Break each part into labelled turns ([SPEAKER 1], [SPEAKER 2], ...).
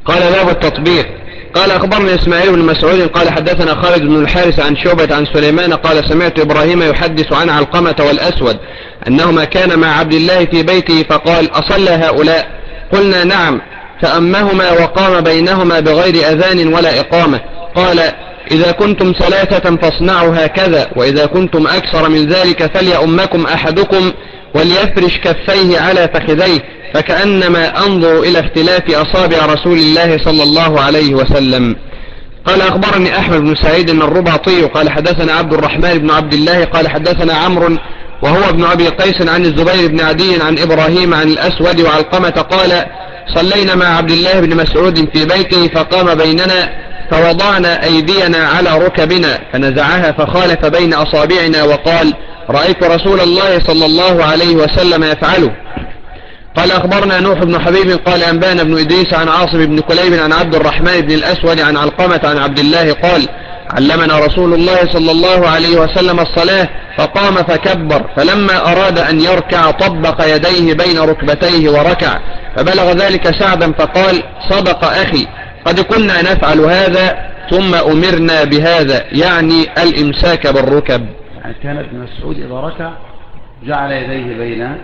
[SPEAKER 1] قال باب التطبيق. قال أخبرنا إسماعيل بن مسعود قال حدثنا خالد بن الحارث عن شعبة عن سليمان قال سمعت إبراهيم يحدث عن علقمة والأسود أنهما كان مع عبد الله في بيته فقال أصلى هؤلاء؟ قلنا نعم، فأمهما وقام بينهما بغير أذان ولا إقامة. قال إذا كنتم ثلاثة فاصنعوا هكذا، وإذا كنتم أكثر من ذلك فليؤمكم أحدكم وليفرش كفيه على فخذيه، فكأنما أنظر إلى اختلاف أصابع رسول الله صلى الله عليه وسلم. قال أخبرني أحمد بن سعيد الرباطي قال حدثنا عبد الرحمن بن عبد الله قال حدثنا عمرو وهو ابن أبي قيس عن الزبير بن عدي عن إبراهيم عن الأسود وعلقمة قال صلينا مع عبد الله بن مسعود في بيته فقام بيننا فوضعنا أيدينا على ركبنا فنزعها فخالف بين أصابعنا وقال رأيت رسول الله صلى الله عليه وسلم يفعله. قال أخبرنا نوح بن حبيب قال أنبانا بن إدريس عن عاصم بن كليب عن عبد الرحمن بن الأسود عن علقمة عن عبد الله قال علمنا رسول الله صلى الله عليه وسلم الصلاة فقام فكبر، فلما أراد أن يركع طبق يديه بين ركبتيه وركع، فبلغ ذلك سعدا فقال صدق أخي قد كنا نفعل هذا ثم أمرنا بهذا، يعني الإمساك بالركب.
[SPEAKER 2] يعني كان ابن مسعود إذا ركع جعل يديه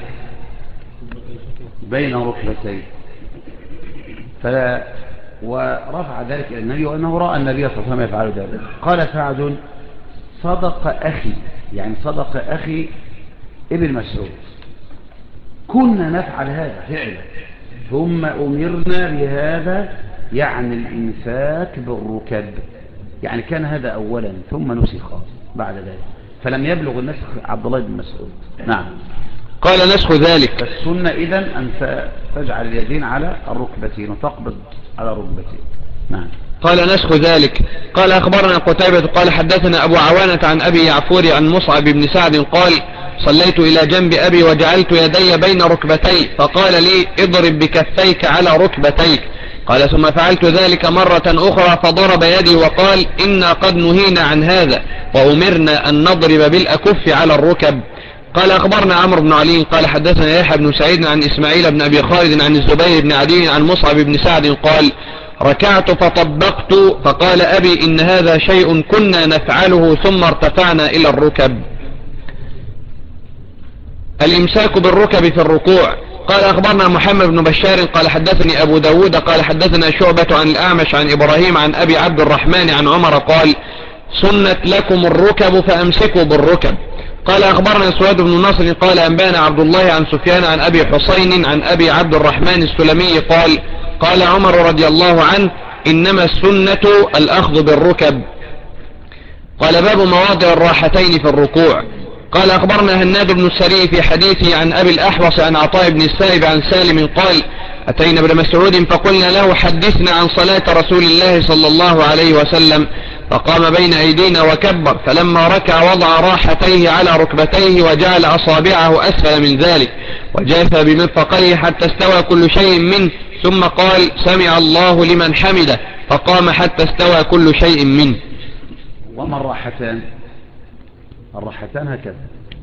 [SPEAKER 2] بين ركبتيه ورفع ذلك إلى النبي وأنه رأى النبي صلى الله عليه وسلم يفعل ذلك. قال سعد صدق أخي، يعني صدق أخي ابن مسعود، كنا نفعل هذا فعلا ثم أمرنا بهذا، يعني الإمساك بالركب، يعني كان هذا أولا ثم نسخ بعد ذلك، فلم يبلغ النسخ عبد الله بن مسعود. نعم.
[SPEAKER 1] قال نسخ ذلك
[SPEAKER 2] فالسنة إذن أن تجعل اليدين على الركبتين وتقبض على الركبتين. نعم.
[SPEAKER 1] قال نسخ ذلك. قال أخبرنا قتيبة قال حدثنا أبو عوانة عن أبي يعفور عن مصعب بن سعد قال صليت إلى جنب أبي وجعلت يدي بين ركبتي فقال لي اضرب بكفيك على ركبتيك. قال ثم فعلت ذلك مرة أخرى فضرب يدي وقال إنا قد نهينا عن هذا وأمرنا أن نضرب بالأكف على الركب. قال أخبرنا عمرو بن علي قال حدثنا يحيى بن سعيد عن إسماعيل بن أبي خالد عن الزبير بن عدي عن مصعب بن سعد قال ركعت فطبقت فقال أبي إن هذا شيء كنا نفعله ثم ارتفعنا إلى الركب. الإمساك بالركب في الركوع. قال أخبرنا محمد بن بشار قال حدثني أبو داود قال حدثنا شعبة عن الأعمش عن إبراهيم عن أبي عبد الرحمن عن عمر قال سنت لكم الركب فأمسكوا بالركب. قال أخبرنا سواد بن نصر قال أنبانا عبد الله عن سفيان عن أبي حسين عن أبي عبد الرحمن السلمي قال قال عمر رضي الله عنه إنما السنة الأخذ بالركب. قال باب مواضع الراحتين في الركوع. قال أخبرنا هناد بن السري في حديثه عن أبي الأحوص عن عطاء بن السائب عن سالم قال أتينا ابن مسعود فقلنا له حدثنا عن صلاة رسول الله صلى الله عليه وسلم فقام بين أيدينا وكبر، فلما ركع وضع راحتيه على ركبتيه وجعل أصابعه أسفل من ذلك وجاث بمرفقيه حتى استوى كل شيء منه، ثم قال سمع الله لمن حمده، فقام حتى استوى كل شيء منه.
[SPEAKER 2] وما الراحتان؟ الراحتان هكذا،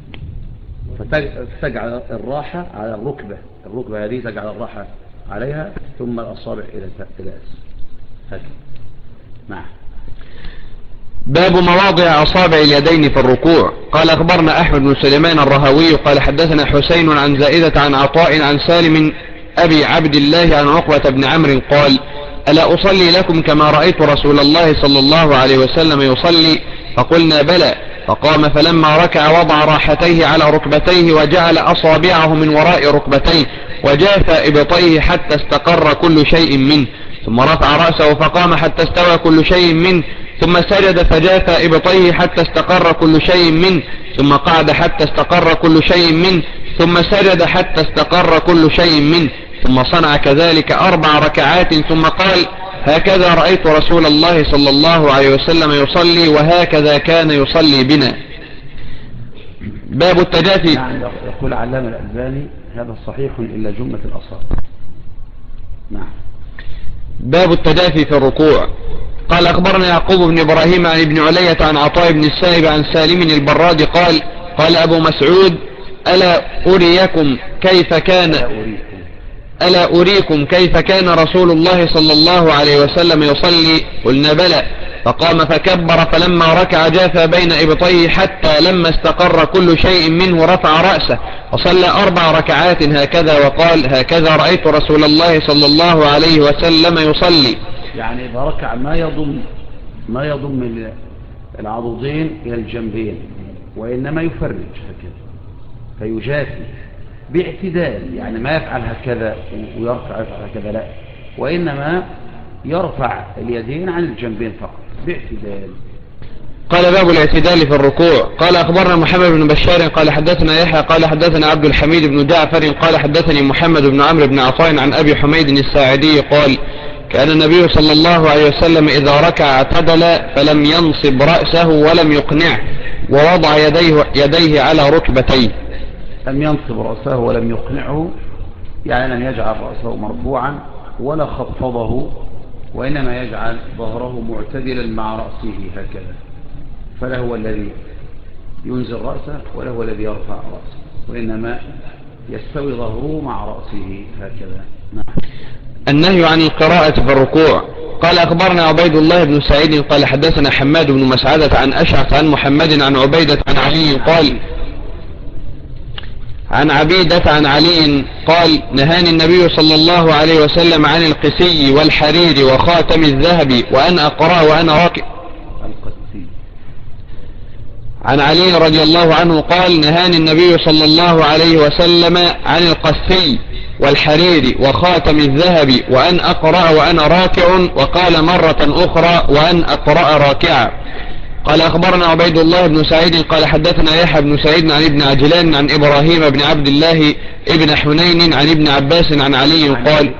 [SPEAKER 2] فتجعل الراحة على الركبة هذه تجعل الراحة عليها ثم الأصابع إلى أسفل هكذا. نعم.
[SPEAKER 1] باب مواضع أصابع اليدين في الركوع. قال أخبرنا أحمد بن سليمان الرهوي قال حدثنا حسين عن زائدة عن عطاء عن سالم أبي عبد الله عن عقبة بن عمرو قال ألا أصلي لكم كما رأيت رسول الله صلى الله عليه وسلم يصلي؟ فقلنا بلى. فقام فلما ركع وضع راحتيه على ركبتيه وجعل أصابعه من وراء ركبتيه وجاث إبطيه حتى استقر كل شيء منه، ثم رفع رأسه فقام حتى استوى كل شيء منه، ثم سجد فجاث إبطيه حتى استقر كل شيء منه، ثم قعد حتى استقر كل شيء منه، ثم سجد حتى استقر كل شيء منه، ثم صنع كذلك 4 ركعات ثم قال هكذا رأيت رسول الله صلى الله عليه وسلم يصلي وهكذا كان يصلي بنا. باب التجافي.
[SPEAKER 2] يعني يقول علامة الألباني هذا صحيح إلا جملة الأصابع. نعم.
[SPEAKER 1] باب التجافي في الركوع. قال أخبرنا يعقوب بن إبراهيم عن ابن علية عن عطاء بن السائب عن سالم البراد قال قال أبو مسعود ألا أريكم كيف كان ألا أريكم كيف كان رسول الله صلى الله عليه وسلم يصلي؟ قلنا بلى. فقام فكبر، فلما ركع جاث بين إبطيه حتى لما استقر كل شيء منه رفع رأسه وصلى 4 ركعات هكذا، وقال: هكذا رأيت رسول الله صلى الله عليه وسلم يصلي.
[SPEAKER 2] يعني إذا ركع ما يضم العضدين إلى الجنبين، وإنما يفرج هكذا فيجافي باعتدال، يعني ما يفعل هكذا ويرفع هكذا، لا، وإنما يرفع اليدين عن الجنبين فقط باعتدال.
[SPEAKER 1] قال: باب الاعتدال في الركوع. قال: أخبرنا محمد بن بشار قال حدثنا يحيى قال حدثنا عبد الحميد بن جعفر قال حدثني محمد بن عمرو بن عطاء عن أبي حميد الساعدي قال: كان النبي صلى الله عليه وسلم إذا ركع اعتدل فلم ينصب رأسه ولم يقنعه، ووضع يديه على ركبتيه.
[SPEAKER 2] لم ينصب رأسه ولم يقنعه، يعني لم يجعل رأسه مرفوعا ولا خفضه، وإنما يجعل ظهره معتدلا مع رأسه هكذا، فلا هو الذي ينزل رأسه ولا هو الذي يرفع رأسه، وإنما يستوي ظهره مع رأسه هكذا. نعم.
[SPEAKER 1] النهي عن القراءة في الركوع. قال: أخبرنا عبيد الله بن سعيد قال حدثنا حماد بن مسعدة عن أشعث عن محمد عن عبيدة عن علي قال: عن عبيدة عن علي قال: نهاني النبي صلى الله عليه وسلم عن القسي والحرير وخاتم الذهب وأن أقرأ وأنا راكع. عن علي رضي الله عنه قال: نهاني النبي صلى الله عليه وسلم عن القسي والحرير وخاتم الذهب وأن أقرأ وأنا راكع، وقال مرة أخرى: وأن أقرأ راكعا. قال: أخبرنا عبيد الله بن سعيد قال حدثنا يحيى بن سعيد عن ابن عجلان عن إبراهيم بن عبد الله ابن حنين عن ابن عباس عن علي قال: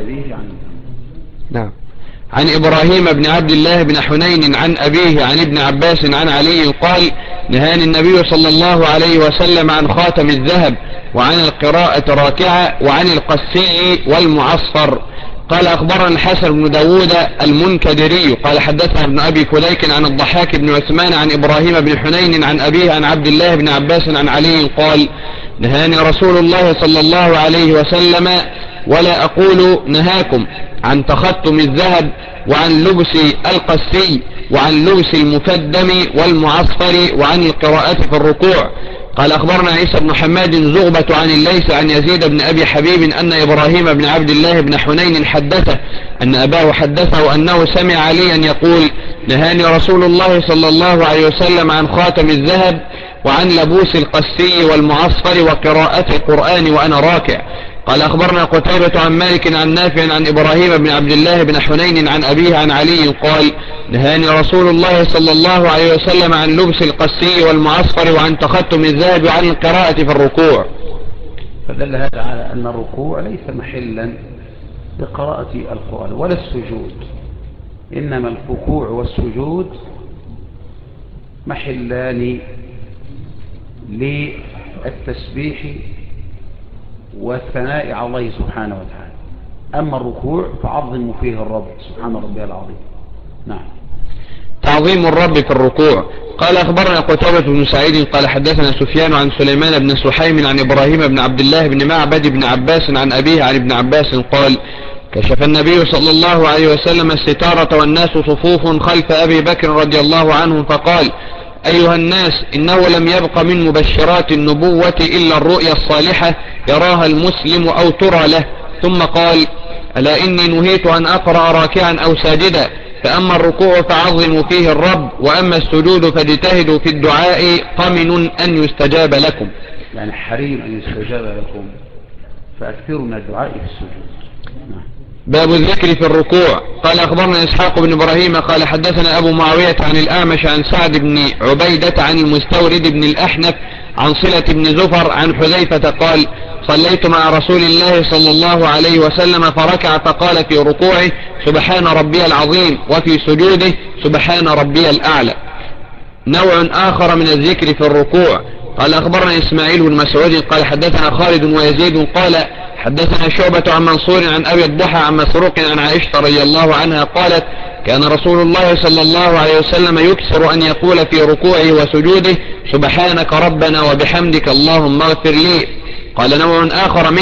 [SPEAKER 1] نعم، عن إبراهيم بن عبد الله بن حنين عن أبيه عن ابن عباس عن علي قال: نهاني النبي صلى الله عليه وسلم عن خاتم الذهب وعن القراءة راكعة وعن القسي والمعصفر. قال: أخبرنا الحسن بن داود المنكدري قال حدثنا ابن أبي فليك عن الضحاك بن عثمان عن إبراهيم بن حنين عن أبيه عن عبد الله بن عباس عن علي قال: نهاني رسول الله صلى الله عليه وسلم، ولا أقول نهاكم، عن تختم الذهب وعن لبس القسي وعن لبس المفدم والمعصفر وعن القراءة في الركوع. قال: أخبرنا عيسى بن حماد زغبة عن الليث عن يزيد بن أبي حبيب أن إبراهيم بن عبد الله بن حنين حدثه أن أباه حدثه أنه سمع عليا يقول: نهاني رسول الله صلى الله عليه وسلم عن خاتم الذهب وعن لبوس القسي والمعصفر وقراءة القرآن وأنا راكع. قال: أخبرنا قتيبة عن مالك عن نافع عن إبراهيم بن عبد الله بن حنين عن أبيه عن علي قال: نهاني رسول الله صلى الله عليه وسلم عن لبس القسي والمعصفر وعن تختم الذهب وعن القراءة في الركوع.
[SPEAKER 2] فدل هذا على أن الركوع ليس محلا لقراءة القرآن ولا السجود، إنما الركوع والسجود محلان للتسبيح والثناء على الله سبحانه وتعالى. أما الركوع فعظم فيه الرب سبحان ربي العظيم. نعم.
[SPEAKER 1] تعظيم الرب في الركوع. قال: أخبرنا قتيبة بن سعيد قال حدثنا سفيان عن سليمان بن سحيم عن إبراهيم بن عبد الله بن معبد بن عباس عن أبيه عن ابن عباس قال: كشف النبي صلى الله عليه وسلم الستارة والناس صفوف خلف أبي بكر رضي الله عنه فقال: أيها الناس، إنه لم يبق من مبشرات النبوة إلا الرؤيا الصالحة يراها المسلم أو ترى له. ثم قال: ألا إني نهيت أن أقرأ راكعا أو ساجدا، فأما الركوع فعظموا فيه الرب، وأما السجود فاجتهدوا في الدعاء قمن أن يستجاب لكم.
[SPEAKER 2] يعني حريم أن يستجاب لكم، فأكثروا من الدعاء في السجود.
[SPEAKER 1] باب الذكر في الركوع. قال: أخبرنا إسحاق بن إبراهيم قال حدثنا أبو معاوية عن الأعمش عن سعد بن عبيدة عن المستورد بن الأحنف عن صلة بن زفر عن حذيفة قال: صليت مع رسول الله صلى الله عليه وسلم فركع فقال في ركوعه: سبحان ربي العظيم، وفي سجوده: سبحان ربي الأعلى. نوع آخر من الذكر في الركوع. قال: أخبرنا إسماعيل بن مسعود قال حدثنا خالد ويزيد قال حدثنا شعبة عن منصور عن أبي الضحى عن مسروق عن عائشة رضي الله عنها قالت: كان رسول الله صلى الله عليه وسلم يكثر أن يقول في ركوعه وسجوده: سبحانك ربنا وبحمدك اللهم اغفر لي. قال: نوع آخر منه: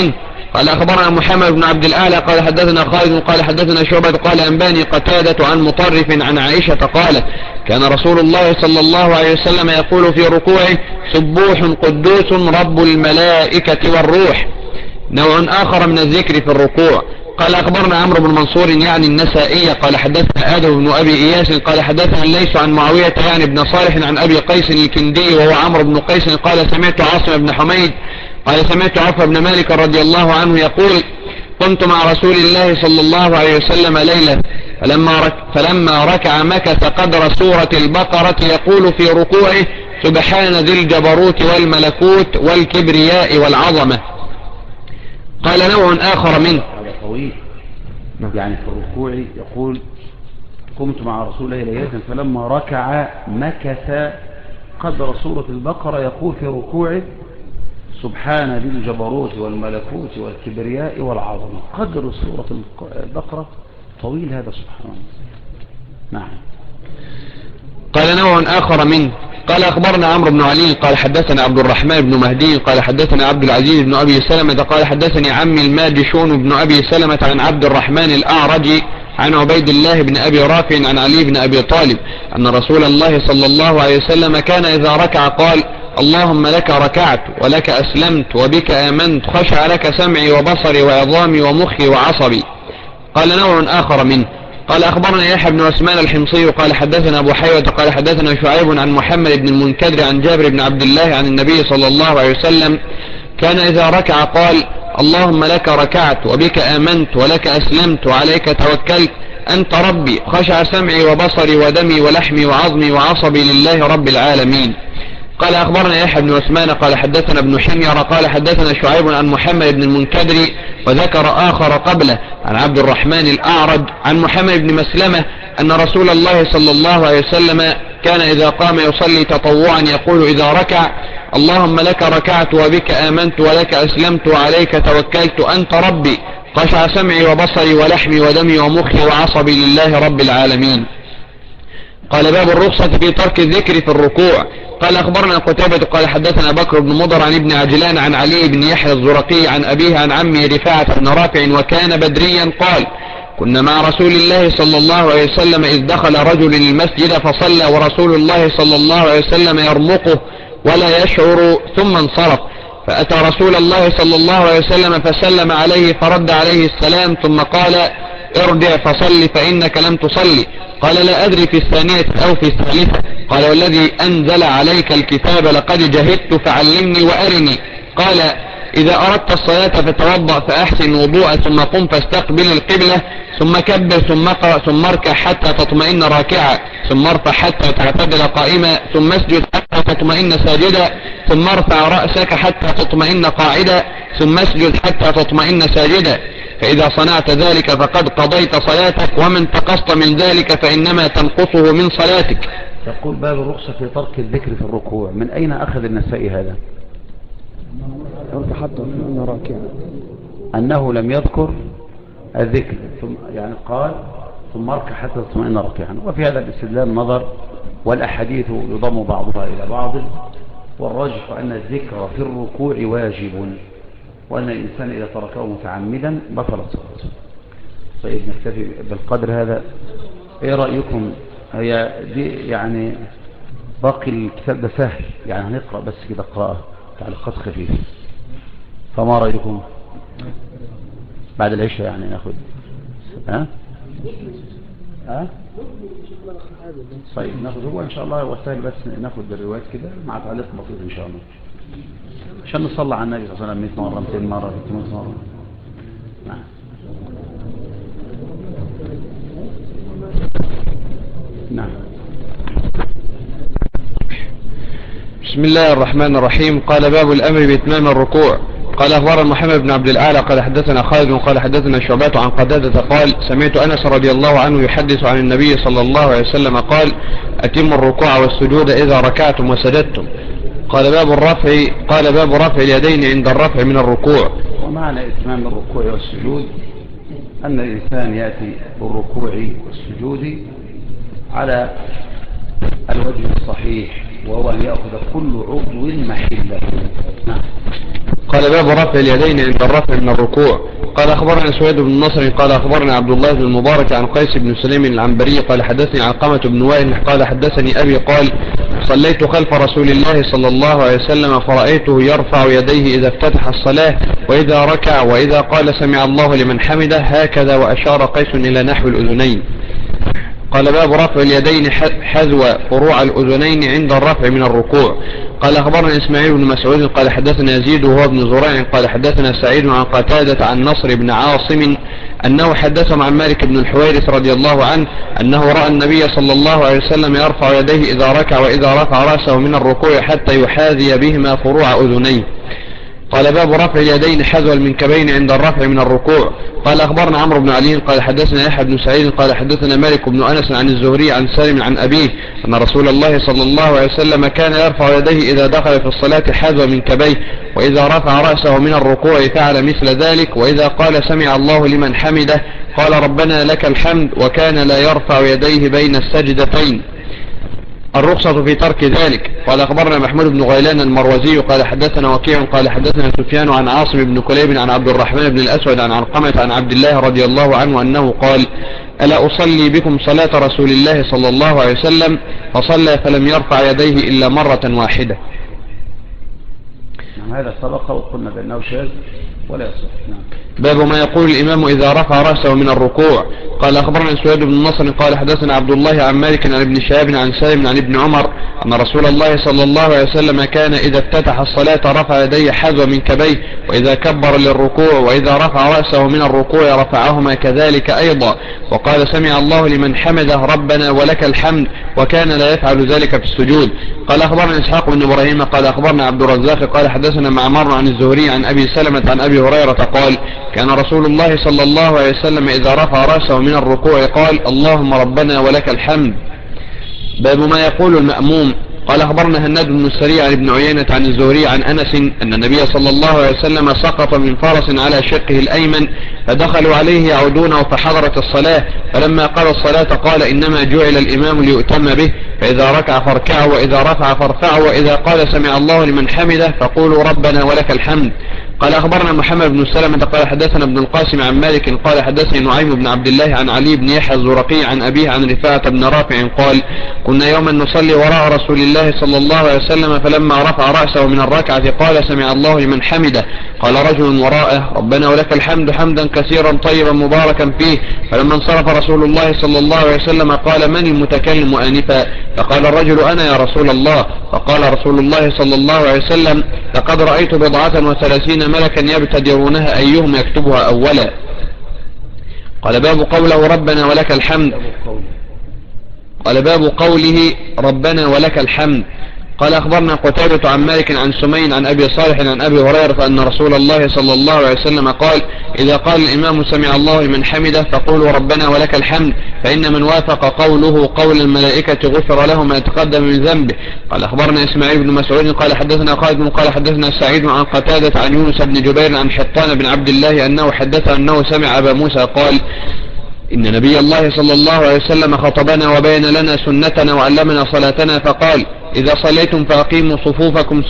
[SPEAKER 1] قال أخبرنا محمد بن عبد الأعلى قال حدثنا خالد قال حدثنا شعبة قال أنباني قتادة عن مطرف عن عائشة قالت كان رسول الله صلى الله عليه وسلم يقول في ركوعه سبوح قدوس رب الملائكة والروح. نوع آخر من الذكر في الركوع. قال أخبرنا عمرو بن منصور يعني النسائي قال حدثنا آدم بن أبي إياس قال حدثنا ليس عن معاوية يعني بن صالح عن أبي قيس الكندي وهو عمرو بن قيس قال سمعت عاصم بن حميد قال سمعت عوف بن مالك رضي الله عنه يقول كنت مع رسول الله صلى الله عليه وسلم ليلة فلما ركع مكث قدر سورة البقرة يقول في ركوعه سبحان ذي الجبروت والملكوت والكبرياء والعظمة. قال نوع آخر منه
[SPEAKER 2] هذا طويل يعني في الركوع يقول قمت مع رسول الله ليلة فلما ركع مكث قدر سورة البقرة يقول في ركوعه سبحان ذي الجبروت والملكوت والكبرياء والعظمة. قدر سورة البقرة طويل هذا سبحان الله. نعم.
[SPEAKER 1] قال نوع آخر منه. قال أخبرنا عمرو بن علي قال حدثنا عبد الرحمن بن مهدي قال حدثنا عبد العزيز بن أبي سلمة قال حدثني عمي الماجشون بن أبي سلمة عن عبد الرحمن الأعرج عن عبيد الله بن أبي رافع عن علي بن أبي طالب أن رسول الله صلى الله عليه وسلم كان إذا ركع قال اللهم لك ركعت ولك أسلمت وبك آمنت خشع لك سمعي وبصري وعظامي ومخي وعصبي. قال نوع آخر منه. قال أخبرنا يحيى بن عثمان الحمصي قال حدثنا أبو حيوة قال حدثنا شعيب عن محمد بن المنكدر عن جابر بن عبد الله عن النبي صلى الله عليه وسلم كان إذا ركع قال اللهم لك ركعت وبك آمنت ولك أسلمت وعليك توكلت أنت ربي خشع سمعي وبصري ودمي ولحمي وعظمي وعصبي لله رب العالمين. قال أخبرنا يحيى بن عثمان قال حدثنا ابن حمير قال حدثنا شعيب عن محمد بن المنكدر وذكر آخر قبله عن عبد الرحمن الأعرج عن محمد بن مسلمة أن رسول الله صلى الله عليه وسلم كان إذا قام يصلي تطوعا يقول إذا ركع اللهم لك ركعت وبك آمنت ولك أسلمت وعليك توكلت أنت ربي خشع سمعي وبصري ولحمي ودمي ومخي وعصبي لله رب العالمين. قال باب الرخصة في ترك الذكر في الركوع. قال أخبرنا قتيبة قال حدثنا بكر بن مضر عن ابن عجلان عن علي بن يحيى الزرقي عن أبيه عن عمه رفاعة بن رافع وكان بدريا قال كنا مع رسول الله صلى الله عليه وسلم إذ دخل رجل المسجد فصلى ورسول الله صلى الله عليه وسلم يرمقه ولا يشعر ثم انصرف فأتى رسول الله صلى الله عليه وسلم فسلم عليه فرد عليه السلام ثم قال ارجع فصل فإنك لم تصلي. قال لا أدري في الثانية أو في الثالثة. قال والذي أنزل عليك الكتاب لقد جهدت فعلمني وأرني. قال إذا أردت الصلاة فتوضأ فأحسن وضوء ثم قم فاستقبل القبلة ثم كبر ثم اقرأ ثم اركع حتى تطمئن راكعا ثم ارفع حتى تعتدل قائما ثم اسجد حتى تطمئن ساجدا ثم ارفع رأسك حتى تطمئن قاعدا ثم اسجد حتى تطمئن ساجدا فإذا صنعت ذلك فقد قضيت صلاتك ومن انتقصت من ذلك فإنما تنقصه من صلاتك.
[SPEAKER 2] يقول باب الرخصة في ترك الذكر في الركوع. من أين أخذ النسائي هذا؟ أنه لم يذكر الذكر يعني قال ثم اركع حتى تطمئن راكعا. وفي هذا الاستدلال نظر والأحاديث يضم بعضها إلى بعض والراجح أن الذكر في الركوع واجب وأن الإنسان إذا تركه متعمدا بطلت صلاته. طيب نكتفي بالقدر هذا. إيه رأيكم؟ هي دي يعني باقي الكتاب ده سهل يعني هنقرأ بس كده قراءة تعليقات خفيفة. فما رأيكم بعد العشاء يعني ناخد طيب ناخد هو إن شاء الله هو سهل بس ناخد الروايات كده مع تعليق بسيط إن شاء الله عشان نصلي على النبي صلى الله عليه وسلم 100 مرة 200 مرة 300 مرة. نعم. نعم.
[SPEAKER 1] بسم الله الرحمن الرحيم. قال باب الأمر بإتمام الركوع. قال أخبرنا محمد بن عبد الأعلى قال حدثنا خالد قال حدثنا شعبة عن قتادة قال سمعت أنس رضي الله عنه يحدث عن النبي صلى الله عليه وسلم قال أتم الركوع والسجود إذا ركعتم وسجدتم. قال باب رفع اليدين عند الرفع من الركوع.
[SPEAKER 2] ومعنى إتمام الركوع والسجود أن الإنسان يأتي بالركوع والسجود على الوجه الصحيح وهو أن يأخذ كل عضو محله. نعم.
[SPEAKER 1] قال باب رفع اليدين عند الرفع من الركوع. قال أخبرنا سويد بن نصر قال أخبرنا عبد الله بن المبارك عن قيس بن سليم العنبري قال حدثني علقمة بن وائل قال حدثني أبي قال صليت خلف رسول الله صلى الله عليه وسلم فرأيته يرفع يديه إذا افتتح الصلاة وإذا ركع وإذا قال سمع الله لمن حمده هكذا، وأشار قيس إلى نحو الأذنين. قال باب رفع اليدين حذو فروع الأذنين عند الرفع من الركوع. قال أخبرنا إسماعيل بن مسعود قال حدثنا يزيد وهو ابن زريع قال حدثنا سعيد عن قتادة عن نصر بن عاصم أنه حدثهم عن مالك بن الحويرث رضي الله عنه أنه رأى النبي صلى الله عليه وسلم يرفع يديه إذا ركع وإذا رفع رأسه من الركوع حتى يحاذي بهما فروع أذنيه. قال باب رفع اليدين حذو المنكبين عند الرفع من الركوع. قال أخبرنا عمرو بن علي قال حدثنا يحيى بن سعيد قال حدثنا مالك بن أنس عن الزهري عن سالم عن أبيه أن رسول الله صلى الله عليه وسلم كان يرفع يديه إذا دخل في الصلاة حذو منكبيه، وإذا رفع رأسه من الركوع فعل مثل ذلك، وإذا قال سمع الله لمن حمده قال ربنا لك الحمد، وكان لا يرفع يديه بين السجدتين. الرخصة في ترك ذلك. قال أخبرنا محمود بن غيلان المروزي قال حدثنا وكيع قال حدثنا سفيان عن عاصم بن كليب عن عبد الرحمن بن الأسود عن علقمة عن عبد الله رضي الله عنه أنه قال ألا أصلي بكم صلاة رسول الله صلى الله عليه وسلم فصلى فلم يرفع يديه إلا مرة واحدة.
[SPEAKER 2] هذا سبق وقلنا بأنه شاذ ولا يصح.
[SPEAKER 1] باب ما يقول الإمام إذا رفع رأسه من الركوع. قال أخبرنا سويد بن نصر قال حدثنا عبد الله عن مالك عن ابن شهاب عن سالم عن ابن عمر أن رسول الله صلى الله عليه وسلم كان إذا افتتح الصلاة رفع يديه حذو منكبيه، وإذا كبر للركوع وإذا رفع رأسه من الركوع رفعهما كذلك أيضا، وقال سمع الله لمن حمده ربنا ولك الحمد، وكان لا يفعل ذلك في السجود. قال أخبرنا إسحاق بن إبراهيم قال أخبرنا عبد الرزاق قال حدثنا معمر عن الزهري عن أبي سلمة عن أبي هريرة قال كان رسول الله صلى الله عليه وسلم إذا رفع رأسه من الركوع قال اللهم ربنا ولك الحمد. باب ما يقول المأموم. قال أخبرنا هناد بن السريع عن ابن عيينة عن الزهري عن أنس أن النبي صلى الله عليه وسلم سقط من فرس على شقه الأيمن فدخلوا عليه يعودونه فحضرت الصلاة، فلما قال الصلاة قال إنما جعل الإمام ليؤتم به، فإذا ركع فاركعوا وإذا رفع فارفعوا، وإذا قال سمع الله لمن حمده فقولوا ربنا ولك الحمد. قال أخبرنا محمد بن سلمة قال حدثنا ابن القاسم عن مالك قال حدثني نعيم بن عبد الله عن علي بن يحيى الزرقي عن أبيه عن رفاعة بن رافع قال كنا يوما نصلي وراء رسول الله صلى الله عليه وسلم فلما رفع رأسه من الركعة قال سمع الله لمن حمده، قال رجل وراءه ربنا ولك الحمد حمدا كثيرا طيبا مباركا فيه، فلما انصرف رسول الله صلى الله عليه وسلم قال من المتكلم آنفا؟ فقال الرجل أنا يا رسول الله، فقال رسول الله صلى الله عليه وسلم لقد رأيت 37 ملكا يبتدرونها أيهم يكتبها أولا. قال باب قوله ربنا ولك الحمد. قال باب قوله ربنا ولك الحمد. قال أخبرنا قتيبة عن مالك عن سمين عن أبي صالح عن أبي هريرة أن رسول الله صلى الله عليه وسلم قال إذا قال الإمام سمع الله لمن حمده فقولوا ربنا ولك الحمد، فإن من وافق قوله قول الملائكة غفر له ما تقدم من ذنبه. قال أخبرنا إسماعيل بن مسعود قال حدثنا خالد قال حدثنا سعيد عن قتادة عن يونس بن جبير عن حطان بن عبد الله أنه حدث أنه سمع أبا موسى قال إن نبي الله صلى الله عليه وسلم خطبنا وبين لنا سنتنا وعلمنا صلاتنا فقال إذا صليتم فأقيموا صفوفكم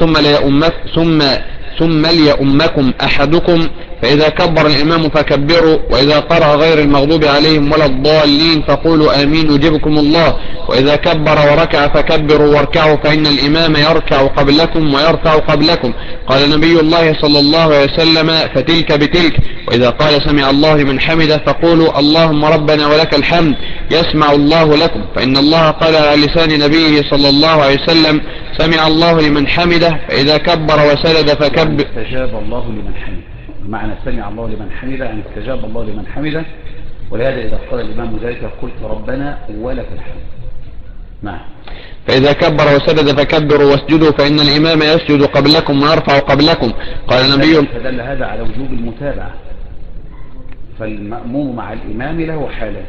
[SPEAKER 1] ثم ليؤمكم أحدكم، فإذا كبر الإمام فكبروا، وإذا قرأ غير المغضوب عليهم ولا الضالين فقولوا آمين يجبكم الله، وإذا كبر وركع فكبروا واركعوا، فإن الإمام يركع قبلكم ويرفع قبلكم. قال نبي الله صلى الله عليه وسلم فتلك بتلك، وإذا قال سمع الله لمن حمده فقولوا اللهم ربنا ولك الحمد يسمع الله لكم، فإن الله قال على لسان نبيه صلى الله عليه وسلم سمع الله لمن حمده، فإذا كبر وسجد فكبر.
[SPEAKER 2] استجاب الله لمن حمده، معنى سمع الله لمن حمده يعني استجاب الله لمن حمده، ولهذا إذا قال الإمام ذلك قلت ربنا ولك الحمد. نعم.
[SPEAKER 1] فإذا كبر وسجد فكبروا واسجدوا، فإن الإمام يسجد قبلكم ويرفع قبلكم. قال النبي
[SPEAKER 2] فدل هذا على وجوب المتابعة، فالمأموم مع الإمام له حالات،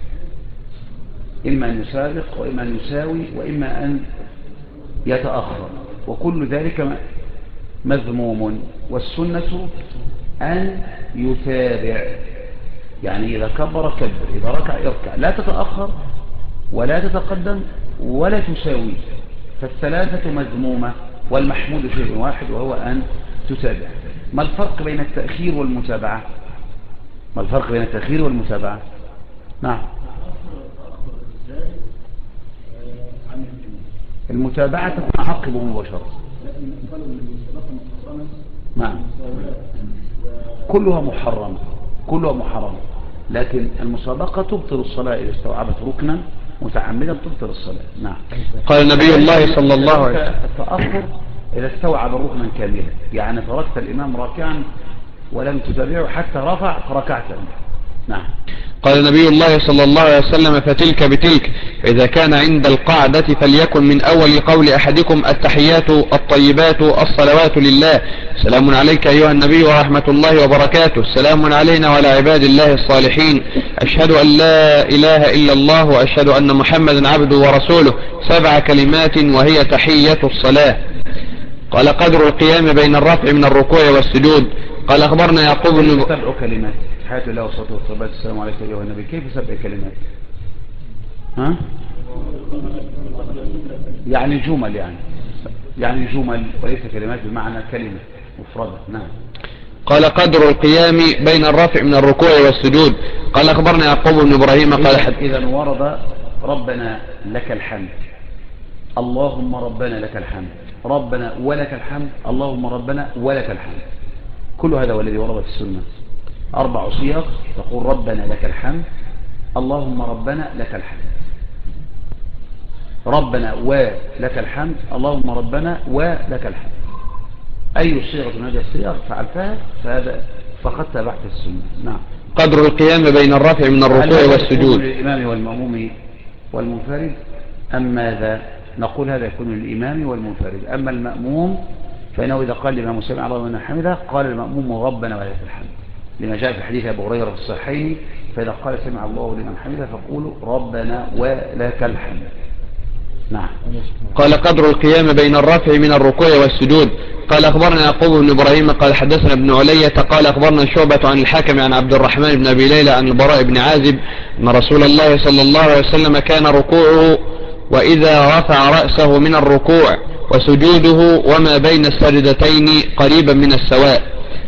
[SPEAKER 2] إما أن يسابق وإما أن يساوي وإما أن يتأخر، وكل ذلك مذموم، والسنة أن يتابع، يعني إذا كبر كبر، إذا ركع يركع، لا تتأخر ولا تتقدم ولا تساوي، فالثلاثة مذمومة، والمحمود شيء واحد وهو أن تتابع. ما الفرق بين التأخير والمتابعة؟ ما الفرق بين التأخير والمتابعة؟ نعم. المتابعة تكون عقب مباشرة. نعم. كلها محرمة، كلها محرمة، لكن المسابقة تبطل الصلاة إذا استوعبت ركنا متعمدا تبطل الصلاة. نعم.
[SPEAKER 1] قال نبي الله صلى الله عليه وسلم
[SPEAKER 2] التأخر إذا استوعب ركنا كاملا، يعني تركت الإمام راكعا ولم تتابعه حتى رفع فركعت. نعم.
[SPEAKER 1] قال نبي الله صلى الله عليه وسلم فتلك بتلك، فإذا كان عند القعدة فليكن من أول قول أحدكم التحيات الطيبات الصلوات لله، سلام عليك أيها النبي ورحمة الله وبركاته، سلام علينا وعلى عباد الله الصالحين، أشهد أن لا إله إلا الله وأشهد أن محمدا عبده ورسوله، 7 كلمات وهي تحية الصلاة. قال قدر القيام بين الرفع من الركوع والسجود. قال أخبرنا يعقوب بن
[SPEAKER 2] 7 كلمات حياة الله وصلاته والصلاة السلام عليك أيها النبي، كيف 7 كلمات؟ ها؟ يعني جمل، يعني جمل وليس كلمات بمعنى كلمة مفردة. نعم.
[SPEAKER 1] قال قدر القيام بين الرفع من الركوع والسجود. قال أخبرنا يعقوب بن إبراهيم قال
[SPEAKER 2] إذا ورد ربنا لك الحمد، اللهم ربنا لك الحمد، ربنا ولك الحمد، اللهم ربنا ولك الحمد، كل هذا والذي ورد في السنة. 4 صيغ تقول ربنا لك الحمد، اللهم ربنا لك الحمد، ربنا ولك الحمد، اللهم ربنا ولك الحمد. أي صيغة من هذه الصيغ فعلتها فهذا فقد تبعت السنة. نعم.
[SPEAKER 1] قدر القيام بين الرفع من الركوع والسجود.
[SPEAKER 2] للإمام والمأموم والمنفرد أم ماذا؟ نقول هذا يكون للإمام والمنفرد. أما المأموم فإنه إذا قال الإمام سمع الله لمن حمده قال المأموم ربنا ولك الحمد، لما جاء في حديث أبي هريرة في الصحيحين، فإذا قال سمع الله لمن حمده فقولوا ربنا ولك الحمد. نعم.
[SPEAKER 1] قال قدر القيام بين الرفع من الركوع والسجود. قال أخبرنا يعقوب بن إبراهيم قال حدثنا ابن علية قال أخبرنا شعبة عن الحاكم عن عبد الرحمن بن أبي ليلى عن البراء بن عازب أن رسول الله صلى الله عليه وسلم كان ركوعه وإذا رفع رأسه من الركوع وسجوده وما بين السجدتين قريبا من السواء.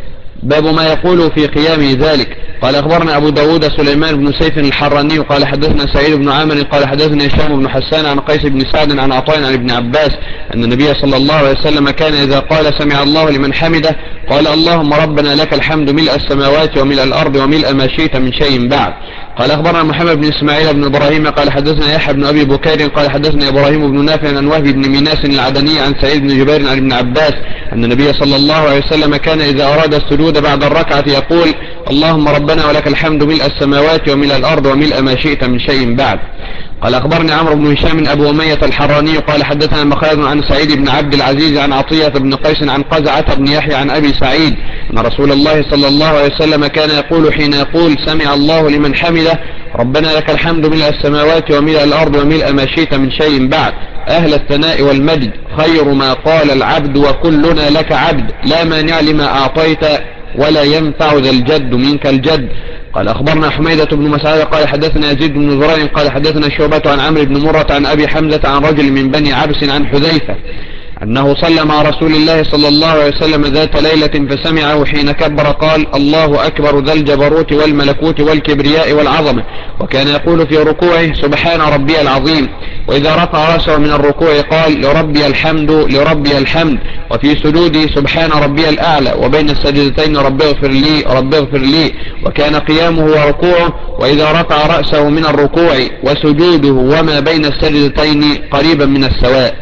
[SPEAKER 1] باب ما يقول في قيام ذلك. قال أخبرنا أبو داود سليمان بن سيف الحراني قال حدثنا سعيد بن عامر قال حدثنا هشام بن حسان عن قيس بن سعد عن عطاء عن ابن عباس أن النبي صلى الله عليه وسلم كان إذا قال سمع الله لمن حمده قال اللهم ربنا لك الحمد ملء السماوات وملء الأرض وملء ما شئت من شيء بعد. قال أخبرنا محمد بن إسماعيل بن إبراهيم قال حدثنا يحيى بن أبي بكير قال حدثنا إبراهيم بن نافع عن وهب بن ميناس العدني عن سعيد بن جبير عن ابن عباس أن النبي صلى الله عليه وسلم كان إذا أراد السجود بعد الركعة يقول اللهم ربنا ولك الحمد ملء السماوات وملء الأرض وملء ما شئت من شيء بعد. قال أخبرني عمرو بن هشام أبو أمية الحراني قال حدثنا مخالد عن سعيد بن عبد العزيز عن عطية بن قيس عن قزعة بن يحيى عن أبي سعيد أن رسول الله صلى الله عليه وسلم كان يقول حين يقول سمع الله لمن حمده ربنا لك الحمد ملء السماوات وملء الأرض وملء ما شئت من شيء بعد أهل الثناء والمجد خير ما قال العبد وكلنا لك عبد لا مانع لما أعطيت ولا ينفع ذا الجد منك الجد. قال أخبرنا حميدة بن مسعود قال حدثنا يزيد بن زرين قال حدثنا شعبة عن عمرو بن مرة عن أبي حمزة عن رجل من بني عبس عن حذيفة أنه صلى مع رسول الله صلى الله عليه وسلم ذات ليلة فسمعه حين كبر قال الله أكبر ذا الجبروت والملكوت والكبرياء والعظمة وكان يقول في ركوعه سبحان ربي العظيم وإذا رفع رأسه من الركوع قال لربي الحمد لربي الحمد وفي سجوده سبحان ربي الأعلى وبين السجدتين ربي اغفر لي ربي اغفر لي وكان قيامه وركوعه وإذا رفع رأسه من الركوع وسجوده وما بين السجدتين قريبا من السواء.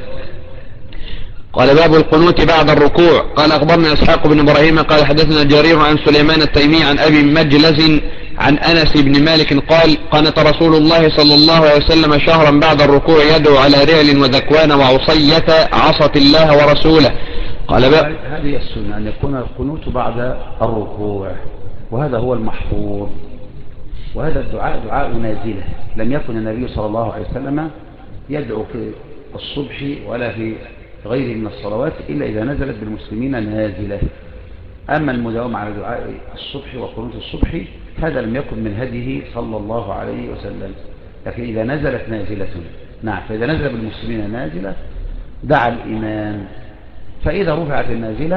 [SPEAKER 1] قال باب القنوت بعد الركوع. قال أخبرنا إسحاق بن إبراهيم قال حدثنا جرير عن سليمان التيمي عن أبي مجلز عن أنس بن مالك قال قنت رسول الله صلى الله عليه وسلم شهرا بعد الركوع يدعو على رعل وذكوان وعصية عصت الله ورسوله. قال
[SPEAKER 2] هذه السنة أن يكون القنوت بعد الركوع وهذا هو المحفوظ وهذا الدعاء دعاء نازلة لم يكن النبي صلى الله عليه وسلم يدعو في الصبح ولا في غيره من الصلوات إلا إذا نزلت بالمسلمين نازلة. أما المداومة على دعاء الصبح وقنوت الصبح هذا لم يكن من هديه صلى الله عليه وسلم، لكن إذا نزلت نازلة نعم فإذا نزل بالمسلمين نازلة دعا الإمام، فإذا رفعت النازلة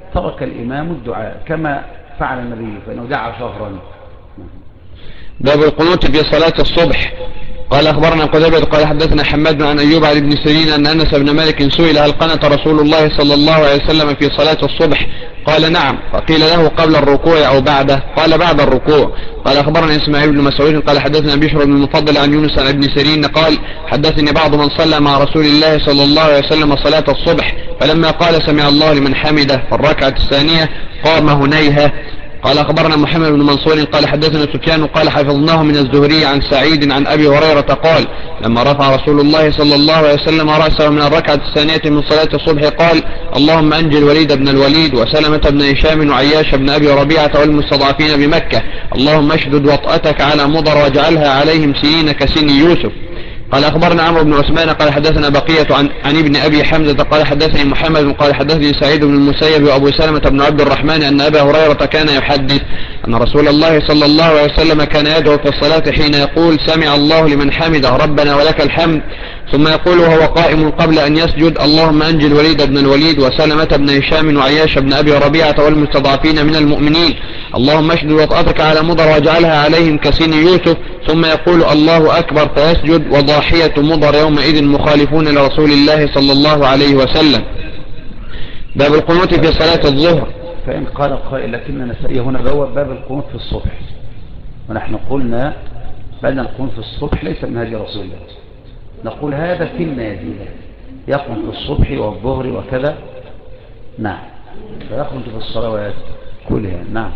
[SPEAKER 2] ترك الإمام الدعاء كما فعل النبي فإنه دعا شهرا.
[SPEAKER 1] باب القنوت في صلاة الصبح. قال أخبرنا قتيبة قال حدثنا حماد عن أيوب عن ابن سيرين أن أنس بن مالك سئل هل قنت رسول الله صلى الله عليه وسلم في صلاة الصبح؟ قال نعم. فقيل له قبل الركوع أو بعده؟ قال بعد الركوع. قال أخبرنا إسماعيل بن مسعود قال حدثنا بشر بن المفضل عن يونس عن ابن سيرين قال حدثني بعض من صلى مع رسول الله صلى الله عليه وسلم صلاة الصبح فلما قال سمع الله لمن حمده في الركعة الثانية قام هنيهة. قال أخبرنا محمد بن منصور قال حدثنا سفيان قال حفظناه من الزهري عن سعيد عن أبي هريرة قال لما رفع رسول الله صلى الله عليه وسلم رأسه من الركعة الثانية من صلاة الصبح قال اللهم أنجي الوليد بن الوليد وسلمة بن هشام وعياش بن أبي ربيعة والمستضعفين بمكة اللهم اشدد وطأتك على مضر واجعلها عليهم سنين كسن يوسف. قال أخبرنا عمرو بن عثمان قال حدثنا بقية عن ابن أبي حمزة قال حدثني محمد قال حدثني سعيد بن المسيب وأبو سلمة بن عبد الرحمن أن أبا هريرة كان يحدث أن رسول الله صلى الله عليه وسلم كان يدعو في الصلاة حين يقول سمع الله لمن حمده ربنا ولك الحمد ثم يقول وهو قائم قبل أن يسجد اللهم أنجي الوليد بن الوليد وسلمة بن هشام وعياش بن أبي ربيعة والمستضعفين من المؤمنين اللهم اشدد وطأتك على مضر واجعلها عليهم كسن يوسف ثم يقول الله أكبر فيسجد وضاحية مضر يومئذ مخالفون لرسول الله صلى الله عليه وسلم. باب القنوت في صلاة الظهر.
[SPEAKER 2] فإن قال قائل لكن نسائي هنا باب القنوت في الصبح ونحن قلنا بأن القنوت في الصبح ليس من هدي رسول الله نقول هذا في النازلة يقنط في الصبح والظهر وكذا نعم فيقنط في الصلوات كلها نعم.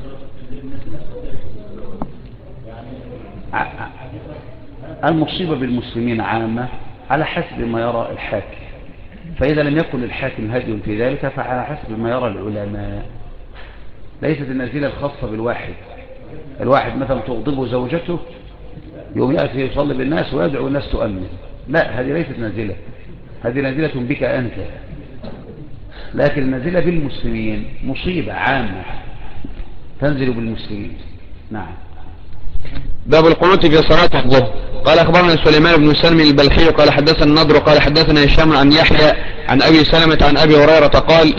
[SPEAKER 2] المصيبة بالمسلمين عامة على حسب ما يرى الحاكم فإذا لم يكن الحاكم هدي في ذلك فعلى حسب ما يرى العلماء ليست النازلة الخاصة بالواحد الواحد مثلا تغضبه زوجته يوم يأتي يصلي بالناس ويدعو الناس تؤمن لا هذه ليست نازلة هذه نازلة بك أنت لكن النازلة بالمسلمين مصيبة عامة تنزل بالمسلمين نعم.
[SPEAKER 1] باب القنوت في صلاة الظهر. قال أخبرنا سليمان بن سلم البلخي قال حدثنا النضر قال حدثنا هشام عن يحيى عن أبي سلمة عن أبي هريرة قال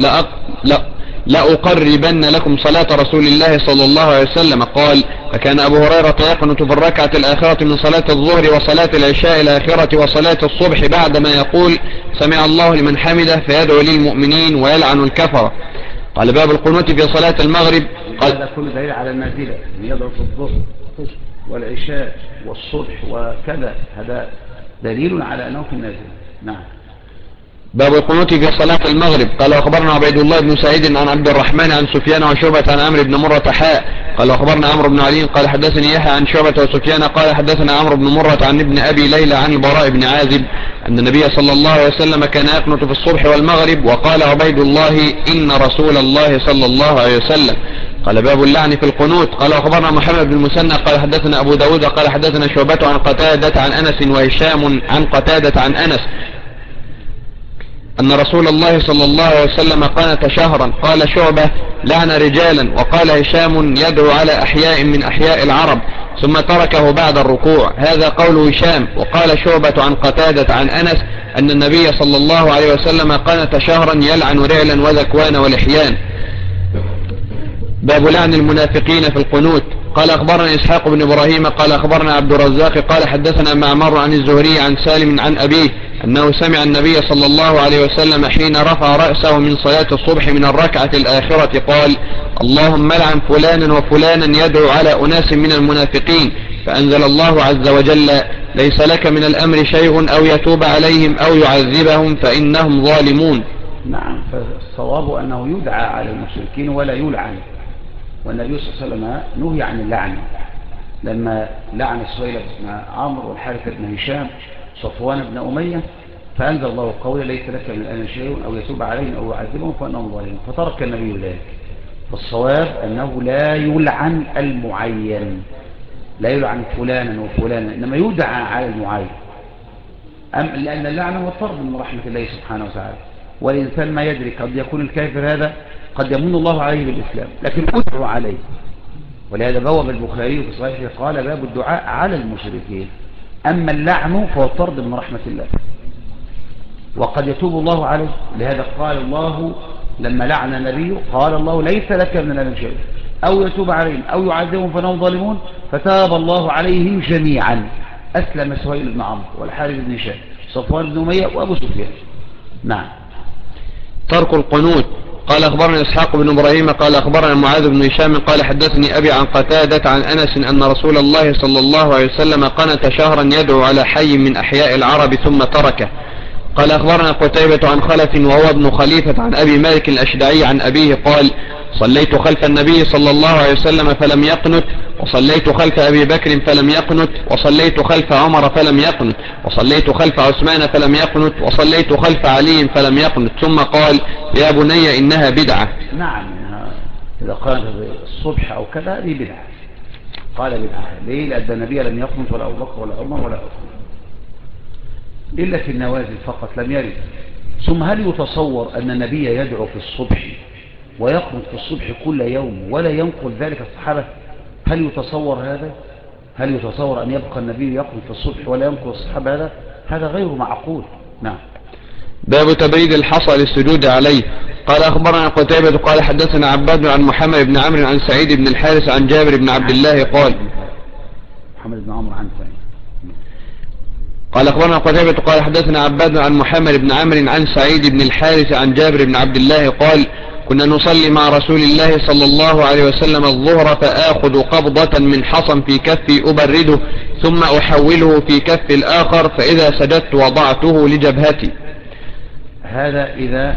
[SPEAKER 1] لأقربن لكم صلاة رسول الله صلى الله عليه وسلم قال فكان أبو هريرة يقنت في الركعة الآخرة من صلاة الظهر وصلاة العشاء الآخرة وصلاة الصبح بعدما يقول سمع الله لمن حمده فيدعو للمؤمنين ويلعن الكفرة. قال باب القنوت في صلاة المغرب. قال
[SPEAKER 2] هذا كل دليل على النازلة يدعو في الظهر والعشاء والصبح وكذا هذا دليل على أنه في النازلة نعم.
[SPEAKER 1] باب القنوت في صلاة المغرب. قال أخبرنا عبيد الله بن سعيد عن عبد الرحمن عن سفيان وشعبة عن عمرو بن مرة حاء. قال أخبرنا عمرو بن علي قال حدثني يحيى عن شعبة وسفيان قال حدثنا عمرو بن مرة عن ابن أبي ليلى عن البراء بن عازب أن النبي صلى الله عليه وسلم كان يقنت في الصبح والمغرب وقال عبيد الله إن رسول الله صلى الله عليه وسلم. قال باب اللعن في القنوت. قال أخبرنا محمد بن المثنى قال حدثنا أبو داود قال حدثنا شعبة عن قتادة عن أنس وهشام عن قتادة عن أنس أن رسول الله صلى الله عليه وسلم قنت شهرا. قال شعبة لعن رجالا وقال هشام يدعو على أحياء من أحياء العرب ثم تركه بعد الركوع. هذا قول هشام. وقال شعبة عن قتادة عن أنس أن النبي صلى الله عليه وسلم قنت شهرا يلعن رعلا وذكوان ولحيان. باب لعن المنافقين في القنوت. قال أخبرنا إسحاق بن إبراهيم قال أخبرنا عبد الرزاق قال حدثنا معمر عن الزهري عن سالم عن أبيه أنه سمع النبي صلى الله عليه وسلم حين رفع رأسه من صلاة الصبح من الركعة الآخرة قال اللهم لعن فلانا وفلانا يدعو على أناس من المنافقين فأنزل الله عز وجل ليس لك من الأمر شيء أو يتوب عليهم أو يعذبهم فإنهم ظالمون.
[SPEAKER 2] نعم فالصواب أنه يدعى على المشركين ولا يلعن والنبي صلى الله عليه وسلم نهي عن اللعن لما لعن السويلة بن عمرو والحارث بن هشام صفوان بن أمية فأنزل الله قوله ليس لك من الأمر شيء أو يتوب عليهم أو يعذبهم فإنهم ظالمون فترك النبي ذلك. فالصواب أنه لا يلعن المعين لا يلعن فلانا وفلانا إنما يدعى على المعين لأن اللعن هو الطرد من رحمة الله سبحانه وتعالى والإنسان ما يدري قد يكون الكافر هذا قد يمن الله عليه بالإسلام لكن أدعو عليه ولهذا بواب البخاري في صحيحه قال باب الدعاء على المشركين أما اللعن فهو الطرد من رحمة الله وقد يتوب الله عليه لهذا قال الله لما لعن النبي قال الله ليس لك من الأمر شيء أو يتوب عليهم أو يعذبهم فإنهم ظالمون، فتاب الله عليهم جميعا. أسلم سهيل بن عمرو والحارث بن هشام صفوان بن أمية وأبو سفيان. نعم.
[SPEAKER 1] ترك القنوت. قال أخبرنا إسحاق بن إبراهيم قال أخبرنا معاذ بن هشام قال حدثني أبي عن قتادة عن أنس أن رسول الله صلى الله عليه وسلم قنت شهرا يدعو على حي من أحياء العرب ثم تركه. قال أخبرنا قتيبة عن خلف وهو ابن خليفة عن أبي مالك الأشدعي عن أبيه قال صليت خلف النبي صلى الله عليه وسلم فلم يقنت، وصليت خلف أبي بكر فلم يقنت، وصليت خلف عمر فلم يقنت، وصليت خلف عثمان فلم يقنت، وصليت خلف علي فلم يقنت، ثم قال يا بني إنها بدعة.
[SPEAKER 2] نعم، إذا قال الصبح أو كذا هذه بدعة. قال بدعة ليه؟ لأن النبي لم يقنت ولا أبو بكر ولا عمر ولا عثمان إلا في النوازل فقط، لم يرد. ثم هل يتصور أن النبي يدعو في الصبح ويقنط في الصبح كل يوم ولا ينقل ذلك الصحابة؟ هل يتصور هذا؟ هل يتصور أن يبقى النبي يقنط في الصبح ولا ينقل الصحابة؟ هذا غير معقول. نعم.
[SPEAKER 1] باب تبريد الحصى للسجود عليه. قال أخبرنا قتيبة قال حدثنا عباد عن محمد بن عمرو عن سعيد بن الحارث عن جابر بن عبد الله قال
[SPEAKER 2] محمد بن عمرو عن سعيد.
[SPEAKER 1] قال أخبرنا قتيبة قال حدثنا عباد عن محمد بن عمرو عن سعيد بن الحارث عن جابر بن عبد الله قال كنا نصلي مع رسول الله صلى الله عليه وسلم الظهر فآخذ قبضة من حصى في كفي أبرده ثم أحوله في كف الآخر فإذا سجدت وضعته لجبهتي.
[SPEAKER 2] هذا إذا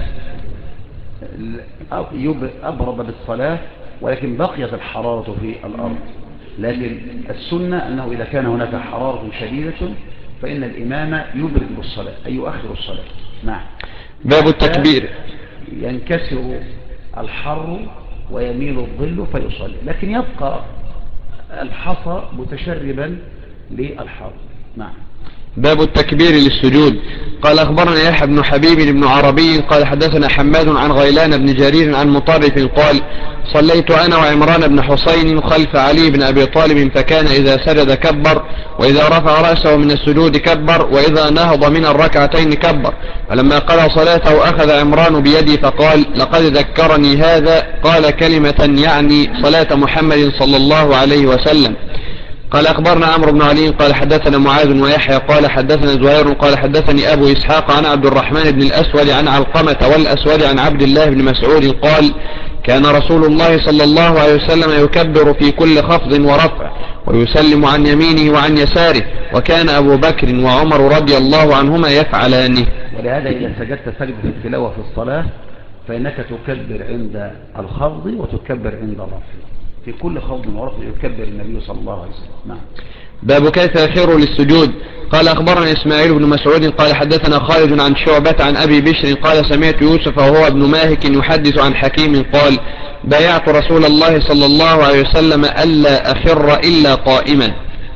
[SPEAKER 2] أبرد بالصلاة ولكن بقيت الحرارة في الأرض، لكن السنة أنه إذا كان هناك حرارة شديدة فإن الإمام يبرد بالصلاة أي يؤخر الصلاة. نعم.
[SPEAKER 1] باب التكبير.
[SPEAKER 2] ينكسر الحر ويميل الظل فيصلي، لكن يبقى الحصى متشربا للحر. نعم.
[SPEAKER 1] باب التكبير للسجود. قال أخبرنا يحيى بن حبيب بن عربي قال حدثنا حماد عن غيلان بن جرير عن مطرف قال صليت أنا وعمران بن حسين خلف علي بن أبي طالب فكان إذا سجد كبر، وإذا رفع رأسه من السجود كبر، وإذا نهض من الركعتين كبر. فلما قضى صلاته أخذ عمران بيدي فقال لقد ذكرني هذا، قال كلمة يعني صلاة محمد صلى الله عليه وسلم. قال أخبرنا عمرو بن علي قال حدثنا معاذ ويحيى قال حدثنا زهير قال حدثني أبو إسحاق عن عبد الرحمن بن الأسود عن علقمة والأسود عن عبد الله بن مسعود قال كان رسول الله صلى الله عليه وسلم يكبر في كل خفض ورفع ويسلم عن يمينه وعن يساره، وكان أبو بكر وعمر رضي الله عنهما يفعلانه.
[SPEAKER 2] ولهذا إذا سجدت سجدة التلاوة في الصلاة فإنك تكبر عند الخفض وتكبر عند الرفع، في كل خفض ورفع يكبر النبي صلى الله عليه وسلم. نعم.
[SPEAKER 1] باب كيف يخر للسجود. قال أخبرنا إسماعيل بن مسعود قال حدثنا خالد عن شعبة عن أبي بشر قال سمعت يوسف وهو ابن ماهك يحدث عن حكيم قال بايعت رسول الله صلى الله عليه وسلم ألا أخر إلا قائما.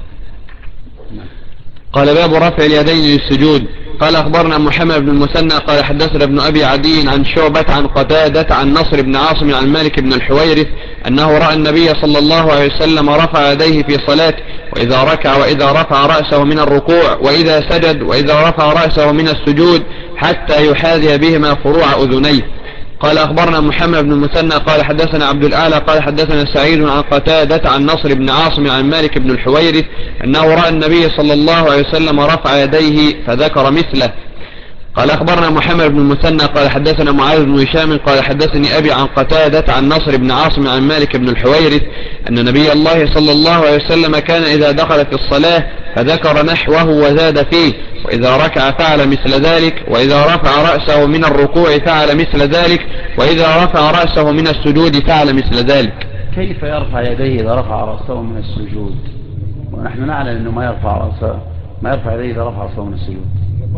[SPEAKER 1] قال باب رفع اليدين للسجود. قال أخبرنا محمد بن المثنى قال حدثنا ابن أبي عدي عن شعبة عن قتادة عن نصر بن عاصم عن مالك بن الحويرث أنه رأى النبي صلى الله عليه وسلم رفع يديه في صلاته، وإذا ركع وإذا رفع رأسه من الركوع وإذا سجد وإذا رفع رأسه من السجود حتى يحاذي بهما فروع أذنيه. قال أخبرنا محمد بن المثنى قال حدثنا عبد الأعلى قال حدثنا سعيد عن قتادة عن نصر بن عاصم عن مالك بن الحويرث أنه رأى النبي صلى الله عليه وسلم رفع يديه فذكر مثله. قال أخبرنا محمد بن المثنى قال حدثنا معاذ بن هشام قال حدثني أبي عن قتادة عن نصر بن عاصم عن مالك بن الحويرث أن نبي الله صلى الله عليه وسلم كان إذا دخل في الصلاة فذكر نحوه وزاد فيه، وإذا ركع فعل مثل ذلك، وإذا رفع رأسه من الركوع فعل مثل ذلك، وإذا رفع رأسه من السجود فعل مثل ذلك.
[SPEAKER 2] كيف يرفع يديه إذا رفع رأسه من السجود؟ ونحن نعلم أنه ما يرفع يديه إذا رفع رأسه من السجود.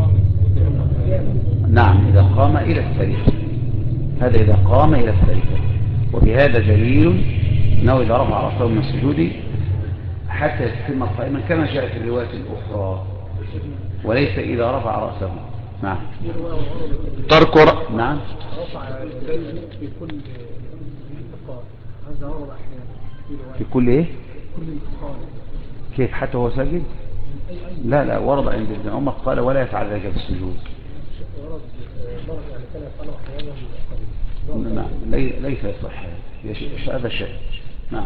[SPEAKER 2] نعم، إذا قام إلى السرير، هذا إذا قام إلى السرير. وبهذا دليل أنه إذا رفع رأسه من السجود حتى يتم قائما كما جاء في الرواية الأخرى، وليس إذا رفع رأسه. نعم. نعم.
[SPEAKER 3] في كل انتقال، هذا ورد أحيانا
[SPEAKER 2] في كل إيه؟
[SPEAKER 3] كل انتقال.
[SPEAKER 2] كيف حتى هو ساجد؟ لا ورد عند ابن عمر قال ولا يفعل ذلك في السجود.
[SPEAKER 3] ورد يعني كان يفعله أحيانا
[SPEAKER 2] نعم ليس يصح هذا شيء. نعم.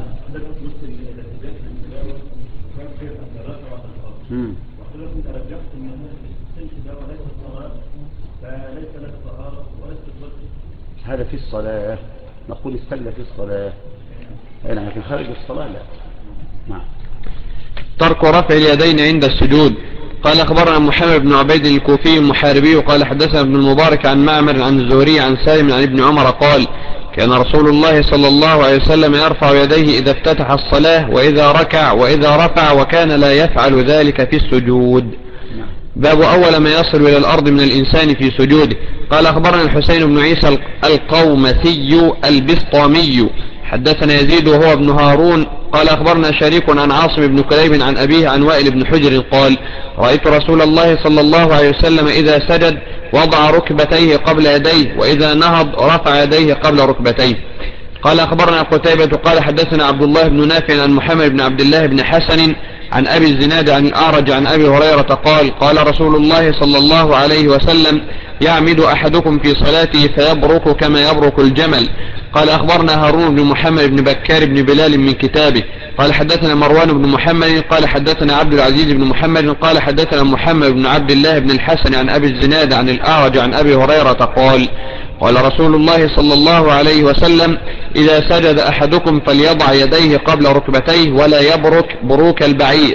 [SPEAKER 2] هذا في الصلاة، نقول استجد في الصلاة، نعم، لكن خارج الصلاة لا. نعم.
[SPEAKER 1] ترك رفع اليدين عند السجود. قال أخبرنا محمد بن عبيد الكوفي المحاربي قال حدثنا ابن المبارك عن معمر عن الزهري عن سالم عن ابن عمر قال كان رسول الله صلى الله عليه وسلم يرفع يديه إذا افتتح الصلاة وإذا ركع وإذا رفع، وكان لا يفعل ذلك في السجود. باب أول ما يصل إلى الأرض من الإنسان في سجوده. قال أخبرنا الحسين بن عيسى القومثي البسطامي حدثنا يزيد وهو ابن هارون قال أخبرنا شريك عن عاصم بن كليب عن أبيه عن وائل بن حجر قال رأيت رسول الله صلى الله عليه وسلم إذا سجد وضع ركبتيه قبل يديه، وإذا نهض رفع يديه قبل ركبتيه. قال أخبرنا قتيبة قال حدثنا عبد الله بن نافع عن محمد بن عبد الله بن حسن عن أبي الزناد عن الأعرج عن أبي هريرة قال رسول الله صلى الله عليه وسلم يعمد أحدكم في صلاته فيبرك كما يبرك الجمل. قال أخبرنا هارون بن محمد بن بكار بن بلال من كتابه قال حدثنا مروان بن محمد قال حدثنا عبد العزيز بن محمد قال حدثنا محمد بن عبد الله بن الحسن عن أبي الزناد عن الأعرج عن أبي هريرة قال رسول الله صلى الله عليه وسلم إذا سجد أحدكم فليضع يديه قبل ركبتيه ولا يبرك بروك البعير.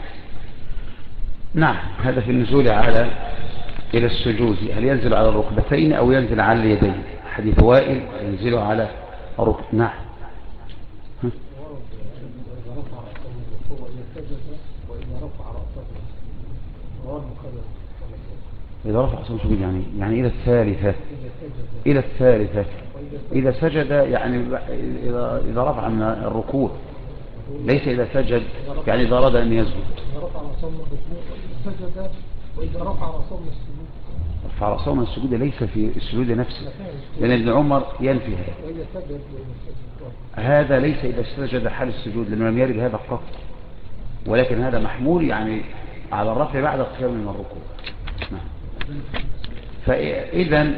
[SPEAKER 2] نعم. هذا في النزول إلى السجود، هل ينزل على الركبتين أو ينزل على اليدين؟ حديث وائل ينزل على الركب. نعم. إذا رفع رأسه سجود يعني إلى الثالثة إذا سجد، يعني إذا رفع من الركوع، ليس إذا سجد يعني إذا أراد أن يسجد. رفع رأسه من السجود ليس في السجود نفسه، لأن ابن عمر ينفي هذا ليس إذا سجد حال السجود، لأنه لم يرد هذا قط، ولكن هذا محمول يعني على الرفع بعد القيام من الركوع. فإذا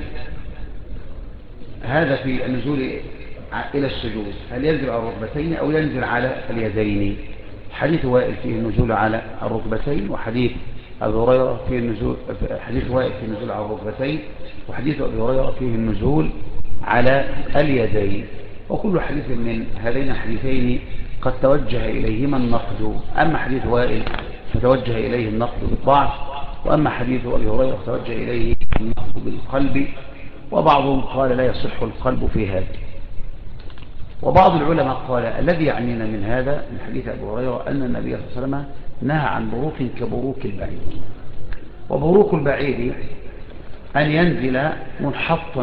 [SPEAKER 2] هذا في النزول إلى السجود، هل ينزل على الركبتين أو ينزل على اليدين؟ حديث وائل فيه النزول على الركبتين، وحديث أبي هريرة فيه النزول، حديث وائل فيه النزول على الركبتين، وحديث أبي هريرة فيه النزول على اليدين. وكل حديث من هذين الحديثين قد توجه إليهما النقد، أما حديث وائل فتوجه إليه النقد بالضعف، وأما حديث أبي هريرة توجه إليه النقد بالقلب، وبعضهم قال لا يصح القلب في هذا. وبعض العلماء قال الذي يعنينا من هذا من حديث أبي هريرة أن النبي صلى الله عليه وسلم نهى عن بروك كبروك البعير. وبروك البعير أن ينزل منحطا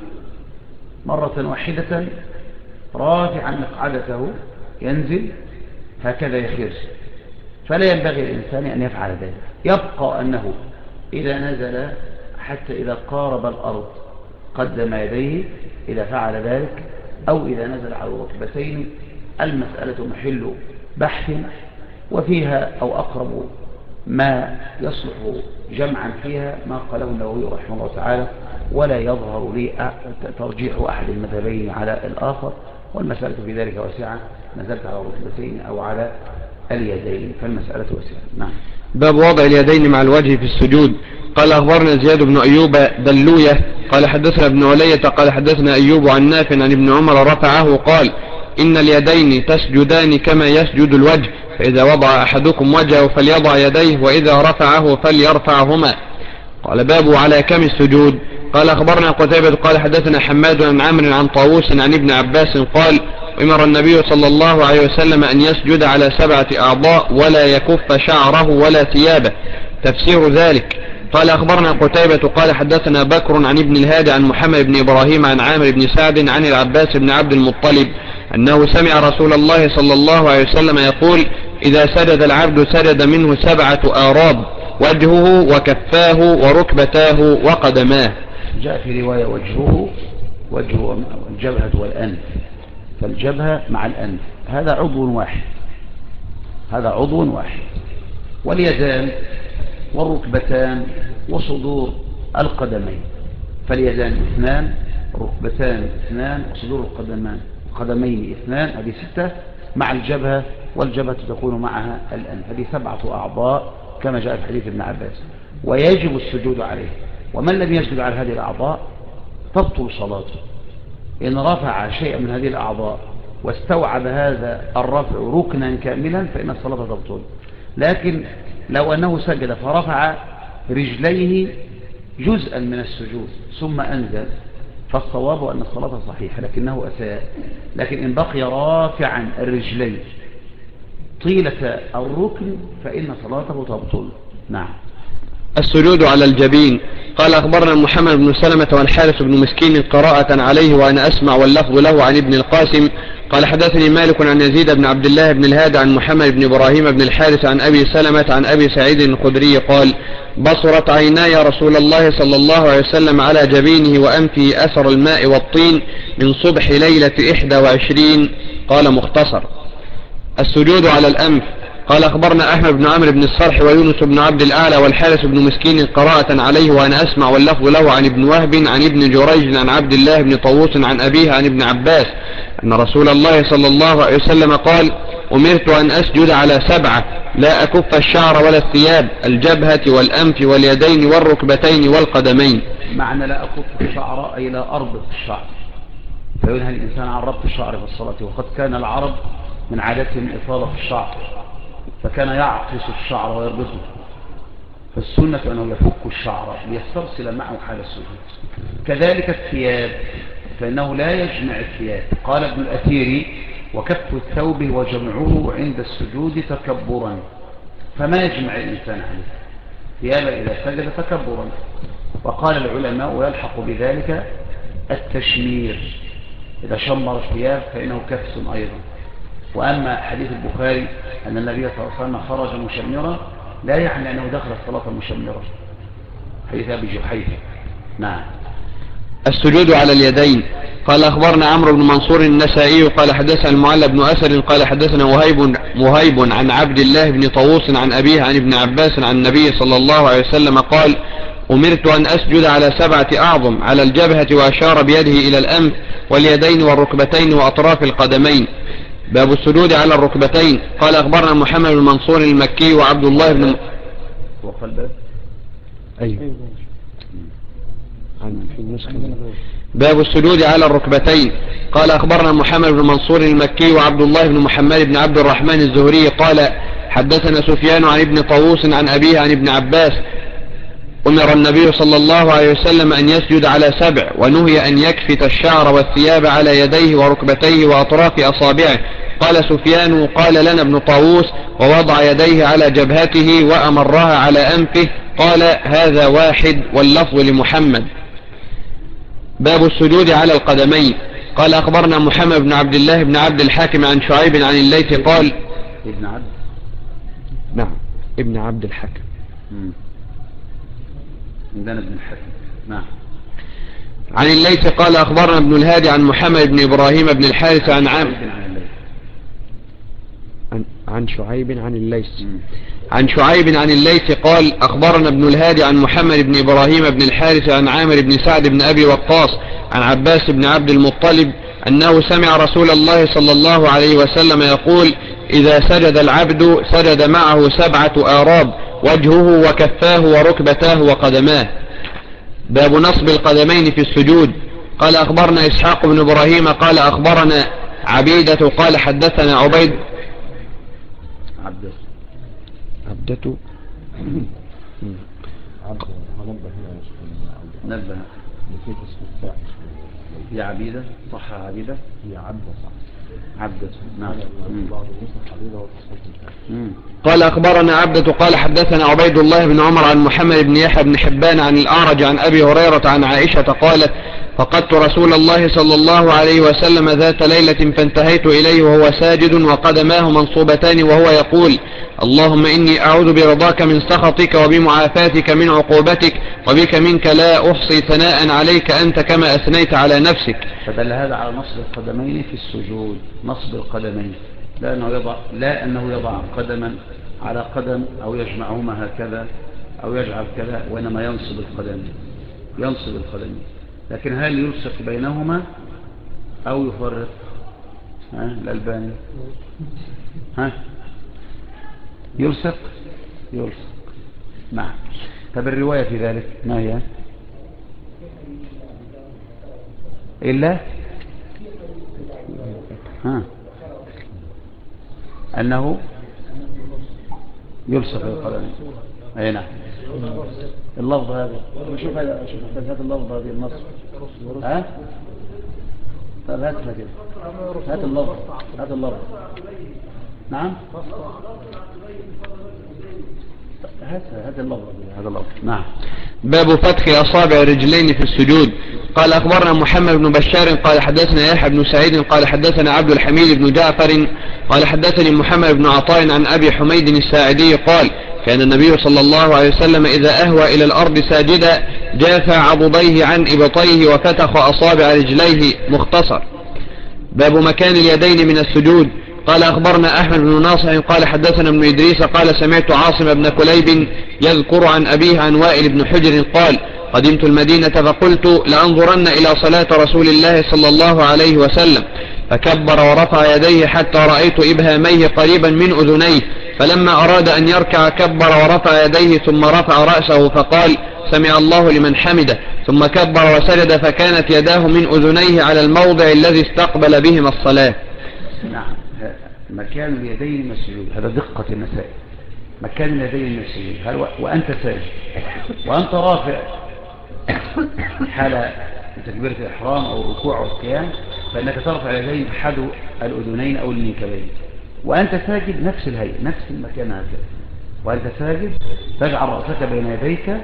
[SPEAKER 2] مرة واحدة رافعا مقعدته، ينزل هكذا يخر، فلا ينبغي الإنسان أن يفعل ذلك. يبقى أنه إذا نزل حتى إذا قارب الأرض قدم يديه إذا فعل ذلك، أو إذا نزل على الركبتين، المسألة محل بحث، وفيها أو أقرب ما يصلح جمعا فيها ما قاله النووي رحمه الله تعالى، ولا يظهر لي ترجيح أحد المذهبين على الآخر، والمسألة في ذلك واسعة، نزلت على الركبتين أو على اليدين فالمسألة واسعة. نعم.
[SPEAKER 1] باب وضع اليدين مع الوجه في السجود. قال أخبرنا زياد بن أيوب دلوية قال حدثنا ابن ولية قال حدثنا أيوب عن نافع عن ابن عمر رفعه قال إن اليدين تسجدان كما يسجد الوجه، فإذا وضع أحدكم وجهه فليضع يديه، وإذا رفعه فليرفعهما. قال باب على كم السجود. قال أخبرنا قتيبة قال حدثنا حماد عن عمرو عن طاووس عن ابن عباس قال أمر النبي صلى الله عليه وسلم أن يسجد على 7 أعضاء ولا يكف شعره ولا ثيابه. تفسير ذلك. قال أخبرنا قتيبة قال حدثنا بكر عن ابن الهادي عن محمد بن إبراهيم عن عامر بن سعد عن العباس بن عبد المطلب أنه سمع رسول الله صلى الله عليه وسلم يقول إذا سجد العبد سجد منه 7 آراب، وجهه وكفاه وركبتاه وقدماه.
[SPEAKER 2] جاء في رواية وجهه الجبهة والأنف، فالجبهة مع الأنف هذا عضو واحد، واليدان والركبتان وصدور القدمين، فاليدان 2 ركبتان 2 وصدور القدمين 2، هذه 6 مع الجبهة، والجبهة تكون معها الأنف، هذه 7 أعضاء كما جاء في حديث ابن عباس، ويجب السجود عليه. ومن لم يسجد على هذه الأعضاء تبطل صلاته. إن رفع شيئا من هذه الأعضاء واستوعب هذا الرفع ركنا كاملا فإن الصلاة تبطل. لكن لو أنه سجد فرفع رجليه جزءا من السجود ثم أنزل فالصواب أن الصلاة صحيحة لكنه أساء. لكن إن بقي رافعا الرجلين طيلة الركن فإن صلاته تبطل. نعم.
[SPEAKER 1] السجود على الجبين. قال أخبرنا محمد بن سلمة والحارث بن مسكين قراءة عليه وأنا أسمع واللفظ له عن ابن القاسم قال حدثني مالك عن يزيد بن عبد الله بن الهاد عن محمد بن إبراهيم بن الحارث عن أبي سلمة عن أبي سعيد الخدري قال بصرت عيناي رسول الله صلى الله عليه وسلم على جبينه وأنفه أثر الماء والطين من صبح ليلة 21. قال مختصر. السجود على الأنف. قال أخبرنا أحمد بن عمرو بن الصرح ويونس بن عبد الأعلى والحارث بن مسكين قراءة عليه وأنا أسمع واللفظ له عن ابن وهب عن ابن جريج عن عبد الله بن طاووس عن أبيه عن ابن عباس أن رسول الله صلى الله عليه وسلم قال أمرت أن أسجد على 7 لا أكف الشعر ولا الثياب الجبهة والأنف واليدين والركبتين والقدمين.
[SPEAKER 2] معنى لا أكف الشعر أي لا أربط الشعر، فينهى الإنسان عن ربط الشعر في الصلاة، وقد كان العرب من عادتهم إطالة الشعر فكان يعقص الشعر ويربطه، فالسنة أنه يفك الشعر ليسترسل معه حال السجود. كذلك الثياب فإنه لا يجمع الثياب. قال ابن الأثير وكف الثوب وجمعه عند السجود تكبرا، فما يجمع الإنسان عليه ثيابا إذا سجد تكبرا. وقال العلماء ويلحق بذلك التشمير، إذا شمر الثياب فإنه كفس أيضا. وأما حديث البخاري أن النبي صلى الله عليه وسلم خرج مشمرا لا يعني أنه دخل الصلاة مشمرا، حديث أبي جحيفة. نعم.
[SPEAKER 1] السجود على اليدين. قال أخبرنا عمرو بن منصور النسائي قال حدثنا المعلى بن أسد قال حدثنا وهيب عن عبد الله بن طاووس عن أبيه عن ابن عباس عن النبي صلى الله عليه وسلم قال أمرت أن أسجد على 7 أعظم على الجبهة وأشار بيده إلى الأنف واليدين والركبتين وأطراف القدمين. باب السجود على الركبتين. قال أخبرنا محمد بن منصور المكي وعبد الله بن
[SPEAKER 2] وقلب
[SPEAKER 1] أيوه باب السجود على الركبتين. قال أخبرنا محمد بن منصور المكي وعبد الله بن محمد بن عبد الرحمن الزهري قال حدثنا سفيان عن ابن طاووس عن أبيه عن ابن عباس أمر النبي صلى الله عليه وسلم أن يسجد على 7 ونهي أن يكفت الشعر والثياب على يديه وركبتيه وأطراف أصابعه. قال سفيان قال لنا ابن طاووس ووضع يديه على جبهته وأمرها على أنفه. قال هذا واحد واللفظ لمحمد. باب السجود على القدمين. قال أخبرنا محمد بن عبد الله بن عبد الحاكم عن شعيب عن الليث قال
[SPEAKER 2] ابن عبد
[SPEAKER 1] نعم ابن عبد الحاكم
[SPEAKER 2] عندنا ابن الحاكم. نعم.
[SPEAKER 1] عن الليث قال أخبرنا ابن الهادي عن محمد بن إبراهيم بن الحارث عن شعيب عن الليث عن شعيب عن الليث قال أخبرنا ابن الهادي عن محمد بن إبراهيم بن الحارث عن عامر بن سعد بن أبي وقاص عن عباس بن عبد المطلب أنه سمع رسول الله صلى الله عليه وسلم يقول إذا سجد العبد سجد معه 7 آراب وجهه وكفاه وركبتاه وقدماه. باب نصب القدمين في السجود. قال أخبرنا إسحاق بن إبراهيم قال أخبرنا عبيدة قال حدثنا عبيد عبدة
[SPEAKER 2] نبه يا عبيدة صح عبيدة هي عبدة صح عبدة. نعم.
[SPEAKER 1] قال أخبرنا عبدة قال حدثنا عبيد الله بن عمر عن محمد بن يحيى بن حبان عن الأعرج عن أبي هريرة عن عائشة قالت فقدت رسول الله صلى الله عليه وسلم ذات ليلة فانتهيت إليه وهو ساجد وقدماه منصوبتان وهو يقول اللهم إني أعوذ برضاك من سخطك وبمعافاتك من عقوبتك وبك منك لا أحصي ثناء عليك أنت كما أثنيت على نفسك.
[SPEAKER 2] فدل هذا على نصب القدمين في السجود. نصب القدمين لا أنه يضع قدما على قدم أو يجمعهما هكذا أو يجعل كذا، وإنما ينصب القدمين لكن هل يلصق بينهما أو يفرق؟ الألباني يلصق. نعم. طب الرواية في ذلك ما هي؟ إلا أنه يلصق بالقلم. أي نعم. اللفظ هذا شوف هذا اللفظ هذه النص. طب هاتها كده. هات اللفظ. نعم. هذا اللفظ. نعم.
[SPEAKER 1] باب فتح أصابع الرجلين في السجود. قال أخبرنا محمد بن بشار قال حدثنا يحيى بن سعيد قال حدثنا عبد الحميد بن جعفر قال حدثني محمد بن عطاء عن أبي حميد الساعدي قال كان النبي صلى الله عليه وسلم إذا أهوى إلى الأرض ساجدا جافى عضديه عن إبطيه وفتح أصابع رجليه. مختصر. باب مكان اليدين من السجود. قال أخبرنا أحمد بن ناصح قال حدثنا ابن إدريس قال سمعت عاصم بن كليب يذكر عن أبيه عن وائل بن حجر قال قدمت المدينة فقلت لأنظرن إلى صلاة رسول الله صلى الله عليه وسلم فكبر ورفع يديه حتى رأيت إبهاميه قريبا من أذنيه فلما أراد أن يركع كبر ورفع يديه ثم رفع رأسه فقال سمع الله لمن حمده ثم كبر وسجد فكانت يداه من أذنيه على الموضع الذي استقبل بهما الصلاة.
[SPEAKER 2] نعم. مكان اليدين من السجود هذا دقة المسائل. مكان اليدين من السجود وأنت ساجد وأنت رافع حال تكبيرة الإحرام أو الركوع أو القيام فإنك ترفع اليدين بحذو الأذنين أو المنكبين وأنت ساجد نفس الهيئة نفس المكان هكذا. وأنت ساجد تجعل رأسك بين يديك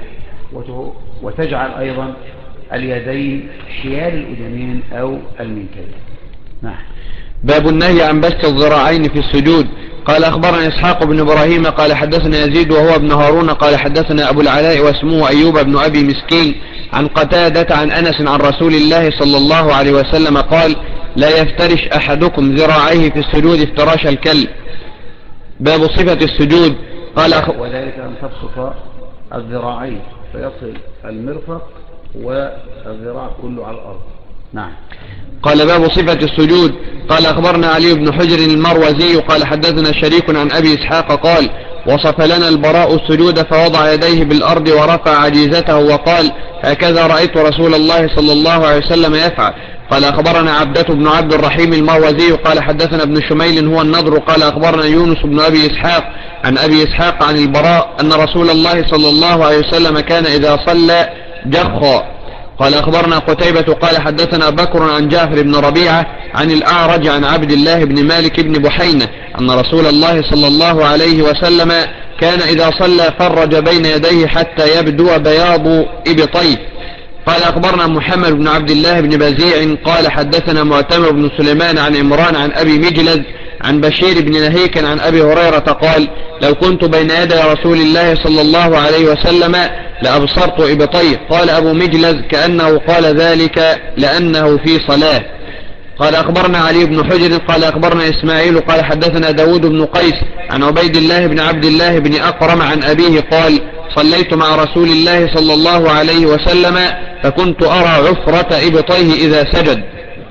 [SPEAKER 2] وتجعل أيضا اليدين حيال الأذنين أو المنكبين. نعم.
[SPEAKER 1] باب النهي عن بسط الذراعين في السجود. قال أخبرنا إسحاق بن إبراهيم قال حدثنا يزيد وهو ابن هارون قال حدثنا أبو العلاء واسمه أيوب بن أبي مسكين عن قتادة عن أنس عن رسول الله صلى الله عليه وسلم قال لا يفترش أحدكم ذراعيه في السجود افتراش الكلب. باب صفة السجود. قال
[SPEAKER 2] وذلك أن تبسط الذراعين فيصل المرفق والذراع كله على الأرض. نعم.
[SPEAKER 1] قال باب صفة السجود. قال أخبرنا علي بن حجر المروزي قال حدثنا شريك عن أبي إسحاق قال وصف لنا البراء السجود فوضع يديه بالأرض ورفع عجيزته وقال هكذا رأيت رسول الله صلى الله عليه وسلم يفعل. قال أخبرنا عبدة بن عبد الرحيم المروزي قال حدثنا ابن شميل هو النضر قال أخبرنا يونس بن أبي إسحاق عن أبي إسحاق عن البراء أن رسول الله صلى الله عليه وسلم كان إذا صلى جخى. قال أخبرنا قتيبة قال حدثنا بكر عن جعفر بن ربيعة عن الأعرج عن عبد الله بن مالك بن بحينة أن رسول الله صلى الله عليه وسلم كان إذا صلى فرج بين يديه حتى يبدو بياض إبطيه. قال أخبرنا محمد بن عبد الله بن بزيع قال حدثنا معتمر بن سليمان عن عمران عن أبي مجلد عن بشير بن نهيك عن أبي هريرة قال لو كنت بين يدي رسول الله صلى الله عليه وسلم لأبصرت إبطيه. قال أبو مجلد كأنه قال ذلك لأنه في صلاة. قال أخبرنا علي بن حجر قال أخبرنا إسماعيل قال حدثنا داود بن قيس عن عبيد الله بن عبد الله بن أقرم عن أبيه قال صليت مع رسول الله صلى الله عليه وسلم فكنت أرى عفرة إبطيه إذا سجد.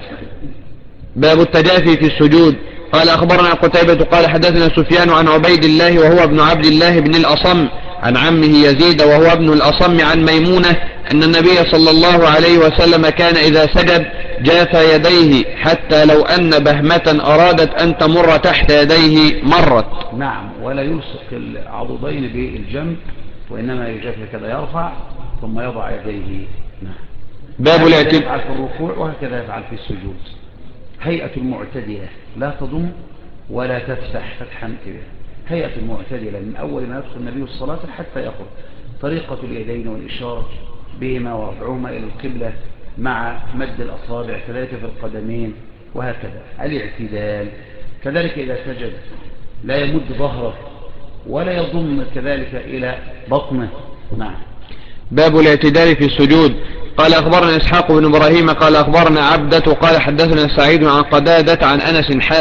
[SPEAKER 1] باب التجافي في السجود. قال أخبرنا قتيبة قال حدثنا سفيان عن عبيد الله وهو ابن عبد الله بن الأصم عن عمه يزيد وهو ابن الأصم عن ميمونة أن النبي صلى الله عليه وسلم كان إذا سجد جاف يديه حتى لو أن بهمة أرادت أن تمر تحت يديه مرت.
[SPEAKER 2] نعم. ولا يلصق العضدين بالجنب وإنما يجاف كذا يرفع ثم يضع يديه. نعم.
[SPEAKER 1] باب الاعتدال
[SPEAKER 2] يفعل في الركوع وهكذا يفعل في السجود. هيئة المعتدلة لا تضم ولا تفتح فتحا كبيرا. هيئة المعتدلة من أول ما يدخل النبي الصلاة حتى يخرج. طريقة اليدين والإشارة بهما ورفعهما إلى القبلة مع مد الأصابع كذلك في القدمين وهكذا. الاعتدال كذلك إذا سجد لا يمد ظهره ولا يضم كذلك إلى بطنه. نعم.
[SPEAKER 1] باب الاعتدال في السجود. قال أخبرنا إسحاق بن إبراهيم قال أخبرنا عبدة قال حدثنا سعيد عن قتادة عن أنس حاء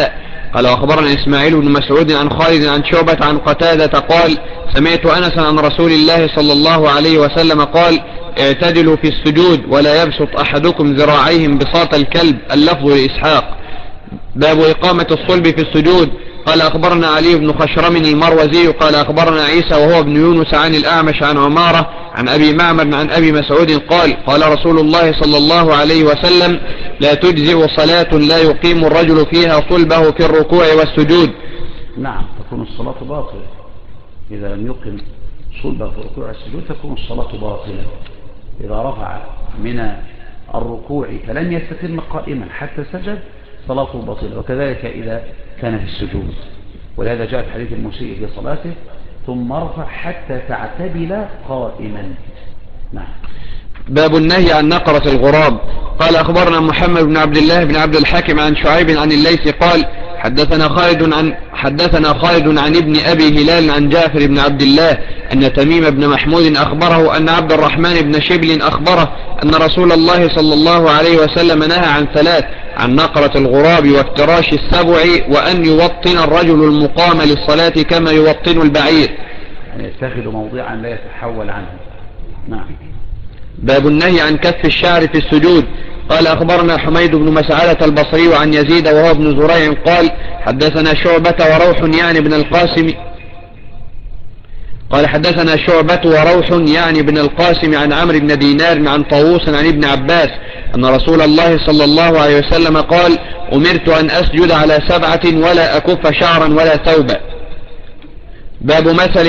[SPEAKER 1] قال وأخبرنا إسماعيل بن مسعود عن خالد عن شعبة عن قتادة قال سمعت أنس عن رسول الله صلى الله عليه وسلم قال اعتدلوا في السجود ولا يبسط أحدكم ذراعيهم بساط الكلب. اللفظ لإسحاق. باب إقامة الصلب في السجود. قال أخبرنا علي بن خشرم المروزي قال أخبرنا عيسى وهو ابن يونس عن الأعمش عن عمارة عن أبي معمر عن أبي مسعود قال رسول الله صلى الله عليه وسلم لا تجزئ صلاة لا يقيم الرجل فيها صلبه في الركوع والسجود.
[SPEAKER 2] نعم، تكون الصلاة باطلة إذا لم يقم صلبه في الركوع والسجود، تكون الصلاة باطلة. إذا رفع من الركوع فلم يستتم قائما حتى سجد صلاته باطلة، وكذلك إذا كان في السجود. ولهذا جاء في حديث المسيء في صلاته ثم ارفع حتى تعتدل قائما. نعم.
[SPEAKER 1] باب النهي عن نقرة الغراب. قال أخبرنا محمد بن عبد الله بن عبد الحكم عن شعيب عن الليث قال حدثنا خالد عن ابن أبي هلال عن جعفر بن عبد الله أن تميم بن محمود أخبره أن عبد الرحمن بن شبل أخبره أن رسول الله صلى الله عليه وسلم نهى عن ثلاث: عن نقرة الغراب وافتراش السبع وأن يوطن الرجل المقام للصلاة كما يوطن البعير،
[SPEAKER 2] يعني يتخذ موضعا لا يتحول عنه. نعم.
[SPEAKER 1] باب النهي عن كف الشعر في السجود. قال أخبرنا حميد بن مسعدة البصري عن يزيد وهو ابن زريع قال حدثنا شعبة وروح يعني بن القاسم بن القاسم عن عمرو بن دينار عن طاووس عن ابن عباس أن رسول الله صلى الله عليه وسلم قال أمرت أن أسجد على 7 ولا أكف شعرا ولا ثوبا. باب مثل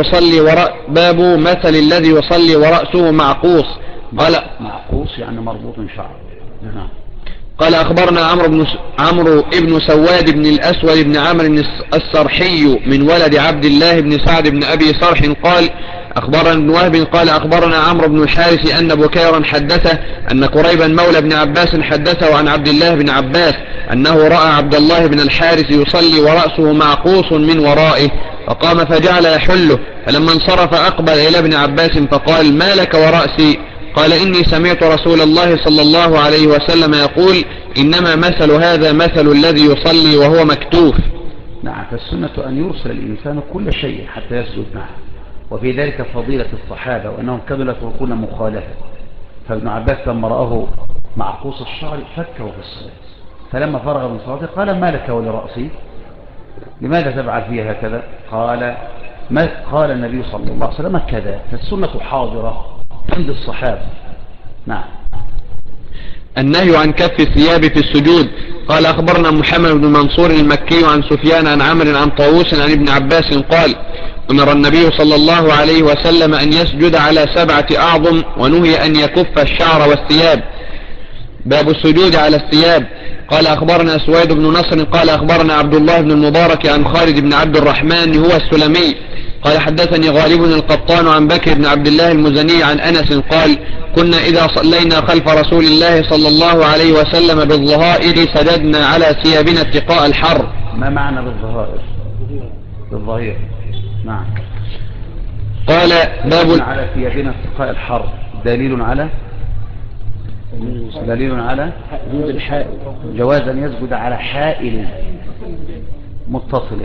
[SPEAKER 1] الذي يصلي ورأسه معقوص. قال
[SPEAKER 2] معقوص يعني مربوط شعر. نعم.
[SPEAKER 1] قال أخبرنا عمرو ابن سواد بن الأسود بن عمرو السرحي من ولد عبد الله بن سعد بن أبي صرح قال أخبرنا ابن وهب قال أخبرنا عمرو بن الحارث أن بكيرا حدثه أن قريبا مولى بن عباس حدثه عن عبد الله بن عباس أنه رأى عبد الله بن الحارث يصلي ورأسه معقوص من ورائه فقام فجعل يحله، فلما انصرف أقبل إلى ابن عباس فقال ما لك ورأسي؟ قال إني سمعت رسول الله صلى الله عليه وسلم يقول إنما مثل هذا مثل الذي يصلي وهو مكتوف.
[SPEAKER 2] نعم. فالسنة أن يرسل الإنسان كل شيء حتى يسجد معه، وفي ذلك فضيلة الصحابة وأنهم كانوا لا يتركون مخالفة. فابن عباس لما رآه معقوص الشعر فكه في الصلاة، فلما فرغ من صلاته قال ما لك ولرأسي؟ لماذا تفعل فيها هكذا؟ قال النبي صلى الله عليه وسلم كذا. فالسنة حاضرة عند الصحابة. نعم.
[SPEAKER 1] النهي عن كف الثياب في السجود. قال أخبرنا محمد بن منصور المكي عن سفيان عن عمرو عن طاووس عن ابن عباس قال أمر النبي صلى الله عليه وسلم أن يسجد على 7 أعظم ونهي أن يكف الشعر والثياب. باب السجود على الثياب. قال أخبرنا سويد بن نصر قال أخبرنا عبد الله بن المبارك عن خالد بن عبد الرحمن هو السلمي قال حدثني غالب القطان عن بكر بن عبد الله المزني عن أنس قال كنا إذا صلينا خلف رسول الله صلى الله عليه وسلم بالظهائر سجدنا على ثيابنا اتقاء الحر.
[SPEAKER 2] ما معنى بالظهائر؟ بالظهير. نعم.
[SPEAKER 1] قال باب
[SPEAKER 2] على ثيابنا اتقاء الحر دليل على جواز أن يسجد على حائل متصل،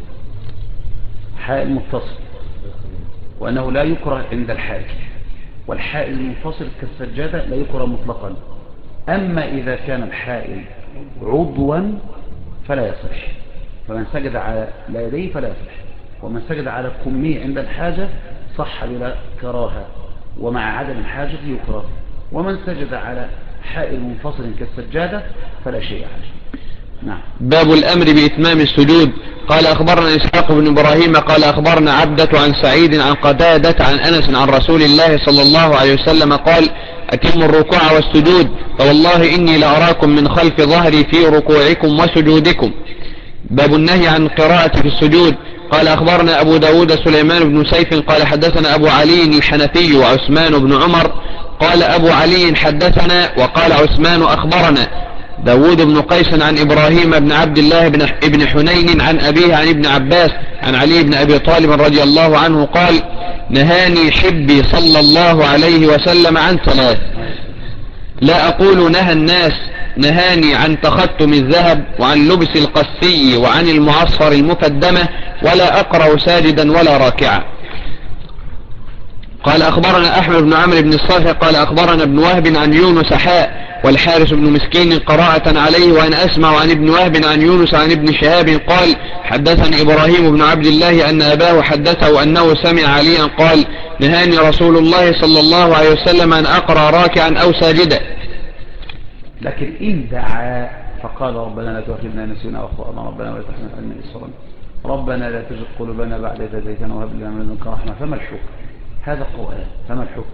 [SPEAKER 2] حائل متصل، وأنه لا يكره عند الحائل، والحائل المنفصل كالسجادة لا يكره مطلقا. أما إذا كان الحائل عضوا فلا يصح، فمن سجد على لا يديه فلا يصح، ومن سجد على كمه عند الحاجة صح بلا كراهة، ومع عدم الحاجة يكره، ومن سجد على حائل منفصل كالسجادة فلا شيء عليه. نعم.
[SPEAKER 1] باب الأمر بإتمام السجود. قال أخبرنا إسحاق بن إبراهيم قال أخبرنا عبدة عن سعيد عن قتادة عن أنس عن رسول الله صلى الله عليه وسلم قال أتموا الركوع والسجود فوالله إني لأراكم من خلف ظهري في ركوعكم وسجودكم. باب النهي عن القراءة في السجود. قال أخبرنا أبو داود سليمان بن سيف قال حدثنا أبو علي الحنفي وعثمان بن عمر قال أبو علي حدثنا وقال عثمان أخبرنا داود بن قيس عن إبراهيم بن عبد الله بن حنين عن أبيه عن ابن عباس عن علي بن أبي طالب رضي الله عنه قال نهاني حبي صلى الله عليه وسلم عن 3 لا أقول نهى الناس نهاني عن تختم الذهب وعن لبس القسي وعن المعصفر المفدمة، ولا أقرأ ساجدا ولا راكعا. قال أخبرنا أحمد بن عمرو بن الصالح قال أخبرنا ابن وهب عن يونس والحارث بن مسكين قراءة عليه، وأنا أسمع عن ابن وهب عن يونس عن ابن شهاب قال حدثني إبراهيم بن عبد الله أن أباه حدثه أنه سمع عليا قال نهاني رسول الله صلى الله عليه وسلم أن أقرأ راكعا أو ساجدا.
[SPEAKER 2] لكن إن دعا فقال ربنا لا تؤاخذنا نسينا وأخطأنا ربنا ولا تحمل علينا إصرا ربنا لا تزغ قلوبنا بعد إذ هديتنا وهب لنا من لدنك رحمة. فما الحكم؟ هذا القرآن فما الحكم؟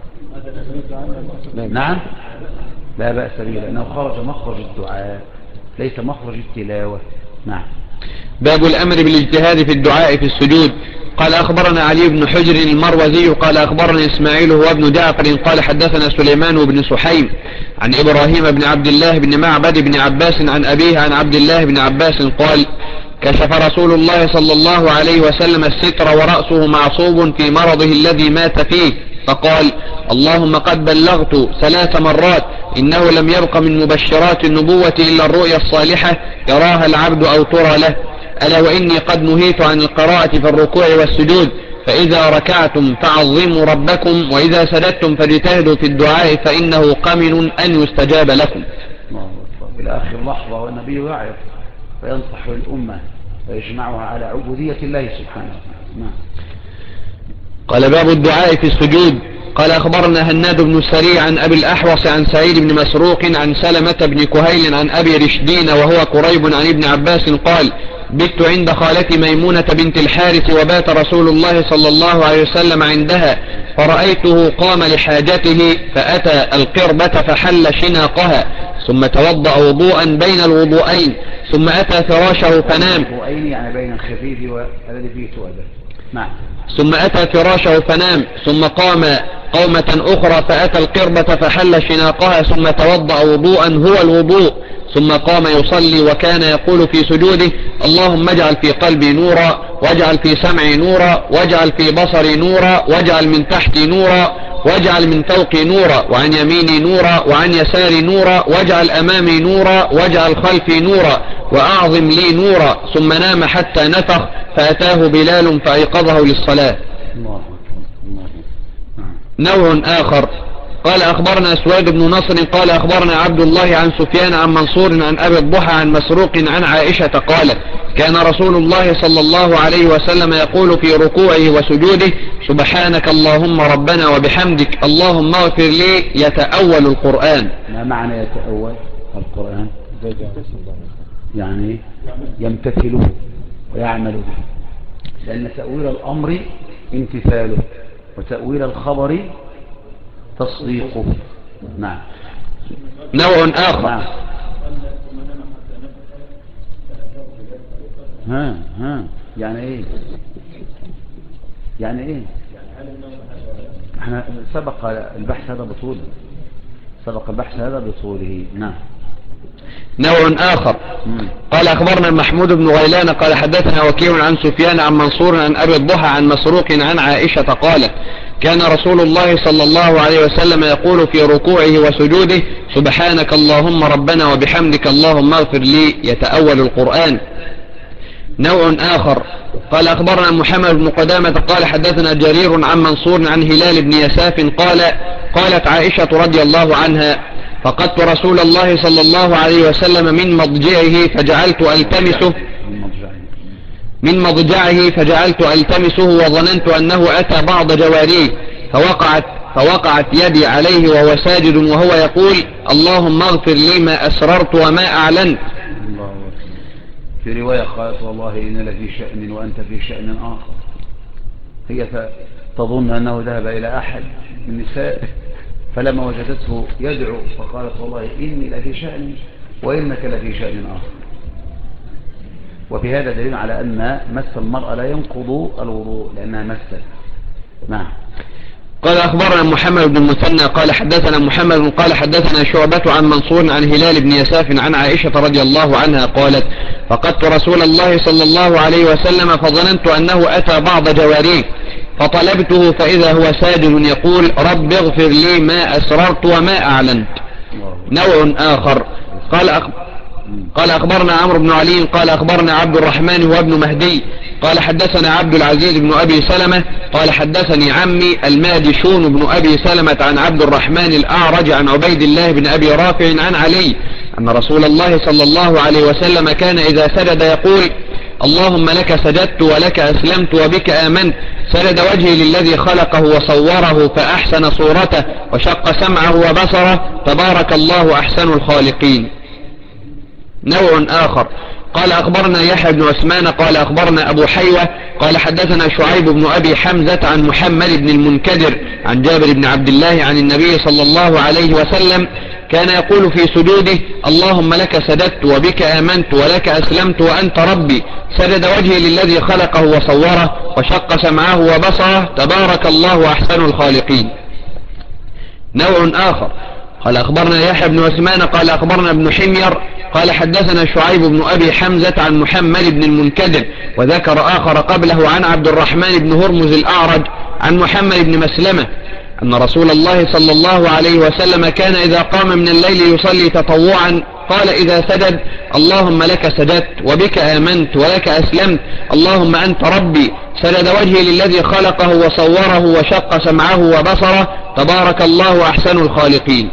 [SPEAKER 2] نعم لا بأس به لأنه خرج مخرج الدعاء ليس مخرج التلاوة. نعم.
[SPEAKER 1] باب الأمر بالاجتهاد في الدعاء في السجود. قال أخبرنا علي بن حجر المروزي قال أخبرنا إسماعيل هو ابن جعفر قال حدثنا سليمان بن سحيم عن إبراهيم بن عبد الله بن معبد بن عباس عن أبيه عن عبد الله بن عباس قال كشف رسول الله صلى الله عليه وسلم الستر ورأسه معصوب في مرضه الذي مات فيه، فقال اللهم قد بلغت 3 مرات إنه لم يبق من مبشرات النبوة إلا الرؤيا الصالحة يراها العبد أو ترى له، ألا وإني قد نهيت عن القراءة في الركوع والسجود، فإذا ركعتم فعظموا ربكم وإذا سجدتم فاجتهدوا في الدعاء فإنه قمن أن يستجاب لكم.
[SPEAKER 2] إلى آخر لحظة والنبي يعرف فينصح الأمة ويجمعها على عبودية الله سبحانه وتعالى.
[SPEAKER 1] قال باب الدعاء في السجود. قال أخبرنا هناد بن السري عن أبي الأحوص عن سعيد بن مسروق عن سلمة بن كهيل عن أبي رشدين وهو قريب عن ابن عباس قال بت عند خالتي ميمونة بنت الحارث وبات رسول الله صلى الله عليه وسلم عندها، فرأيته قام لحاجته فأتى القربة فحل شناقها ثم توضأ وضوءا بين الوضوءين ثم أتى فراشه فنام
[SPEAKER 2] يعني بين الخفيف والذي فيه تؤدى. نعم.
[SPEAKER 1] ثم أتى فراشه فنام ثم قام قومة أخرى فأتى القربة فحل شناقها ثم توضأ وضوءا هو الوضوء ثم قام يصلي وكان يقول في سجوده اللهم اجعل في قلبي نورا واجعل في سمعي نورا واجعل في بصري نورا واجعل من تحتي نورا واجعل من فوقي نورا وعن يميني نورا وعن يساري نورا واجعل أمامي نورا واجعل خلفي نورا وأعظم لي نورا ثم نام حتى نفخ فأتاه بلال فأيقظه للصلاة. نوع آخر. قال أخبرنا سويد بن نصر قال أخبرنا عبد الله عن سفيان عن منصور عن أبي الضحى عن مسروق عن عائشة قالت كان رسول الله صلى الله عليه وسلم يقول في ركوعه وسجوده سبحانك اللهم ربنا وبحمدك اللهم اغفر لي يتأول القرآن.
[SPEAKER 2] ما معنى يتأول القرآن؟ يعني يمتثله ويعمل به، لأن تأويل الأمر امتثاله وتأويل الخبر تصديقه. نعم.
[SPEAKER 1] نوع آخر.
[SPEAKER 2] نعم. يعني ايه؟ يعني ايه؟ احنا سبق البحث هذا بطوله. نعم.
[SPEAKER 1] نوع آخر. قال أخبرنا محمود بن غيلان قال حدثنا وكيع عن سفيان عن منصور عن أبي الضحى عن مسروق عن عائشة قالت كان رسول الله صلى الله عليه وسلم يقول في ركوعه وسجوده سبحانك اللهم ربنا وبحمدك اللهم اغفر لي يتأول القرآن. نوع آخر. قال أخبرنا محمد بن قدامة قال حدثنا جرير عن منصور عن هلال بن يساف قالت عائشة رضي الله عنها فقدت رسول الله صلى الله عليه وسلم من مضجعه فجعلت ألتمسه وظننت أنه أتى بعض جواريه فوقعت يدي عليه وهو ساجد وهو يقول اللهم اغفر لي ما أسررت وما أعلنت.
[SPEAKER 2] في رواية قالت والله إن لفي شأن وأنت في شأن آخر. هي تظن أنه ذهب إلى أحد من نسائه فلما وجدته يدعو فقالت والله إني لفي شأن وإنك لفي شأن آخر. وفي هذا دليل على أن مس المرأة لا ينقض الوضوء لأنها مست. نعم.
[SPEAKER 1] قال أخبرنا محمد بن المثنى قال حدثنا محمد قال حدثنا شعبة عن منصور عن هلال بن يساف عن عائشة رضي الله عنها قالت فقدت رسول الله صلى الله عليه وسلم فظننت أنه أتى بعض جواريه فطلبته فإذا هو ساجد يقول رب اغفر لي ما أسررت وما أعلنت. نوع آخر. قال أخبرنا عمرو بن علي قال أخبرنا عبد الرحمن هو ابن مهدي قال حدثنا عبد العزيز بن أبي سلمة قال حدثني عمي المادشون بن أبي سلمة عن عبد الرحمن الأعرج عن عبيد الله بن أبي رافع عن علي أن رسول الله صلى الله عليه وسلم كان إذا سجد يقول اللهم لك سجدت ولك أسلمت وبك آمنت سجد وجهي للذي خلقه وصوره فأحسن صورته وشق سمعه وبصره تبارك الله أحسن الخالقين. نوع آخر قال أخبرنا يحيى بن عثمان قال أخبرنا أبو حيوة قال حدثنا شعيب بن أبي حمزة عن محمد بن المنكدر عن جابر بن عبد الله عن النبي صلى الله عليه وسلم كان يقول في سجوده اللهم لك سجدت وبك آمنت ولك أسلمت وأنت ربي سجد وجهي للذي خلقه وصوره وشق سمعه وبصره تبارك الله أحسن الخالقين. نوع آخر قال أخبرنا يحيى بن عثمان قال أخبرنا ابن حمير قال حدثنا شعيب بن أبي حمزة عن محمد بن المنكدر وذكر آخر قبله عن عبد الرحمن بن هرمز الأعرج عن محمد بن مسلمة أن رسول الله صلى الله عليه وسلم كان إذا قام من الليل يصلي تطوعا قال إذا سجد اللهم لك سجدت وبك آمنت ولك أسلمت اللهم أنت ربي سجد وجهي للذي خلقه وصوره وشق سمعه وبصره تبارك الله أحسن الخالقين.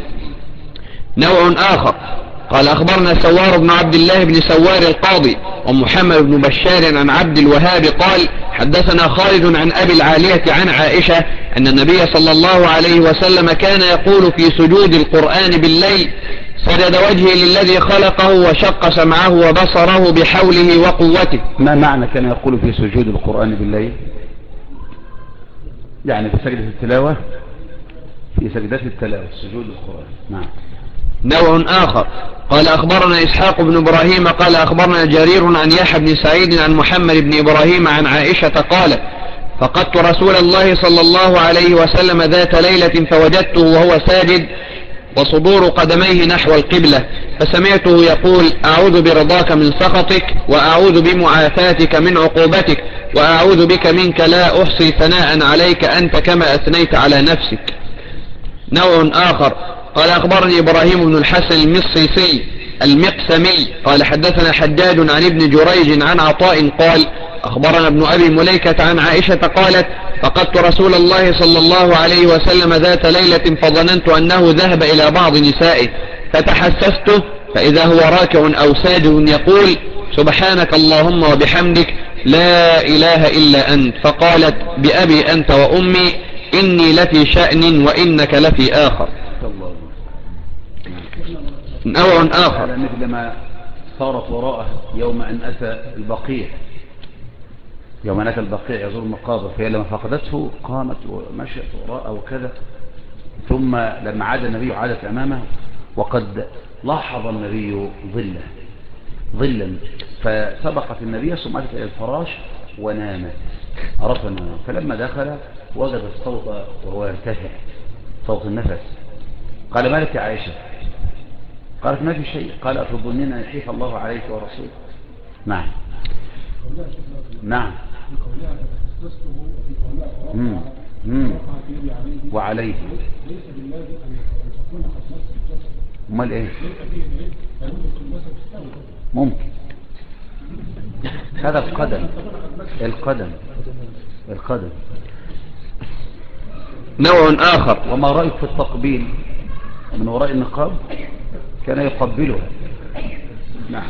[SPEAKER 1] نوع آخر قال أخبرنا سوار بن عبد الله بن سوار القاضي ومحمد بن بشار عن عبد الوهاب قال حدثنا خالد عن أبي العالية عن عائشة أن النبي صلى الله عليه وسلم كان يقول في سجود القرآن بالليل سجد وجهي للذي خلقه وشق سمعه وبصره بحوله وقوته.
[SPEAKER 2] ما معنى كان يقول في سجود القرآن بالليل؟ يعني في سجدة التلاوة، في سجدات التلاوة سجود القرآن. نعم.
[SPEAKER 1] نوع آخر قال أخبرنا إسحاق بن إبراهيم قال أخبرنا جرير عن يحيى بن سعيد عن محمد بن إبراهيم عن عائشة قال فقدت رسول الله صلى الله عليه وسلم ذات ليلة فوجدته وهو ساجد وصدور قدميه نحو القبلة فسمعته يقول أعوذ برضاك من سخطك وأعوذ بمعافاتك من عقوبتك وأعوذ بك منك لا أحصي ثناء عليك أنت كما أثنيت على نفسك. نوع آخر قال أخبرني إبراهيم بن الحسن المصيصي المقسمي قال حدثنا حداد عن ابن جريج عن عطاء قال أخبرنا ابن أبي مليكة عن عائشة قالت فقدت رسول الله صلى الله عليه وسلم ذات ليلة فظننت أنه ذهب إلى بعض نسائه فتحسسته فإذا هو راكع أو ساجد يقول سبحانك اللهم وبحمدك لا إله إلا أنت فقالت بأبي أنت وأمي إني لفي شأن وإنك لفي آخر. نوع آخر
[SPEAKER 2] مثل ما صارت وراءه يوم أن أتى البقيع، يوم أن أتى البقيع يزور المقابر فهي لما فقدته قامت ومشت وراءه وكذا ثم لما عاد النبي عادت أمامه وقد لاحظ النبي ظلا فسبقت النبي ثم أتت إلى الفراش ونامت عرف النوم فلما دخل وجد الصوت وهو يرتفع صوت النفس قال ما لك يا عائشة؟ قالت ما في شيء. قال أتظنين أن يحيف الله عليك ورسوله؟ نعم نعم وعليه امال ايه ممكن هذا القدم.
[SPEAKER 1] نوع آخر
[SPEAKER 2] وما رأيك في التقبيل من وراء النقاب؟ كان يقبله. نعم.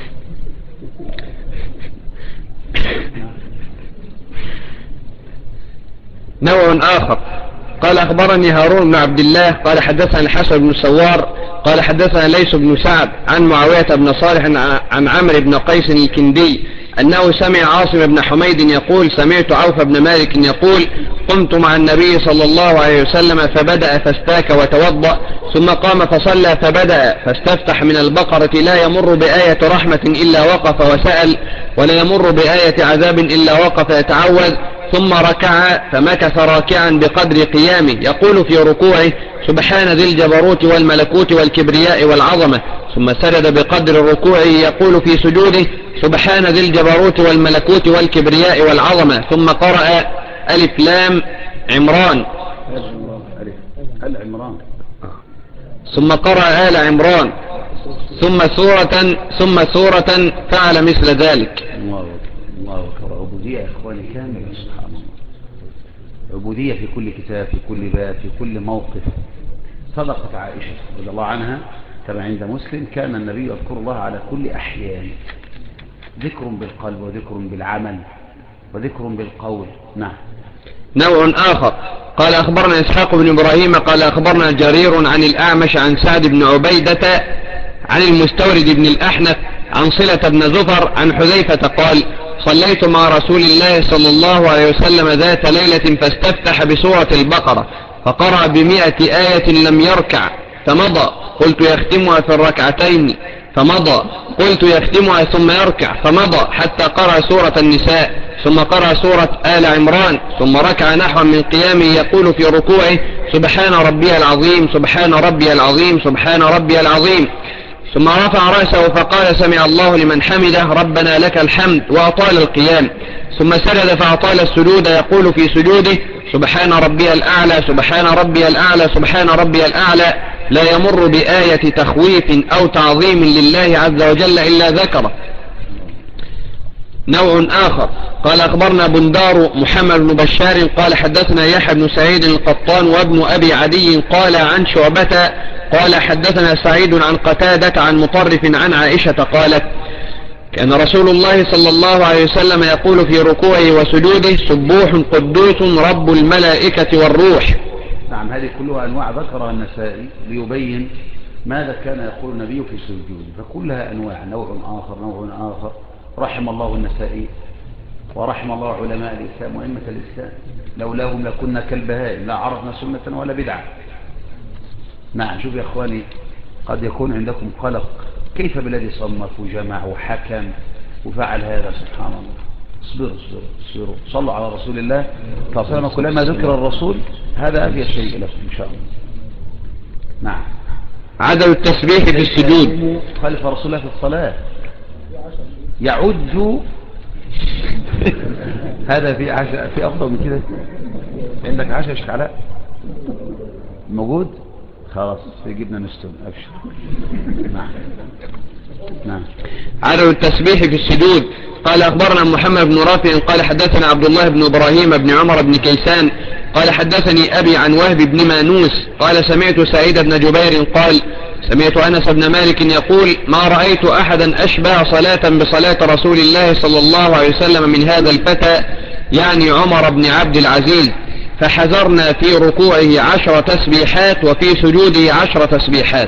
[SPEAKER 1] نوع آخر قال أخبرني هارون بن عبد الله قال حدثنا الحسن بن سوار قال حدثنا ليس بن سعد عن معاوية بن صالح عن عمرو بن قيس الكندي أنه سمع عاصم بن حميد يقول سمعت عوف بن مالك يقول قمت مع النبي صلى الله عليه وسلم فبدأ فاستاك وتوضأ ثم قام فصلى فبدأ فاستفتح من البقرة لا يمر بآية رحمة إلا وقف وسأل ولا يمر بآية عذاب إلا وقف يتعوذ ثم ركع فمكث راكعا بقدر قيامه يقول في ركوعه سبحان ذي الجبروت والملكوت والكبرياء والعظمة ثم سجد بقدر ركوعه يقول في سجوده سبحان ذي الجبروت والملكوت والكبرياء والعظمة ثم قرأ ألف لام عمران ثم قرأ آل عمران ثم سورة فعل مثل ذلك.
[SPEAKER 2] الله أكبر. عبودية يا إخواني كاملة، سبحان الله. عبودية في كل كتاب، في كل باب، في كل موقف. صدقت عائشة رضي الله عنها كما عند مسلم: كان النبي يذكر الله على كل أحيان، ذكر بالقلب وذكر بالعمل وذكر بالقول. نعم.
[SPEAKER 1] نوع آخر: قال أخبرنا إسحاق بن إبراهيم قال أخبرنا جرير عن الأعمش عن سعد بن عبيدة عن المستورد بن الأحنف عن صلة بن زفر عن حذيفة قال: صليت مع رسول الله صلى الله عليه وسلم ذات ليلة فاستفتح بسورة البقرة فقرأ ب100 آية لم يركع فمضى، قلت يختمها في الركعتين فمضى، قلت يختمها ثم يركع فمضى، حتى قرأ سورة النساء ثم قرأ سورة آل عمران ثم ركع نحو من قيامه يقول في ركوعه: سبحان ربي العظيم سبحان ربي العظيم سبحان ربي العظيم، ثم رفع رأسه فقال: سمع الله لمن حمده ربنا لك الحمد، وأطال القيام، ثم سجد فأطال السجود يقول في سجوده: سبحان ربي الأعلى سبحان ربي الأعلى سبحان ربي الأعلى، لا يمر بآية تخويف أو تعظيم لله عز وجل إلا ذكره. نوع آخر: قال أخبرنا بندار محمد بن بشار قال حدثنا يحيى بن سعيد القطان وابن أبي عدي قال عن شعبة قال حدثنا سعيد عن قتادة عن مطرف عن عائشة قالت: كان رسول الله صلى الله عليه وسلم يقول في ركوعه وسجوده: سبوح قدوس رب الملائكة والروح.
[SPEAKER 2] نعم، هذه كلها أنواع ذكرها النسائي ليبين ماذا كان يقول النبي في سجوده، فكلها أنواع، نوع آخر. رحم الله النسائي ورحم الله علماء الإسلام وأئمة الإسلام، لولاهم لكنا كالبهائم لا عرفنا سنة ولا بدعة. نعم. شوف يا أخواني، قد يكون عندكم قلق: كيف بالذي صنف وجمع وحكم وفعل هذا؟ سبحان الله. اصبروا صلوا على رسول الله صلى الله عليه وسلم. كلما ذكر الرسول هذا أفيد شيء لكم إن شاء الله. نعم.
[SPEAKER 1] عدم التسبيح في السجود
[SPEAKER 2] خلف رسول الله في الصلاة يعد. هذا في عشاء، في أفضل من كده؟ عندك عشاء يا شيخ علاء موجود؟ خلاص، في جبنة نستون. أبشر. نعم.
[SPEAKER 1] عدم التسبيح في السجود. قال أخبرنا محمد بن رافع قال حدثنا عبد الله بن إبراهيم بن عمر بن كيسان قال حدثني أبي عن وهب بن مانوس قال سمعت سعيد بن جبير قال: سمعت أنس بن مالك يقول: ما رأيت أحدا أشبه صلاة بصلاة رسول الله صلى الله عليه وسلم من هذا الفتى، يعني عمر بن عبد العزيز، فحذرنا في ركوعه 10 تسبيحات وفي سجوده 10 تسبيحات.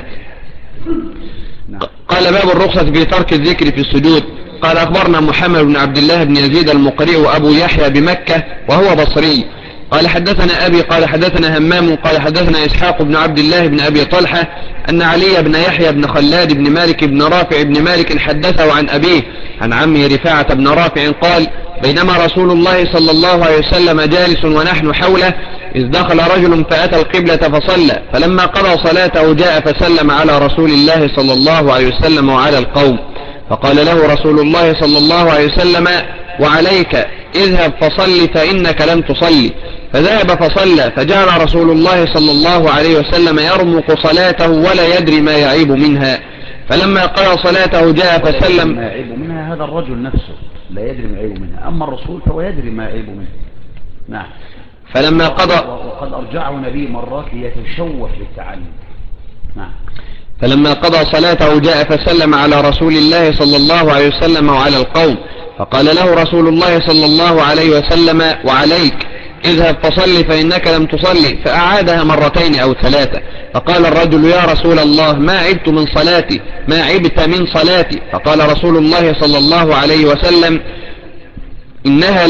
[SPEAKER 1] قال: باب الرخصة في ترك الذكر في السجود. قال أخبرنا محمد بن عبد الله بن يزيد المقرئ وأبو يحيى بمكة وهو بصري قال حدثنا أبي قال حدثنا همام قال حدثنا إسحاق بن عبد الله بن أبي طلحة أن علي بن يحيى بن خلاد بن مالك بن رافع بن مالك حدثه عن أبيه عن عمه رفاعة بن رافع قال: بينما رسول الله صلى الله عليه وسلم جالس ونحن حوله إذ دخل رجل فأتى القبلة فصلى، فلما قضى صلاته جاء فسلم على رسول الله صلى الله عليه وسلم وعلى القوم، فقال له رسول الله صلى الله عليه وسلم: وعليك، اذهب فصل فإنك لم تصلي. فذهب فصلى، فجعل رسول الله صلى الله عليه وسلم يرمق صلاته ولا يدري ما يعيب منها، فلما قضى صلاته جاء فسلم.
[SPEAKER 2] ما يعيب منها هذا الرجل نفسه لا يدري ما يعيب منها، أما الرسول فهو يدري ما يعيب منها. نعم.
[SPEAKER 1] فلما قضى،
[SPEAKER 2] وقد أرجعه نبي مرات ليتشوف للتعلم. نعم.
[SPEAKER 1] فلما قضى صلاته جاء فسلم على رسول الله صلى الله عليه وسلم وعلى القوم، فقال له رسول الله صلى الله عليه وسلم: وعليك، اذهب فصل فإنك لم تصلي. فأعادها 2 أو 3. فقال الرجل: يا رسول الله، ما عبت من صلاتي، ما عبت من صلاتي. فقال رسول الله صلى الله عليه وسلم: إنها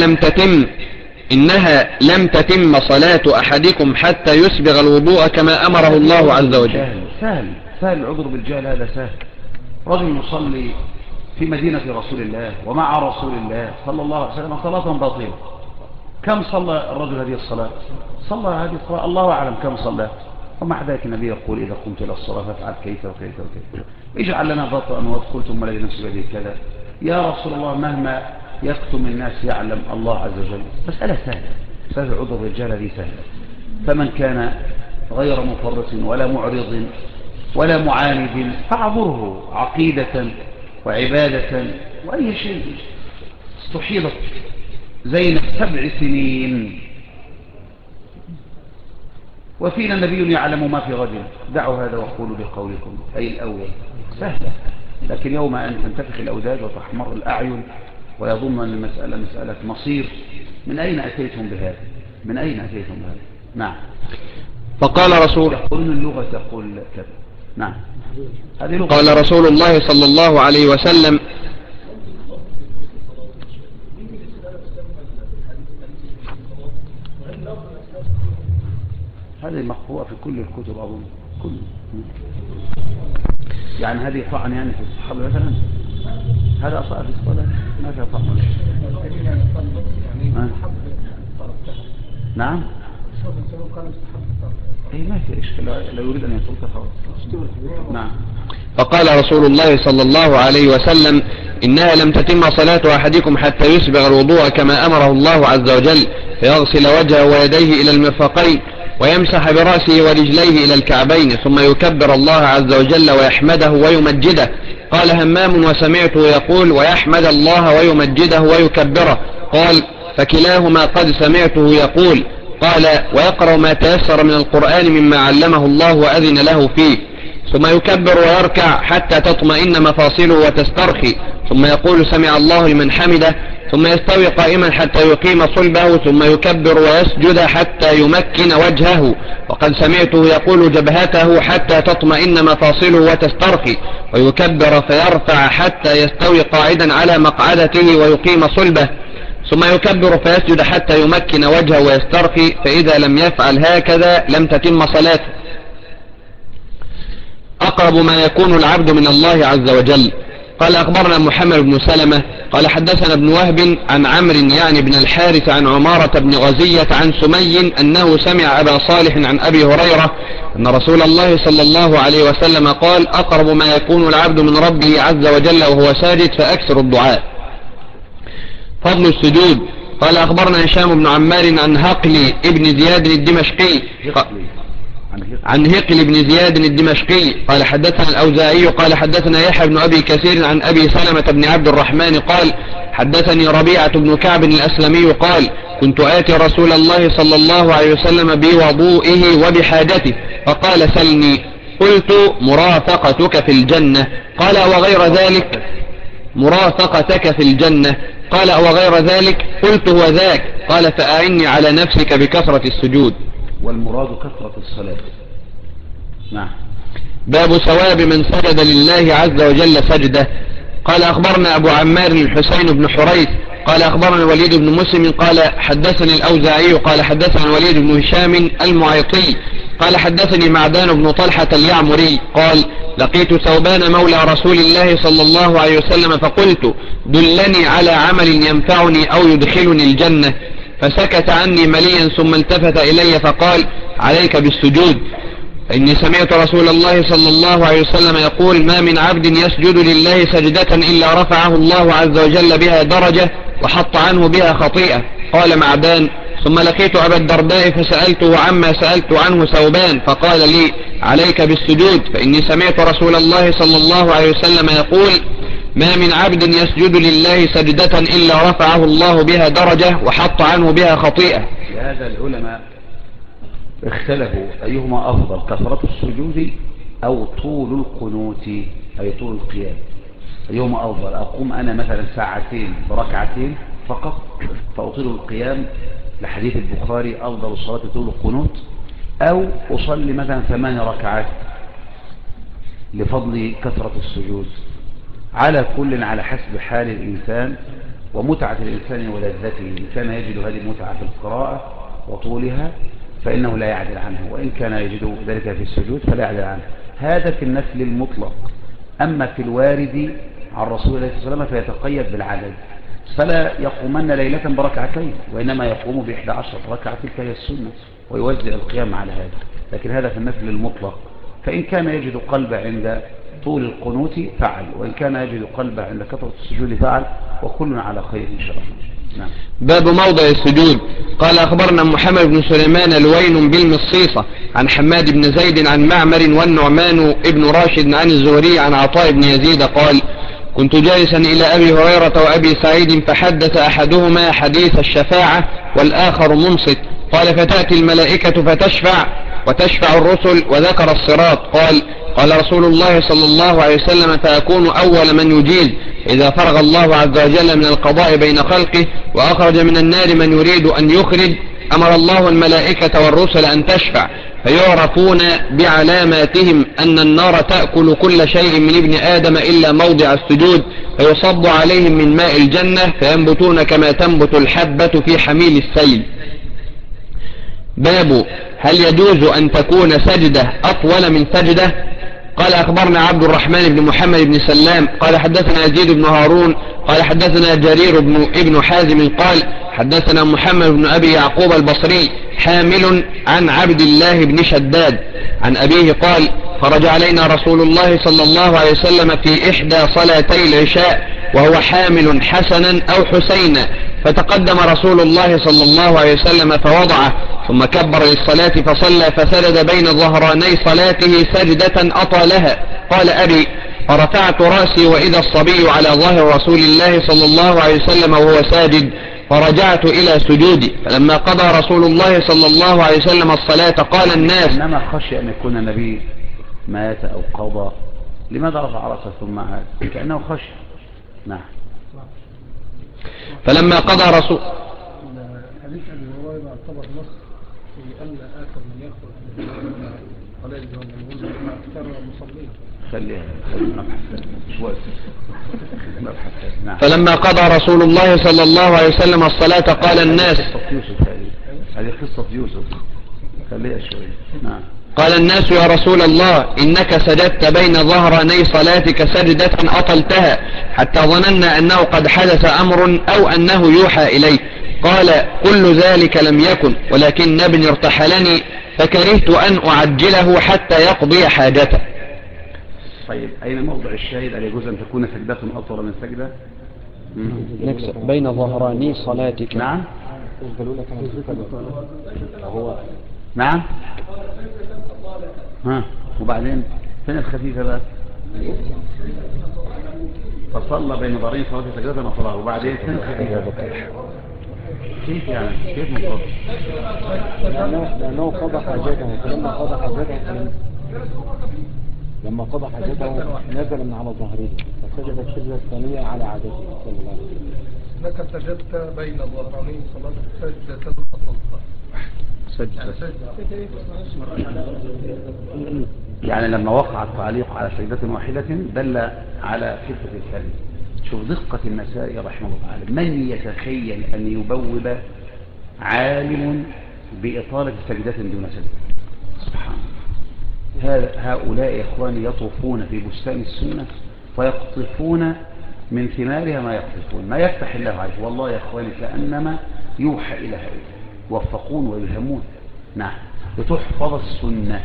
[SPEAKER 1] لم تتم صلاة أحدكم حتى يسبغ الوضوء كما أمره الله عز وجل.
[SPEAKER 2] سهل العذر بالجهل، هذا سهل. رجل يصلي في مدينة رسول الله ومع رسول الله صلى الله عليه وسلم صلاة باطلة. كم صلى الرجل هذه الصلاة؟ صلى هذه الصلاة الله أعلم كم صلى. ومع ذلك النبي يقول: إذا قمت إلى الصلاة فافعل كيف وكيف وكيف، اجعل لنا ضبطا وقلت ثم الذي نفسي بيده كذا. يا رسول الله، مهما يكتم الناس يعلم الله عز وجل. مسألة سهلة عذر الرجال هذه سهلة. فمن كان غير مفرط ولا معرض ولا معاند فاعذره عقيدة وعبادة وأي شيء. استحيضت زينب 7 سنين وفينا نبي يعلم ما في غد. دعوا هذا وقولوا بقولكم أي الأول سهلة، لكن يوم أن تنتفخ الأوداج وتحمر الأعين ويظن أن المسألة مسألة مصير، من أين أتيتم بهذا؟ من أين أتيتم بهذا؟ نعم.
[SPEAKER 1] فقال رسول
[SPEAKER 2] يقولون اللغة تقول كذا. نعم. هذه لغة.
[SPEAKER 1] قال رسول الله صلى الله عليه وسلم
[SPEAKER 2] هذه مقروءة في كل الكتب أظن، كل يعني هذه طعن يعني في الصحابة مثلا، هذا أصلا في الصلاة ما فيها طعن. نعم. اي ما في اشكال، لا يريد ان يترك خلاص. نعم.
[SPEAKER 1] فقال رسول الله صلى الله عليه وسلم إنها لم تتم صلاة أحدكم حتى يسبغ الوضوء كما أمره الله عز وجل، فيغسل وجهه ويديه إلى المرفقين ويمسح برأسه ورجليه إلى الكعبين، ثم يكبر الله عز وجل ويحمده ويمجده. قال همام وسمعته يقول ويحمد الله ويمجده ويكبره. قال فكلاهما قد سمعته يقول. قال ويقرأ ما تيسر من القرآن مما علمه الله وأذن له فيه، ثم يكبر ويركع حتى تطمئن مفاصله وتسترخي، ثم يقول سمع الله لمن حمده، ثم يستوي قائما حتى يقيم صلبه، ثم يكبر ويسجد حتى يمكن وجهه، وقد سمعته يقول جبهته حتى تطمئن مفاصله وتسترخي، ويكبر فيرفع حتى يستوي قاعدا على مقعدته ويقيم صلبه، ثم يكبر فيسجد حتى يمكن وجهه ويسترخي، فإذا لم يفعل هكذا لم تتم صلاته. أقرب ما يكون العبد من الله عز وجل. قال أخبرنا محمد بن سلمة قال حدثنا ابن وهب عن عمرو يعني بن الحارث عن عمارة بن غزية عن سمي أنه سمع أبا صالح عن أبي هريرة أن رسول الله صلى الله عليه وسلم قال أقرب ما يكون العبد من ربه عز وجل وهو ساجد فأكثر الدعاء. فضل السجود. قال أخبرنا هشام بن عمار عن هقل ابن زياد الدمشقي عن هقل بن زياد الدمشقي قال حدثنا الأوزاعي قال حدثنا يحيى بن أبي كثير عن أبي سلمة بن عبد الرحمن قال حدثني ربيعة بن كعب الأسلمي قال كنت آتي رسول الله صلى الله عليه وسلم بوضوئه وبحاجته فقال سلني، قلت مرافقتك في الجنة، قال وغير ذلك مرافقتك في الجنة، قال وغير ذلك، قلت هو ذاك، قال فأعني على نفسك بكثرة السجود.
[SPEAKER 2] والمراد كثرة الصلاة. نعم.
[SPEAKER 1] باب ثواب من سجد لله عز وجل سجدة. قال أخبرنا أبو عمار الحسين بن حريث قال أخبرنا الوليد بن مسلم قال حدثني الأوزاعي قال حدثنا الوليد بن هشام المعيطي قال حدثني معدان بن طلحة اليعمري قال لقيت ثوبان مولى رسول الله صلى الله عليه وسلم فقلت دلني على عمل ينفعني أو يدخلني الجنة، فسكت عني مليا ثم التفت إلي فقال عليك بالسجود، فإني سمعت رسول الله صلى الله عليه وسلم يقول ما من عبد يسجد لله سجدة إلا رفعه الله عز وجل بها درجة وحط عنه بها خطيئة. قال معدان ثم لقيت أبا الدرداء فسألته عما سألت عنه ثوبان فقال لي عليك بالسجود، فإني سمعت رسول الله صلى الله عليه وسلم يقول ما من عبد يسجد لله سجدة إلا رفعه الله بها درجة وحط عنه بها خطيئة.
[SPEAKER 2] لهذا العلماء اختلفوا أيهما أفضل كثرة السجود أو طول القنوت أي طول القيام، أيهما أفضل؟ أقوم أنا مثلا ساعتين بركعتين فقط فأطيل القيام لحديث البخاري أفضل الصلاة طول القنوت، أو أصلي مثلا 8 ركعات لفضل كثرة السجود. على كل على حسب حال الإنسان ومتعة الإنسان ولذته، إن كان يجد هذه المتعة في القراءة وطولها فإنه لا يعدل عنه، وإن كان يجد ذلك في السجود فلا يعدل عنه. هذا في النفل المطلق. أما في الوارد عن رسول الله صلى الله عليه وسلم فيتقيد بالعدد، فلا يقومن ليلة بركعتين وإنما يقوم ب11 ركعة تلك هي السنة ويوزع القيام على هذا. لكن هذا في النفل المطلق، فإن كان يجد قلب عند طول القنوت فعل، وإن كان يجد قلب عند كثرة السجود فعل، وكل على خير إن شاء الله. نعم.
[SPEAKER 1] باب موضع السجود. قال أخبرنا محمد بن سليمان لوين بالمصيصة عن حماد بن زيد عن معمر والنعمان ابن راشد عن الزهري عن عطاء بن يزيد قال كنت جالسا إلى أبي هريرة وأبي سعيد فحدث أحدهما حديث الشفاعة والآخر منصت قال فتأتي الملائكة فتشفع وتشفع الرسل وذكر الصراط قال رسول الله صلى الله عليه وسلم فأكون أول من يجيز إذا فرغ الله عز وجل من القضاء بين خلقه وأخرج من النار من يريد أن يخرج أمر الله الملائكة والرسل أن تشفع فيعرفون بعلاماتهم أن النار تأكل كل شيء من ابن آدم إلا موضع السجود فيصب عليهم من ماء الجنة فينبتون كما تنبت الحبة في حميل السيل. باب هل يجوز أن تكون سجدة أطول من سجدة؟ قال أخبرنا عبد الرحمن بن محمد بن سلام قال حدثنا يزيد بن هارون قال حدثنا جرير ابن حازم قال حدثنا محمد بن أبي يعقوب البصري حامل عن عبد الله بن شداد عن أبيه قال خرج علينا رسول الله صلى الله عليه وسلم في إحدى صلاتي العشاء وهو حامل حسنا أو حسينا فتقدم رسول الله صلى الله عليه وسلم فوضعه ثم كبر للصلاة فصلى فسجد بين ظهراني صلاته سجدة أطالها. قال أبي فرفعت رأسي وإذا الصبي على ظهر رسول الله صلى الله عليه وسلم وهو ساجد فرجعت إلى سجودي فلما قضى رسول الله صلى الله عليه وسلم الصلاة قال الناس
[SPEAKER 2] إنما خشي أن يكون النبي مات أو قضى لماذا رفع رأسه ثم عاد كأنه خشي. نعم.
[SPEAKER 1] فلما قضى رسول
[SPEAKER 3] حديث أبي هريرة اعتبر نص في أن آخر من يخرج ولا يجوز أن يقول مع أكثر المصلين.
[SPEAKER 2] خليها شوي.
[SPEAKER 1] فلما قضى رسول الله صلى الله عليه وسلم الصلاة قال الناس
[SPEAKER 2] هذه قصة يوسف خليها شوي. نعم.
[SPEAKER 1] قال الناس يا رسول الله إنك سجدت بين ظهراني صلاتك سجدة أطلتها حتى ظننا أنه قد حدث أمر أو أنه يوحى إليه. قال كل ذلك لم يكن ولكن ابني ارتحلني فكرهت أن أعجله حتى يقضي حاجته.
[SPEAKER 2] طيب أين موضع الشاهد؟ هل يجوز أن تكون سجدة أطول من سجدة؟
[SPEAKER 1] بين ظهراني صلاتك.
[SPEAKER 2] نعم. نعم. ها وبعدين فين الخفيفة بقى؟ فصلى بين ظهرين صلاة سجدة أطولها وبعدين فين الخفيفة؟ كيف يعني؟ كيف مطلق؟
[SPEAKER 4] لأنه قضى حاجته فلما قضى حاجته لما قضى حاجته نزل من على ظهره فسجد السجدة الثانية على عادته صلى الله عليه وسلم.
[SPEAKER 3] لك سجدت بين ظهراني صلاة سجدة أطلتها.
[SPEAKER 2] يعني لما وقع التعليق على سجدة واحدة دل على خفة الكلمة. شوف دقة النسائي رحمه الله تعالى. من يتخيل أن يبوب عالم بإطالة سجدة دون سجدة؟ سبحان الله. هؤلاء إخواني يطوفون في بستان السنة فيقطفون من ثمارها ما يقطفون ما يفتح الله عليه. والله يا إخواني كأنما يوحى إلى هؤلاء يوفقون ويلهمون. نعم. وتحفظ السنة.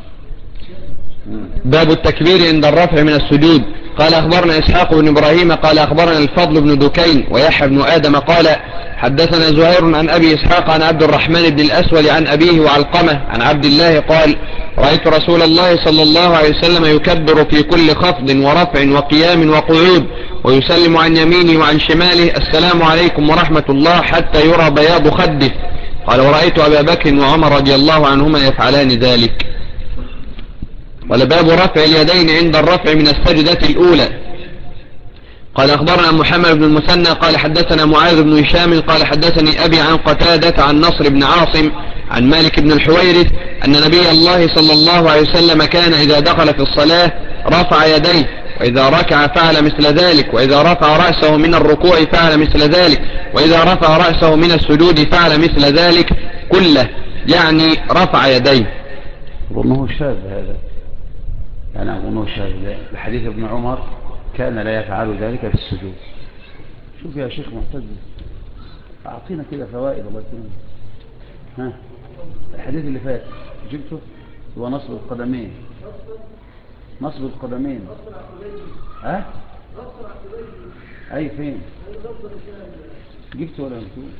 [SPEAKER 1] باب التكبير عند الرفع من السجود. قال أخبرنا إسحاق بن إبراهيم قال أخبرنا الفضل بن دكين ويحيى بن آدم قال حدثنا زهير عن أبي إسحاق عن عبد الرحمن بن الأسود عن أبيه وعلقمة عن عبد الله قال رأيت رسول الله صلى الله عليه وسلم يكبر في كل خفض ورفع وقيام وقعود ويسلم عن يمينه وعن شماله السلام عليكم ورحمة الله حتى يرى بياض خده. قال ورأيت أبا بكر وعمر رضي الله عنهما يفعلان ذلك. ولباب رفع اليدين عند الرفع من السجدة الأولى. قال أخبرنا محمد بن المثنى قال حدثنا معاذ بن هشام قال حدثني أبي عن قتادة عن نصر بن عاصم عن مالك بن الحويرث أن نبي الله صلى الله عليه وسلم كان إذا دخل في الصلاة رفع يديه وإذا ركع فعل مثل ذلك وإذا رفع رأسه من الركوع فعل مثل ذلك وإذا رفع رأسه من السجود فعل مثل ذلك كله يعني رفع يديه.
[SPEAKER 2] أظنه شاذ هذا. يعني أظنه شاذ لحديث ابن عمر كان لا يفعل ذلك في السجود. شوف يا شيخ معتز أعطينا كده فوائد الله يكرمك. ها الحديث اللي فات جبته هو نصب القدمين. نصب القدمين ها أي فين جبت ولا جبت؟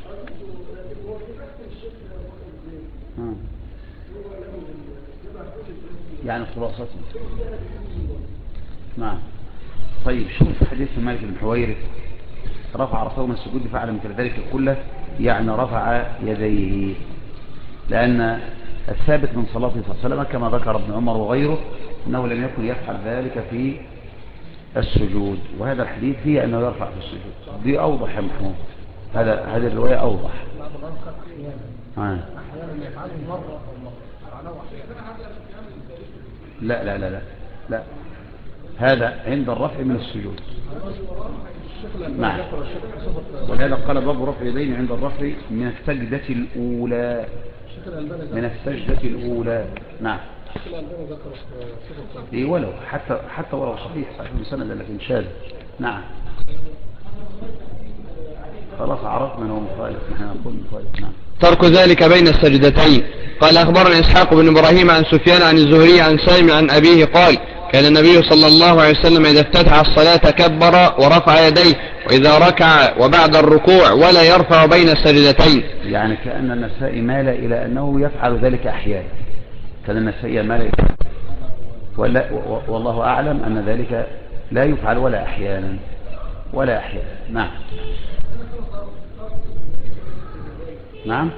[SPEAKER 2] يعني خلاصته. نعم. طيب شوف حديث مالك بن حويرث رفع رأسه من السجود فعل مثل ذلك كله، يعني رفع يديه، لأن الثابت من صلاته صلى الله عليه وسلم كما ذكر ابن عمر وغيره أنه لم يكن يفعل ذلك في السجود، وهذا الحديث فيه أنه يرفع في السجود. دي أوضح يا محمود، هذه الرواية أوضح. لا لا لا لا لا، هذا عند الرفع من السجود. نعم. ولهذا قال باب رفع يدين عند الرفع من السجدة الأولى، من السجدة الأولى. نعم. إيه ولو حتى ولو صحيح مسند لكن شاذ. نعم. خلاص عرفنا انه مخالف، نحن نقول مخالف. نعم.
[SPEAKER 1] ترك ذلك بين السجدتين. قال أخبرنا إسحاق بن إبراهيم عن سفيان عن الزهري عن سالم عن أبيه قال كان النبي صلى الله عليه وسلم إذا افتتح الصلاة كبر ورفع يديه وإذا ركع وبعد الركوع ولا يرفع بين السجدتين.
[SPEAKER 2] يعني كأن النسائي مال إلى أنه يفعل ذلك أحيانا، كان النسائي مال والله أعلم أن ذلك لا يفعل ولا أحيانا ولا أحيانا. نعم. نعم.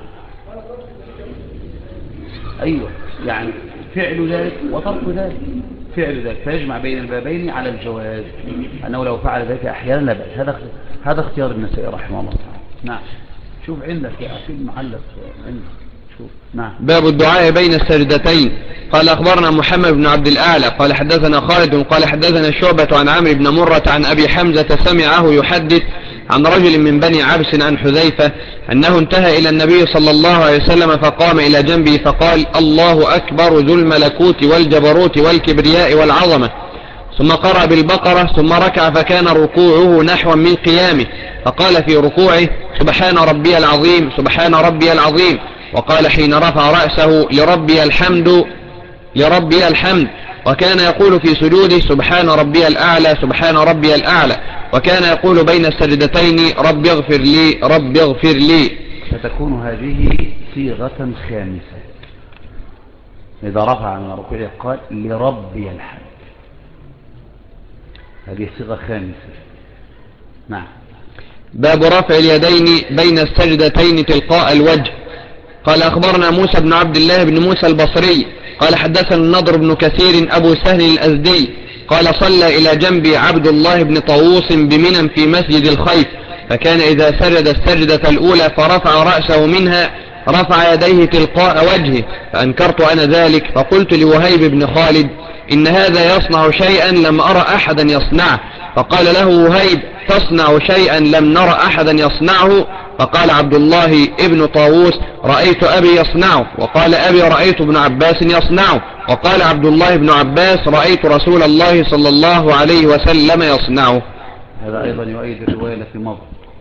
[SPEAKER 2] أيوة، يعني فعل ذلك وترك ذلك، فعل ذلك فيجمع بين البابين على الجواز، أنه لو فعل ذلك أحيانا لا بأس. هذا اختيار النسائي رحمه الله تعالى. نعم. شوف عندك يا أخي المعلق عندك. شوف. نعم.
[SPEAKER 1] باب الدعاء بين السجدتين. قال أخبرنا محمد بن عبد الأعلى قال حدثنا خالد قال حدثنا شعبة عن عمرو بن مرة عن أبي حمزة سمعه يحدث عن رجل من بني عبس عن حذيفة أنه انتهى إلى النبي صلى الله عليه وسلم فقام إلى جنبه فقال الله أكبر ذو الملكوت والجبروت والكبرياء والعظمة، ثم قرأ بالبقرة ثم ركع فكان ركوعه نحو من قيامه، فقال في ركوعه سبحان ربي العظيم سبحان ربي العظيم، وقال حين رفع رأسه لربي الحمد، وكان يقول في سجوده سبحان ربي الأعلى سبحان ربي الأعلى، وكان يقول بين السجدتين رب اغفر لي رب اغفر لي.
[SPEAKER 2] فتكون هذه صيغة خامسة، إذا رفع من ركوعه قال لربي الحمد، هذه صيغة خامسة. نعم.
[SPEAKER 1] باب رفع اليدين بين السجدتين تلقاء الوجه. قال أخبرنا موسى بن عبد الله بن موسى البصري قال حدثنا النضر بن كثير أبو سهل الأزدي قال صلى إلى جنبي عبد الله بن طاووس بمنى في مسجد الخيف، فكان إذا سجد السجدة الأولى فرفع رأسه منها رفع يديه تلقاء وجهه، فأنكرت أنا ذلك فقلت لوهيب بن خالد إن هذا يصنع شيئا لم أرى أحدا يصنعه، فقال له وهيب تصنع شيئا لم نرى أحدا يصنعه، فقال عبد الله ابن طاووس رأيت أبي يصنعه، وقال أبي رأيت ابن عباس يصنعه، وقال عبد الله بن عباس رأيت رسول الله صلى الله عليه وسلم يصنعه.
[SPEAKER 2] هذا أيضا يؤيد الرواية التي مضت.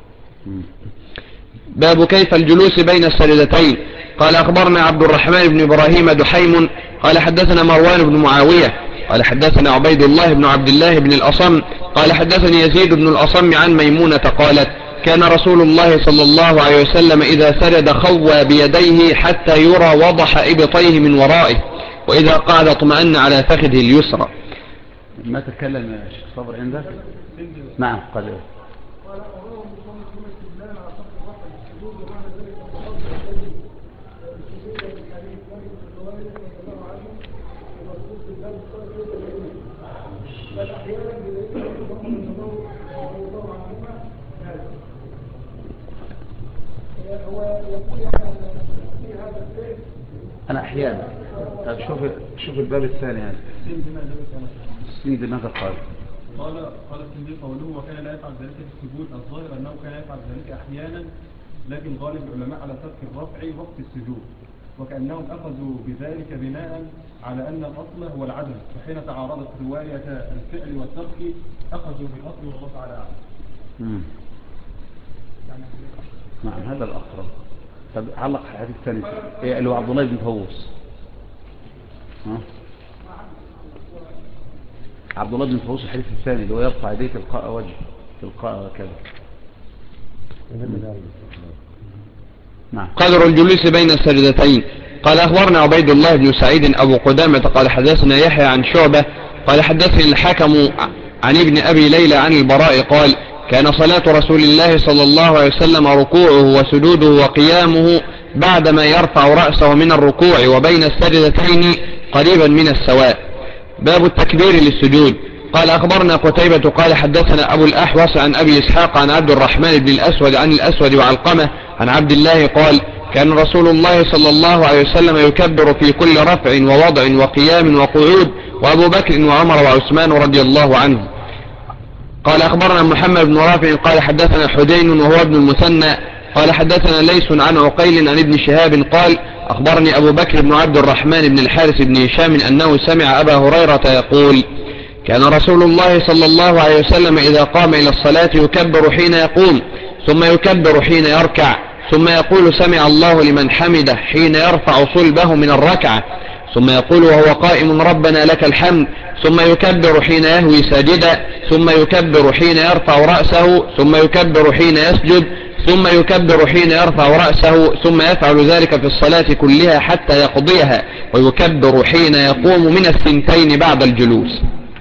[SPEAKER 1] باب كيف الجلوس بين السجدتين. قال أخبرنا عبد الرحمن بن إبراهيم دحيم قال حدثنا مروان بن معاوية قال حدثنا عبيد الله بن عبد الله بن الأصم قال حدثني يزيد بن الأصم عن ميمونة قالت كان رسول الله صلى الله عليه وسلم إذا سجد خوى بيديه حتى يرى وضح إبطيه من ورائه، وإذا قعد اطمأن على فخذه اليسرى.
[SPEAKER 2] ما تتكلم يا شيخ صبر عندك؟ نعم قال أنا أحيانا. طب شوف الباب الثاني هذا. السند ماذا قال؟
[SPEAKER 5] قال السندي قوله وكان لا يفعل ذلك في السجود، الظاهر أنه كان يفعل ذلك أحيانا، لكن غالب العلماء على ترك الرفع وقت السجود، وكأنهم أخذوا بذلك بناء على أن الأصل هو العدم، فحين تعارضت رواية الفعل والترك أخذوا بالأصل والله تعالى أعلم.
[SPEAKER 2] نعم هذا الأقرب. طب علق الحديث الثاني اللي هو عبد الله بن طاووس. عبد الله بن طاووس الحديث الثاني اللي هو يرفع يديه تلقاء وجه تلقاء كذا. نعم.
[SPEAKER 1] قدر الجلوس بين السجدتين. قال أخبرنا عبيد الله بن سعيد أبو قدامة قال حدثنا يحيى عن شعبة قال حدثني الحكم عن ابن أبي ليلى عن البراء قال كان صلاة رسول الله صلى الله عليه وسلم ركوعه وسجوده وقيامه بعدما يرفع رأسه من الركوع وبين السجدتين قريبا من السواء. باب التكبير للسجود. قال أخبرنا قتيبة قال حدثنا أبو الأحوص عن أبي إسحاق عن عبد الرحمن بن الأسود عن الأسود وعلقمة عن عبد الله قال كان رسول الله صلى الله عليه وسلم يكبر في كل رفع ووضع وقيام وقعود وأبو بكر وعمر وعثمان رضي الله عنه. قال أخبرنا محمد بن رافع قال حدثنا حدين وهو ابن المثنى قال حدثنا ليس عن عقيل عن ابن شهاب قال أخبرني أبو بكر بن عبد الرحمن بن الحارث بن هشام أنه سمع أبا هريرة يقول كان رسول الله صلى الله عليه وسلم إذا قام إلى الصلاة يكبر حين يقوم ثم يكبر حين يركع ثم يقول سمع الله لمن حمده حين يرفع صلبه من الركعة ثم يقول وهو قائم ربنا لك الحمد ثم يكبر حين يهوي ساجدا ثم يكبر حين يرفع رأسه ثم يكبر حين يسجد ثم يكبر حين يرفع رأسه ثم يفعل ذلك في الصلاة كلها حتى يقضيها ويكبر حين يقوم من الثنتين بعد الجلوس.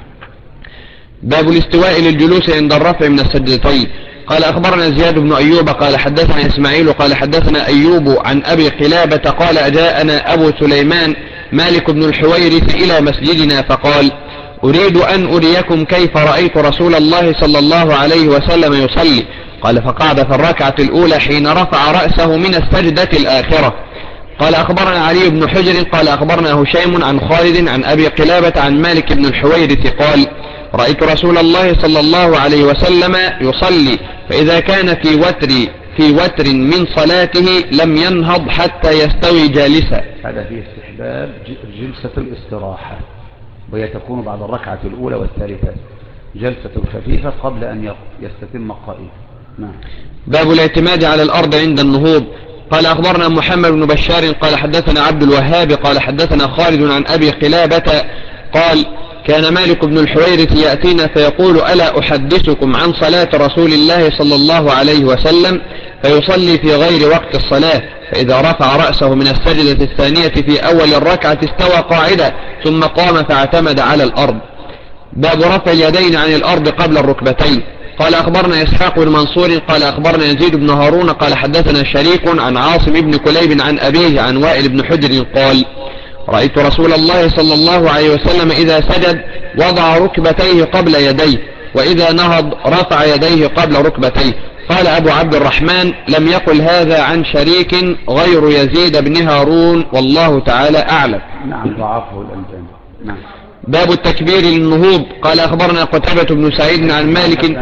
[SPEAKER 1] باب الاستواء للجلوس عند الرفع من السجدتين. قال أخبرنا زياد بن أيوب قال حدثنا إسماعيل قال حدثنا أيوب عن أبي قلابة قال جاءنا أبو سليمان مالك بن الحويرث إلى مسجدنا فقال أريد أن أريكم كيف رأيت رسول الله صلى الله عليه وسلم يصلي. قال فقعد في الركعة الأولى حين رفع رأسه من السجدة الآخرة. قال أخبرنا علي بن حجر قال أخبرنا هشيم عن خالد عن أبي قلابة عن مالك بن الحويرث قال رأيت رسول الله صلى الله عليه وسلم يصلي فإذا كان في وتر من صلاته لم ينهض حتى يستوي جالسا.
[SPEAKER 2] هذا فيه استحباب جلسة الاستراحة وهي تكون بعد الركعة الأولى والثالثة جلسة خفيفة قبل أن يستتم قائما. نعم.
[SPEAKER 1] باب الاعتماد على الأرض عند النهوض. قال أخبرنا محمد بن بشار قال حدثنا عبد الوهاب قال حدثنا خالد عن أبي قلابة قال كان مالك بن الحويرث يأتينا فيقول ألا أحدثكم عن صلاة رسول الله صلى الله عليه وسلم فيصلي في غير وقت الصلاة فإذا رفع رأسه من السجدة الثانية في أول الركعة استوى قاعدة ثم قام فاعتمد على الأرض. باب رفع اليدين عن الأرض قبل الركبتين. قال أخبرنا إسحاق بن منصور قال أخبرنا يزيد بن هارون قال حدثنا شريك عن عاصم بن كليب عن أبيه عن وائل بن حجر قال رأيت رسول الله صلى الله عليه وسلم إذا سجد وضع ركبتيه قبل يديه وإذا نهض رفع يديه قبل ركبتيه. قال أبو عبد الرحمن لم يقل هذا عن شريك غير يزيد بن هارون والله تعالى أعلم.
[SPEAKER 2] نعم ضعفه الألباني. نعم.
[SPEAKER 1] باب التكبير للنهوض. قال أخبرنا قتيبة بن سعيد عن مالك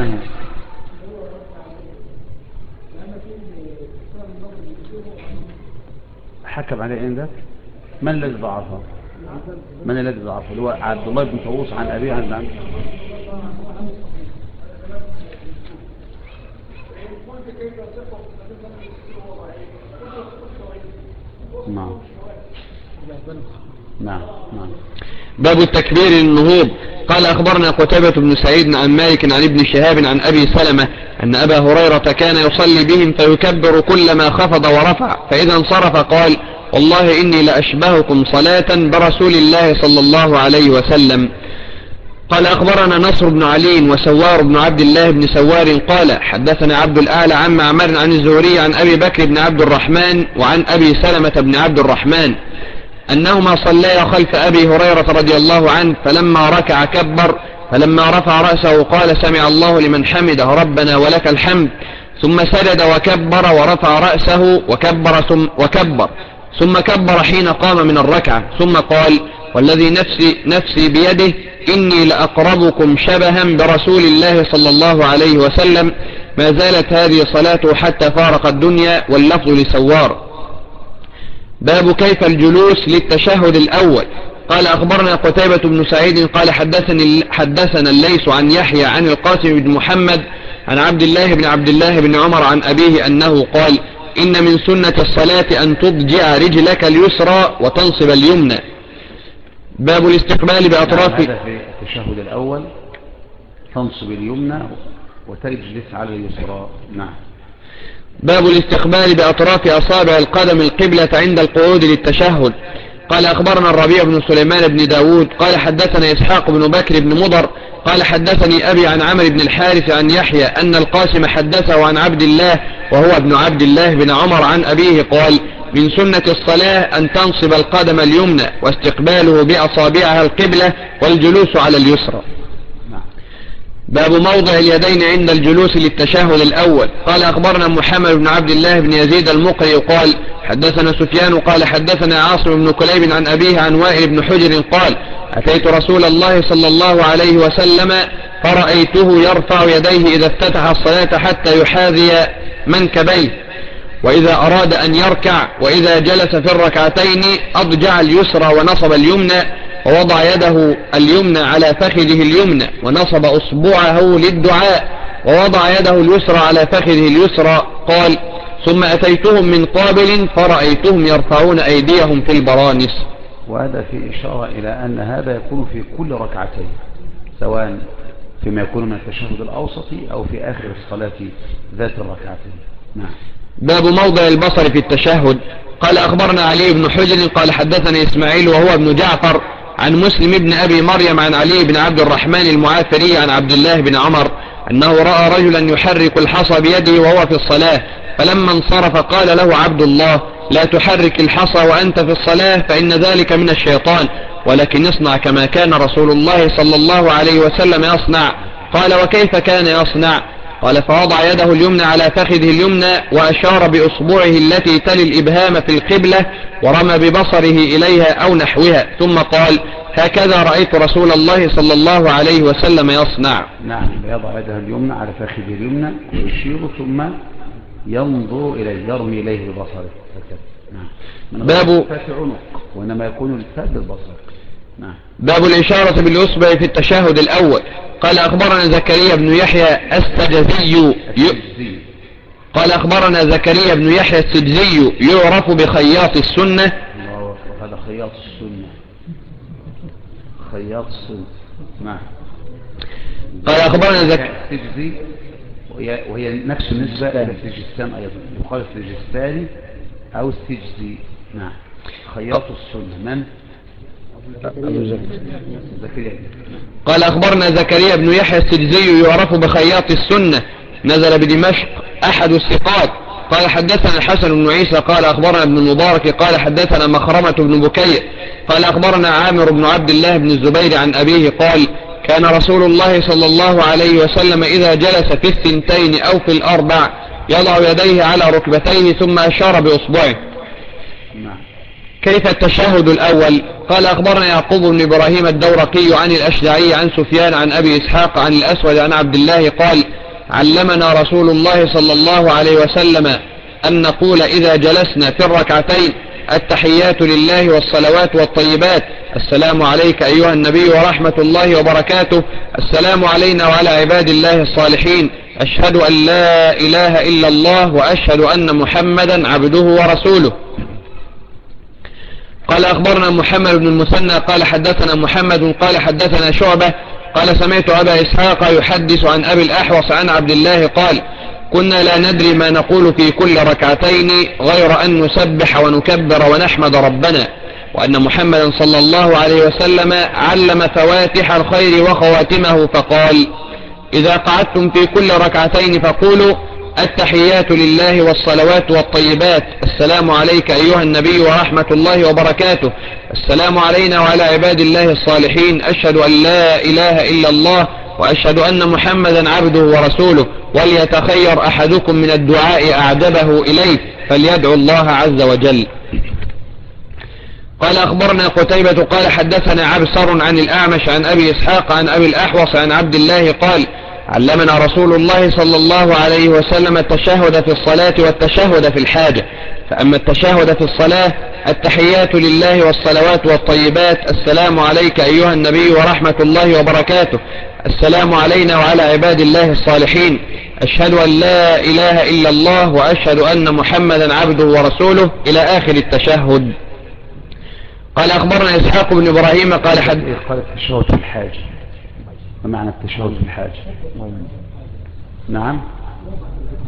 [SPEAKER 2] حكم عليه عندك من الذي ضعفه؟ من الذي ضعفه؟ هو عبد الله بن طاووس عن أبيه عن نعم. نعم.
[SPEAKER 1] باب التكبير للنهوض. قال أخبرنا قتيبة بن سعيد عن مالك عن ابن شهاب عن أبي سلمة أن أبا هريرة كان يصلي بهم فيكبر كلما خفض ورفع فإذا انصرف قال والله إني لأشبهكم صلاة برسول الله صلى الله عليه وسلم. قال أخبرنا نصر بن علي وسوار بن عبد الله بن سوار قال حدثنا عبد الأعلى عن معمر عن الزهري عن أبي بكر بن عبد الرحمن وعن أبي سلمة بن عبد الرحمن أنهما صليا خلف أبي هريرة رضي الله عنه فلما ركع كبر فلما رفع رأسه قال سمع الله لمن حمده ربنا ولك الحمد ثم سجد وكبر ورفع رأسه وكبر ثم كبر حين قام من الركعة ثم قال والذي نفسي بيده إني لأقربكم شبها برسول الله صلى الله عليه وسلم ما زالت هذه صلاته حتى فارق الدنيا واللفظ لسوار. باب كيف الجلوس للتشهد الأول. قال أخبرنا قتيبة بن سعيد قال حدثنا الليث عن يحيى عن القاسم بن محمد عن عبد الله بن عمر عن أبيه أنه قال إن من سنة الصلاة أن تضجع رجلك اليسرى وتنصب اليمنى. باب الاستقبال بأطراف
[SPEAKER 2] هذا في التشهد الأول تنصب اليمنى وتجلس على اليسرى. نعم.
[SPEAKER 1] باب الاستقبال بأطراف أصابع القدم القبلة عند القعود للتشهد. قال أخبرنا الربيع بن سليمان بن داود قال حدثنا إسحاق بن بكر بن مضر قال حدثني أبي عن عمرو بن الحارث عن يحيى أن القاسم حدثه عن عبد الله وهو ابن عبد الله بن عمر عن أبيه قال من سنة الصلاة أن تنصب القدم اليمنى واستقباله بأصابعها القبلة والجلوس على اليسرى. باب موضع اليدين عند الجلوس للتشهد الأول. قال أخبرنا محمد بن عبد الله بن يزيد المقري قال حدثنا سفيان قال حدثنا عاصم بن كليب عن أبيه عن وائل بن حجر قال أتيت رسول الله صلى الله عليه وسلم فرأيته يرفع يديه إذا افتتح الصلاة حتى يحاذي منكبيه وإذا أراد أن يركع وإذا جلس في الركعتين أضجع اليسرى ونصب اليمنى ووضع يده اليمنى على فخذه اليمنى ونصب أصبعه للدعاء ووضع يده اليسرى على فخذه اليسرى. قال ثم أتيتهم من قابل فرأيتهم يرفعون أيديهم في البرانس.
[SPEAKER 2] وهذا في إشارة إلى أن هذا يكون في كل ركعتين سواء فيما يكون من التشهد الأوسطي أو في آخر الصلاة ذات الركعتين. نعم.
[SPEAKER 1] باب موضع البصر في التشهد. قال أخبرنا علي بن حجر قال حدثنا إسماعيل وهو ابن جعفر عن مسلم بن أبي مريم عن علي بن عبد الرحمن المعافري عن عبد الله بن عمر أنه رأى رجلا يحرك الحصى بيده وهو في الصلاة فلما انصرف قال له عبد الله لا تحرك الحصى وأنت في الصلاة فإن ذلك من الشيطان ولكن اصنع كما كان رسول الله صلى الله عليه وسلم يصنع. قال وكيف كان يصنع؟ قال فوضع يده اليمنى على فخذه اليمنى وأشار بأصبعه التي تلي الإبهام في القبلة ورمى ببصره إليها أو نحوها ثم قال هكذا رأيت رسول الله صلى الله عليه وسلم يصنع.
[SPEAKER 2] نعم. يضع يده اليمنى على فخذه اليمنى ويشير ثم ينظر إليه يرمي إليه ببصره. نعم.
[SPEAKER 1] باب
[SPEAKER 2] عنق وإنما يكون الفات بالبصر. نعم.
[SPEAKER 1] باب الإشارة بالأصبع في التشهد الأول. قال أخبرنا زكريا بن يحيى السجزي قال أخبرنا زكريا بن يحيى السجزي يعرف بخياط السنة.
[SPEAKER 2] هذا خياط السنة. خياط السنة. نعم.
[SPEAKER 1] قال أخبرنا
[SPEAKER 2] السجزي وهي نفس النسبة إلى السجستان أيضا يقال السجستاني أو السجزي. نعم. خياط السنة من؟ زكريا.
[SPEAKER 1] قال أخبرنا زكريا بن يحيى السجزي يعرف بخياط السنة نزل بدمشق أحد الثقات. قال حدثنا الحسن بن عيسى قال أخبرنا ابن المبارك قال حدثنا مخرمة بن بكير قال أخبرنا عامر بن عبد الله بن الزبير عن أبيه قال كان رسول الله صلى الله عليه وسلم إذا جلس في الثنتين أو في الأربع يضع يديه على ركبتيه ثم أشار بأصبعه. كيف التشهد الأول؟ قال أخبرنا يعقوب بن إبراهيم الدورقي عن الأشجعي عن سفيان عن أبي إسحاق عن الأسود عن عبد الله قال علمنا رسول الله صلى الله عليه وسلم أن نقول إذا جلسنا في الركعتين التحيات لله والصلوات والطيبات السلام عليك أيها النبي ورحمة الله وبركاته السلام علينا وعلى عباد الله الصالحين أشهد أن لا إله إلا الله وأشهد أن محمدا عبده ورسوله. قال أخبرنا محمد بن المثنى قال حدثنا محمد قال حدثنا شعبة قال سمعت أبا إسحاق يحدث عن أبي الأحوص عن عبد الله قال كنا لا ندري ما نقول في كل ركعتين غير أن نسبح ونكبر ونحمد ربنا وأن محمدا صلى الله عليه وسلم علم فواتح الخير وخواتمه فقال إذا قعدتم في كل ركعتين فقولوا التحيات لله والصلوات والطيبات السلام عليك أيها النبي ورحمة الله وبركاته السلام علينا وعلى عباد الله الصالحين أشهد أن لا إله إلا الله وأشهد أن محمدا عبده ورسوله وليتخير أحدكم من الدعاء أعجبه إليه فليدعو الله عز وجل. قال أخبرنا قتيبة قال حدثنا عبسر عن الأعمش عن أبي إسحاق عن أبي الأحوص عن عبد الله قال علمنا رسول الله صلى الله عليه وسلم التشهد في الصلاة والتشهد في الحاجة فأما التشهد في الصلاة التحيات لله والصلوات والطيبات السلام عليك أيها النبي ورحمة الله وبركاته السلام علينا وعلى عباد الله الصالحين أشهد أن لا إله إلا الله وأشهد أن محمدا عبده ورسوله إلى آخر التشهد. قال أخبرنا إسحاق بن إبراهيم قال
[SPEAKER 2] التشهد في الحاجة. ما معنى التشهد في الحاجة؟ نعم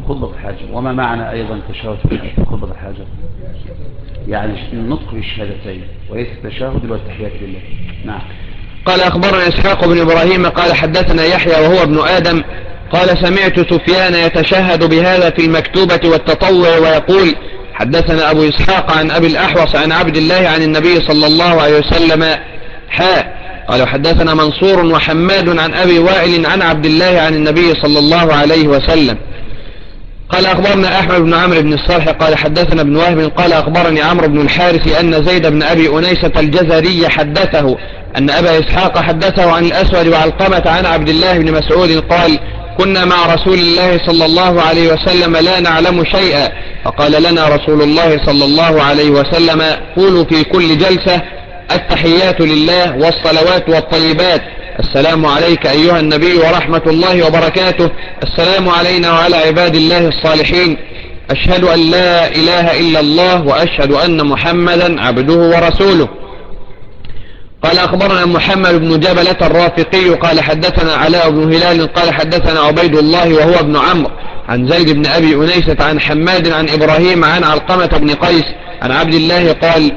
[SPEAKER 2] خطبة الحاجة. وما معنى أيضا تشهد في خطبة الحاجة؟ يعني النطق بالشهادتين وليس التشهد والتحيات لله. نعم.
[SPEAKER 1] قال أخبرنا إسحاق بن إبراهيم قال حدثنا يحيى وهو ابن آدم قال سمعت سفيان يتشهد بهذا في المكتوبة والتطوع ويقول حدثنا أبو إسحاق عن أبي الأحوص عن عبد الله عن النبي صلى الله عليه وسلم قال حدثنا منصور وحماد عن أبي وائل عن عبد الله عن النبي صلى الله عليه وسلم. قال أخبرنا أحمد بن عمرو بن الصالح قال حدثنا ابن وهب قال أخبرني عمرو بن الحارث أن زيد بن أبي أنيسة الجزري حدثه أن أبا إسحاق حدثه عن الأسود وعلقمة عن عبد الله بن مسعود قال كنا مع رسول الله صلى الله عليه وسلم لا نعلم شيئا فقال لنا رسول الله صلى الله عليه وسلم قولوا في كل جلسة التحيات لله والصلوات والطيبات السلام عليك أيها النبي ورحمة الله وبركاته السلام علينا وعلى عباد الله الصالحين أشهد أن لا إله إلا الله وأشهد أن محمدا عبده ورسوله. قال أخبرنا محمد بن جبلة الرافقي قال حدثنا علاء بن هلال قال حدثنا عبيد الله وهو ابن عمرو عن زيد بن أبي أنيسة عن حماد عن إبراهيم عن علقمة بن قيس عن عبد الله قال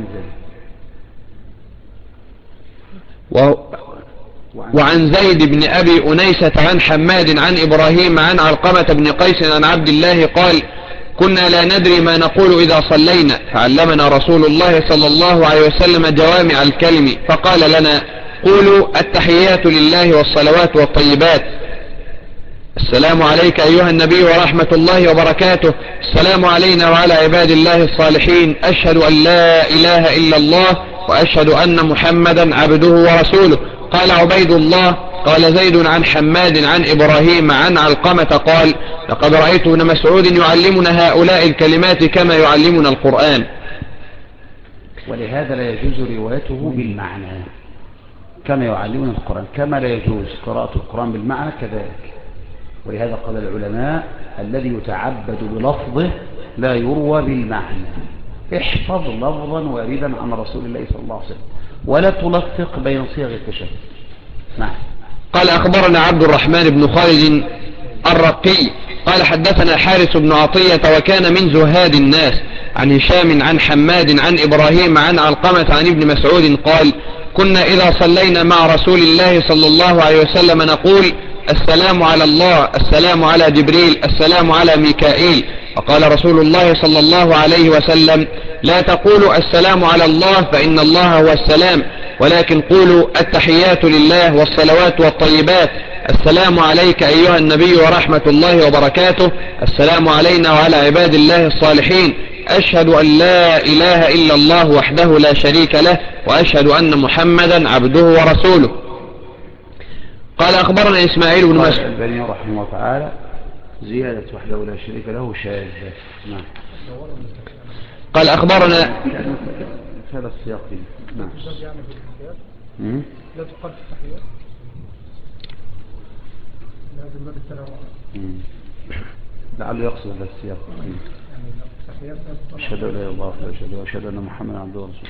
[SPEAKER 1] وعن زيد بن أبي أنيسة عن حماد عن إبراهيم عن علقمة بن قيس عن عبد الله قال كنا لا ندري ما نقول إذا صلينا فعلمنا رسول الله صلى الله عليه وسلم جوامع الكلم فقال لنا قولوا التحيات لله والصلوات والطيبات السلام عليك أيها النبي ورحمة الله وبركاته السلام علينا وعلى عباد الله الصالحين أشهد أن لا إله إلا الله وأشهد أن محمدا عبده ورسوله. قال عبيد الله قال زيد عن حماد عن إبراهيم عن علقمة قال لقد رأيت ابن مسعود يعلمنا هؤلاء الكلمات كما يعلمنا القرآن.
[SPEAKER 2] ولهذا لا يجوز روايته بالمعنى كما يعلمنا القرآن كما لا يجوز قراءة القرآن بالمعنى كذلك. ولهذا قال العلماء الذي يتعبد بلفظه لا يروى بالمعنى. احفظ لفظا واردا عن رسول الله صلى الله عليه وسلم ولا تلفق بين صيغ التشهد. نعم.
[SPEAKER 1] قال أخبرنا عبد الرحمن بن خالد الرقي قال حدثنا حارث بن عطية وكان من زهاد الناس عن هشام عن حماد عن إبراهيم عن علقمة عن ابن مسعود قال كنا إذا صلينا مع رسول الله صلى الله عليه وسلم نقول السلام على الله السلام على جبريل السلام على ميكائيل فقال رسول الله صلى الله عليه وسلم لا تقولوا السلام على الله فإن الله هو السلام ولكن قولوا التحيات لله والصلوات والطيبات السلام عليك أيها النبي ورحمة الله وبركاته السلام علينا وعلى عباد الله الصالحين أشهد أن لا إله إلا الله وحده لا شريك له وأشهد أن محمدا عبده ورسوله. قال أخبرنا إسماعيل بن مسعود
[SPEAKER 2] الباني رحمه الله تعالى زيادة وحده لا شريك له شاذة. نعم.
[SPEAKER 1] قال أخبرنا
[SPEAKER 2] هذا السياق. نعم.
[SPEAKER 3] لا تقال في التحيات لازم باب التنوع
[SPEAKER 2] لعله يقصد هذا السياق. أشهد أن لا إله إلا الله وأشهد أن محمدا عبده ورسوله.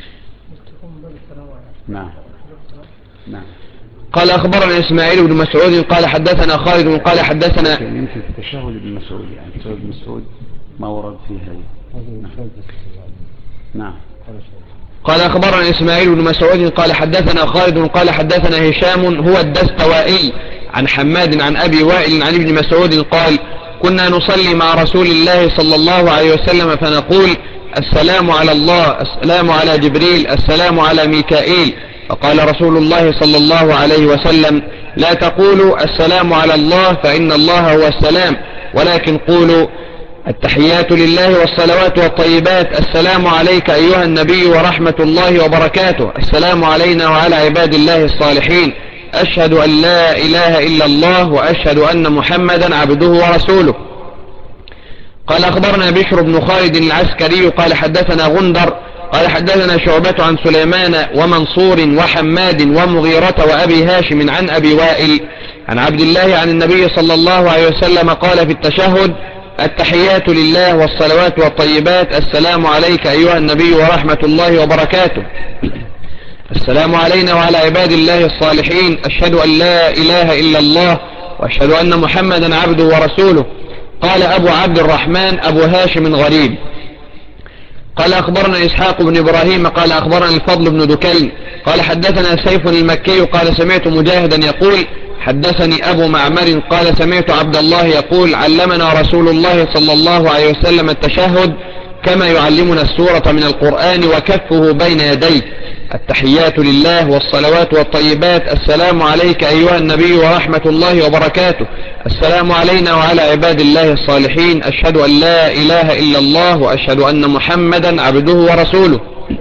[SPEAKER 2] نعم. نعم.
[SPEAKER 1] قال أخبرنا إسماعيل بن مسعود قال حدثنا خالد قال حدثنا
[SPEAKER 2] يمكن في التشهد ابن مسعود يعني تشهد ابن مسعود ما ورد فيه هذا. نعم.
[SPEAKER 1] قال أخبرنا إسماعيل بن مسعود قال حدثنا خالد قال حدثنا هشام هو الدستوائي عن حماد عن أبي وائل عن ابن مسعود قال كنا نصلي مع رسول الله صلى الله عليه وسلم فنقول السلام على الله السلام على جبريل السلام على ميكائيل فقال رسول الله صلى الله عليه وسلم لا تقولوا السلام على الله فإن الله هو السلام ولكن قولوا التحيات لله والصلوات والطيبات السلام عليك أيها النبي ورحمة الله وبركاته السلام علينا وعلى عباد الله الصالحين أشهد أن لا إله إلا الله وأشهد أن محمدا عبده ورسوله. قال أخبرنا بشر بن خالد العسكري قال حدثنا غندر قال حدثنا شعبة عن سليمان ومنصور وحماد ومغيرة وأبي هاشم عن أبي وائل عن عبد الله عن النبي صلى الله عليه وسلم قال في التشهد التحيات لله والصلوات والطيبات السلام عليك أيها النبي ورحمة الله وبركاته السلام علينا وعلى عباد الله الصالحين أشهد أن لا إله إلا الله وأشهد أن محمدا عبده ورسوله. قال أبو عبد الرحمن أبو هاشم غريب. قال أخبرنا إسحاق بن إبراهيم قال أخبرنا الفضل بن دكين قال حدثنا سيف المكي قال سمعت مجاهدا يقول حدثني أبو معمر قال سمعت عبد الله يقول علمنا رسول الله صلى الله عليه وسلم التشهد كما يعلمنا السورة من القرآن وكفه بين يديه. التحيات لله والصلوات والطيبات السلام عليك أيها النبي ورحمة الله وبركاته. السلام علينا وعلى عباد الله الصالحين. أشهد أن لا إله إلا الله وأشهد أن محمدا عبده ورسوله.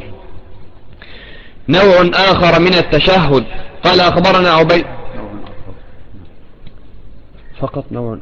[SPEAKER 1] نوع آخر من التشهد. قال أخبرنا عبيد فقط نوع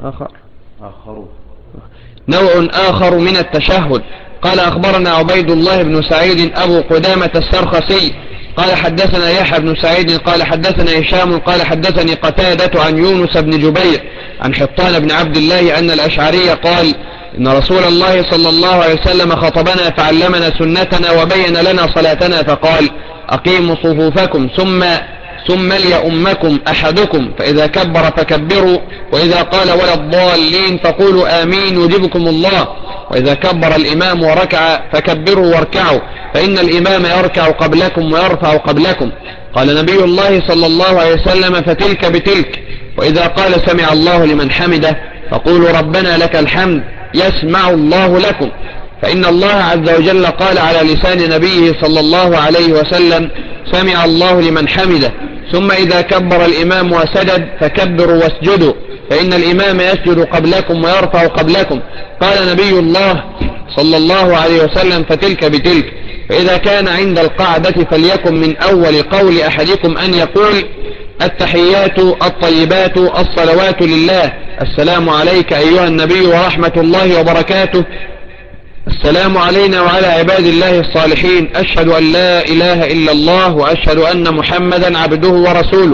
[SPEAKER 1] آخر من التشهد. قال أخبرنا عبيد الله بن سعيد أبو قدامة السرخسي قال حدثنا يحيى بن سعيد قال حدثنا هشام قال حدثني قتادة عن يونس بن جبير عن حطان بن عبد الله أن الأشعري قال إن رسول الله صلى الله عليه وسلم خطبنا فعلمنا سنتنا وبين لنا صلاتنا فقال أقيموا صفوفكم ثم ليؤمكم أحدكم فإذا كبر فكبروا وإذا قال ولا الضالين فقولوا آمين يجيبكم الله وإذا كبر الإمام وركع فكبروا واركعوا فإن الإمام يركع قبلكم ويرفع قبلكم. قال نبي الله صلى الله عليه وسلم فتلك بتلك وإذا قال سمع الله لمن حمده فقولوا ربنا لك الحمد يسمع الله لكم فإن الله عز وجل قال على لسان نبيه صلى الله عليه وسلم سمع الله لمن حمده. ثم إذا كبر الإمام وسجد فكبروا واسجدوا فإن الإمام يسجد قبلكم ويرفع قبلكم. قال نبي الله صلى الله عليه وسلم فتلك بتلك. فإذا كان عند القعدة فليكن من أول قول أحدكم أن يقول التحيات الطيبات الصلوات لله السلام عليك أيها النبي ورحمة الله وبركاته. السلام علينا وعلى عباد الله الصالحين. أشهد أن لا إله إلا الله وأشهد أن محمدا عبده ورسوله.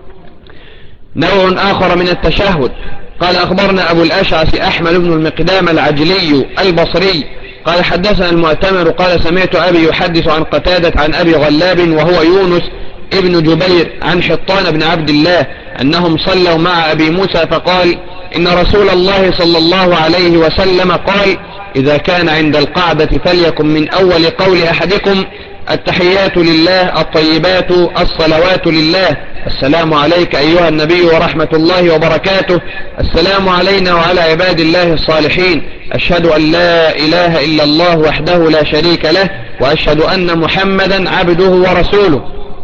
[SPEAKER 1] نوع آخر من التشهد. قال أخبرنا أبو الأشعث أحمد بن المقدام العجلي البصري قال حدثنا المعتمر قال سمعت أبي يحدث عن قتادة عن أبي غلاب وهو يونس ابن جبير عن حطان بن عبد الله أنهم صلوا مع أبي موسى فقال إن رسول الله صلى الله عليه وسلم قال إذا كان عند القعدة فليكن من أول قول أحدكم التحيات لله الطيبات الصلوات لله السلام عليك أيها النبي ورحمة الله وبركاته. السلام علينا وعلى عباد الله الصالحين. أشهد أن لا إله إلا الله وحده لا شريك له وأشهد أن محمدا عبده ورسوله.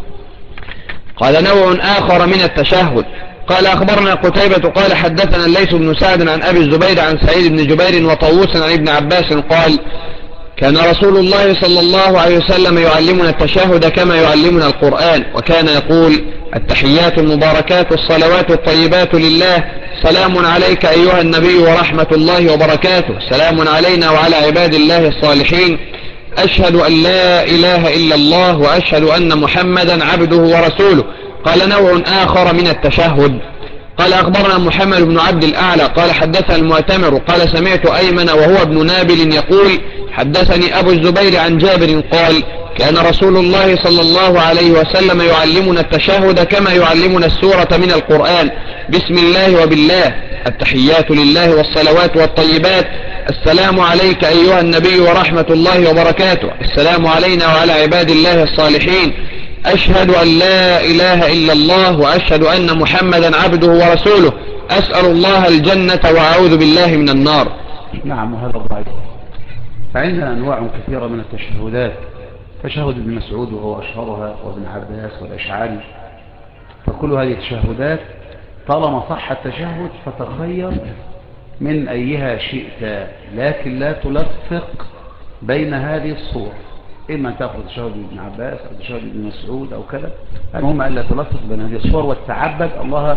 [SPEAKER 1] قال نوع آخر من التشهد. قال أخبرنا قتيبة قال حدثنا الليث بن سعد عن أبي الزبير عن سعيد بن جبير وطووس عن ابن عباس قال كان رسول الله صلى الله عليه وسلم يعلمنا التشهد كما يعلمنا القرآن وكان يقول التحيات المباركات الصلوات الطيبات لله سلام عليك أيها النبي ورحمة الله وبركاته. سلام علينا وعلى عباد الله الصالحين. أشهد أن لا إله إلا الله وأشهد أن محمدا عبده ورسوله. قال نوع آخر من التشهد. قال أخبرنا محمد بن عبد الأعلى قال حدثنا المعتمر قال سمعت أيمن وهو ابن نابل يقول حدثني أبو الزبير عن جابر قال كان رسول الله صلى الله عليه وسلم يعلمنا التشهد كما يعلمنا السورة من القرآن بسم الله وبالله التحيات لله والصلوات والطيبات السلام عليك أيها النبي ورحمة الله وبركاته. السلام علينا وعلى عباد الله الصالحين. أشهد أن لا إله إلا الله وأشهد أن محمدا عبده ورسوله. أسأل الله الجنة وأعوذ بالله من النار.
[SPEAKER 2] نعم وهذا ضعيف. فعندنا أنواع كثيرة من التشهدات. تشهد ابن مسعود وهو أشهرها وابن عباس والأشعري. فكل هذه التشهدات طالما صح التشهد فتخير من أيها شئت لكن لا تلفق بين هذه الصور. إما أن تأخذ تشهد ابن عباس أو تشهد ابن مسعود أو كذا. المهم أن لا تلفق بين هذه الصور وتتعبد الله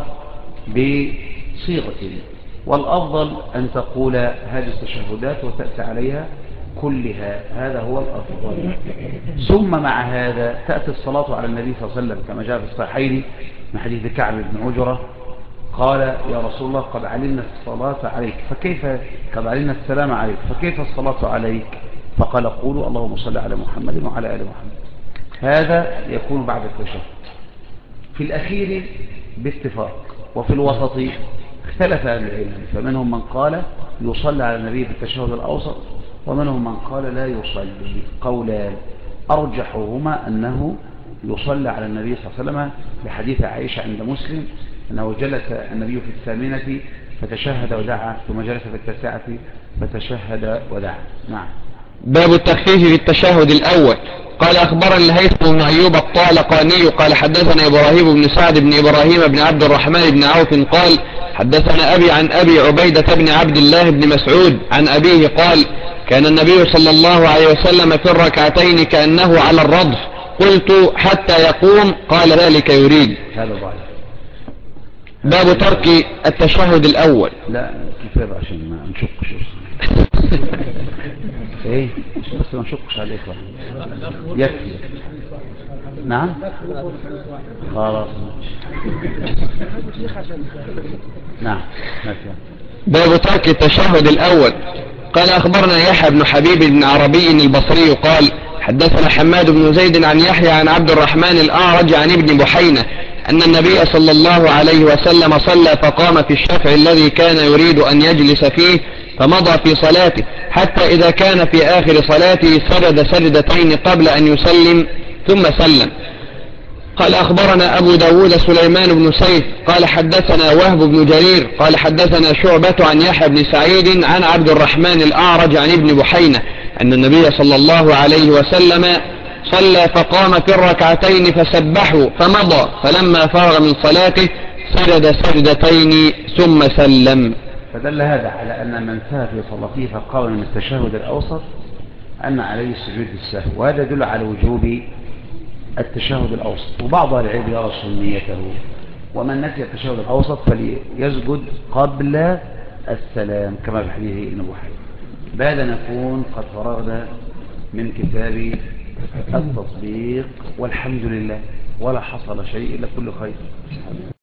[SPEAKER 2] بصيغة. والأفضل أن تقول هذه التشهدات وتأتي عليها كلها. هذا هو الأفضل. ثم مع هذا تأتي الصلاة على النبي صلى الله عليه وسلم كما جاء في الصحيحين من حديث كعب بن عجرة قال يا رسول الله قد علمنا الصلاة عليك فكيف قد علمنا السلام عليك فكيف الصلاة عليك فقال قولوا اللهم صل على محمد وعلى آل محمد. هذا يكون بعد التشهد. في الأخير باتفاق وفي الوسط اختلف أهل العلم فمنهم من قال يصلي على النبي في التشهد الأوسط، ومنهم من قال لا يصلي. قولان أرجحهما أنه يصلي على النبي صلى الله عليه وسلم لحديث عائشة عند مسلم أنه جلس النبي في الثامنة فتشهد ودعا، ثم جلس في التاسعة فتشهد ودعا. نعم.
[SPEAKER 1] باب التخفيف في التشهد الأول. قال أخبرني الهيثم بن أيوب الطالقاني قال حدثنا إبراهيم بن سعد بن إبراهيم بن عبد الرحمن بن عوف قال حدثنا أبي عن أبي عبيدة بن عبد الله بن مسعود عن أبيه قال كان النبي صلى الله عليه وسلم في الركعتين كأنه على الرضف، قلت حتى يقوم، قال ذلك يريد.
[SPEAKER 2] هذا ضعيف.
[SPEAKER 1] باب ترك التشهد الأول.
[SPEAKER 2] لا كفاية عشان ما نشقش ايه بس ما نشقش على الإخوة، يكفي. نعم خلاص. نعم.
[SPEAKER 1] باب ترك التشهد الأول. قال أخبرنا يحيى بن حبيب بن عربي البصري قال حدثنا حماد بن زيد عن يحيى عن عبد الرحمن الأعرج عن ابن بحينة أن النبي صلى الله عليه وسلم صلى فقام في الشفع الذي كان يريد أن يجلس فيه، فمضى في صلاته حتى إذا كان في آخر صلاته سجد سجدتين قبل أن يسلم ثم سلم. قال أخبرنا أبو داود سليمان بن سيف قال حدثنا وهب بن جرير قال حدثنا شعبة عن يحيى بن سعيد عن عبد الرحمن الأعرج عن ابن بحينة أن النبي صلى الله عليه وسلم صلى فقام في الركعتين فسبحوا فمضى، فلما فرغ من صلاته سجد سجدتين ثم سلم.
[SPEAKER 2] فدل هذا على أن من سهى في صلاته فقام من التشهد الأوسط أن عليه سجود السهو، وهذا يدل على وجوب التشهد الأوسط. وبعض العلم يرى سنيته، ومن نسي التشهد الأوسط فليسجد قبل السلام كما في حديث ابن بحيرة. بهذا نكون قد فرغنا من كتاب التطبيق، والحمد لله ولا حصل شيء إلا كل خير.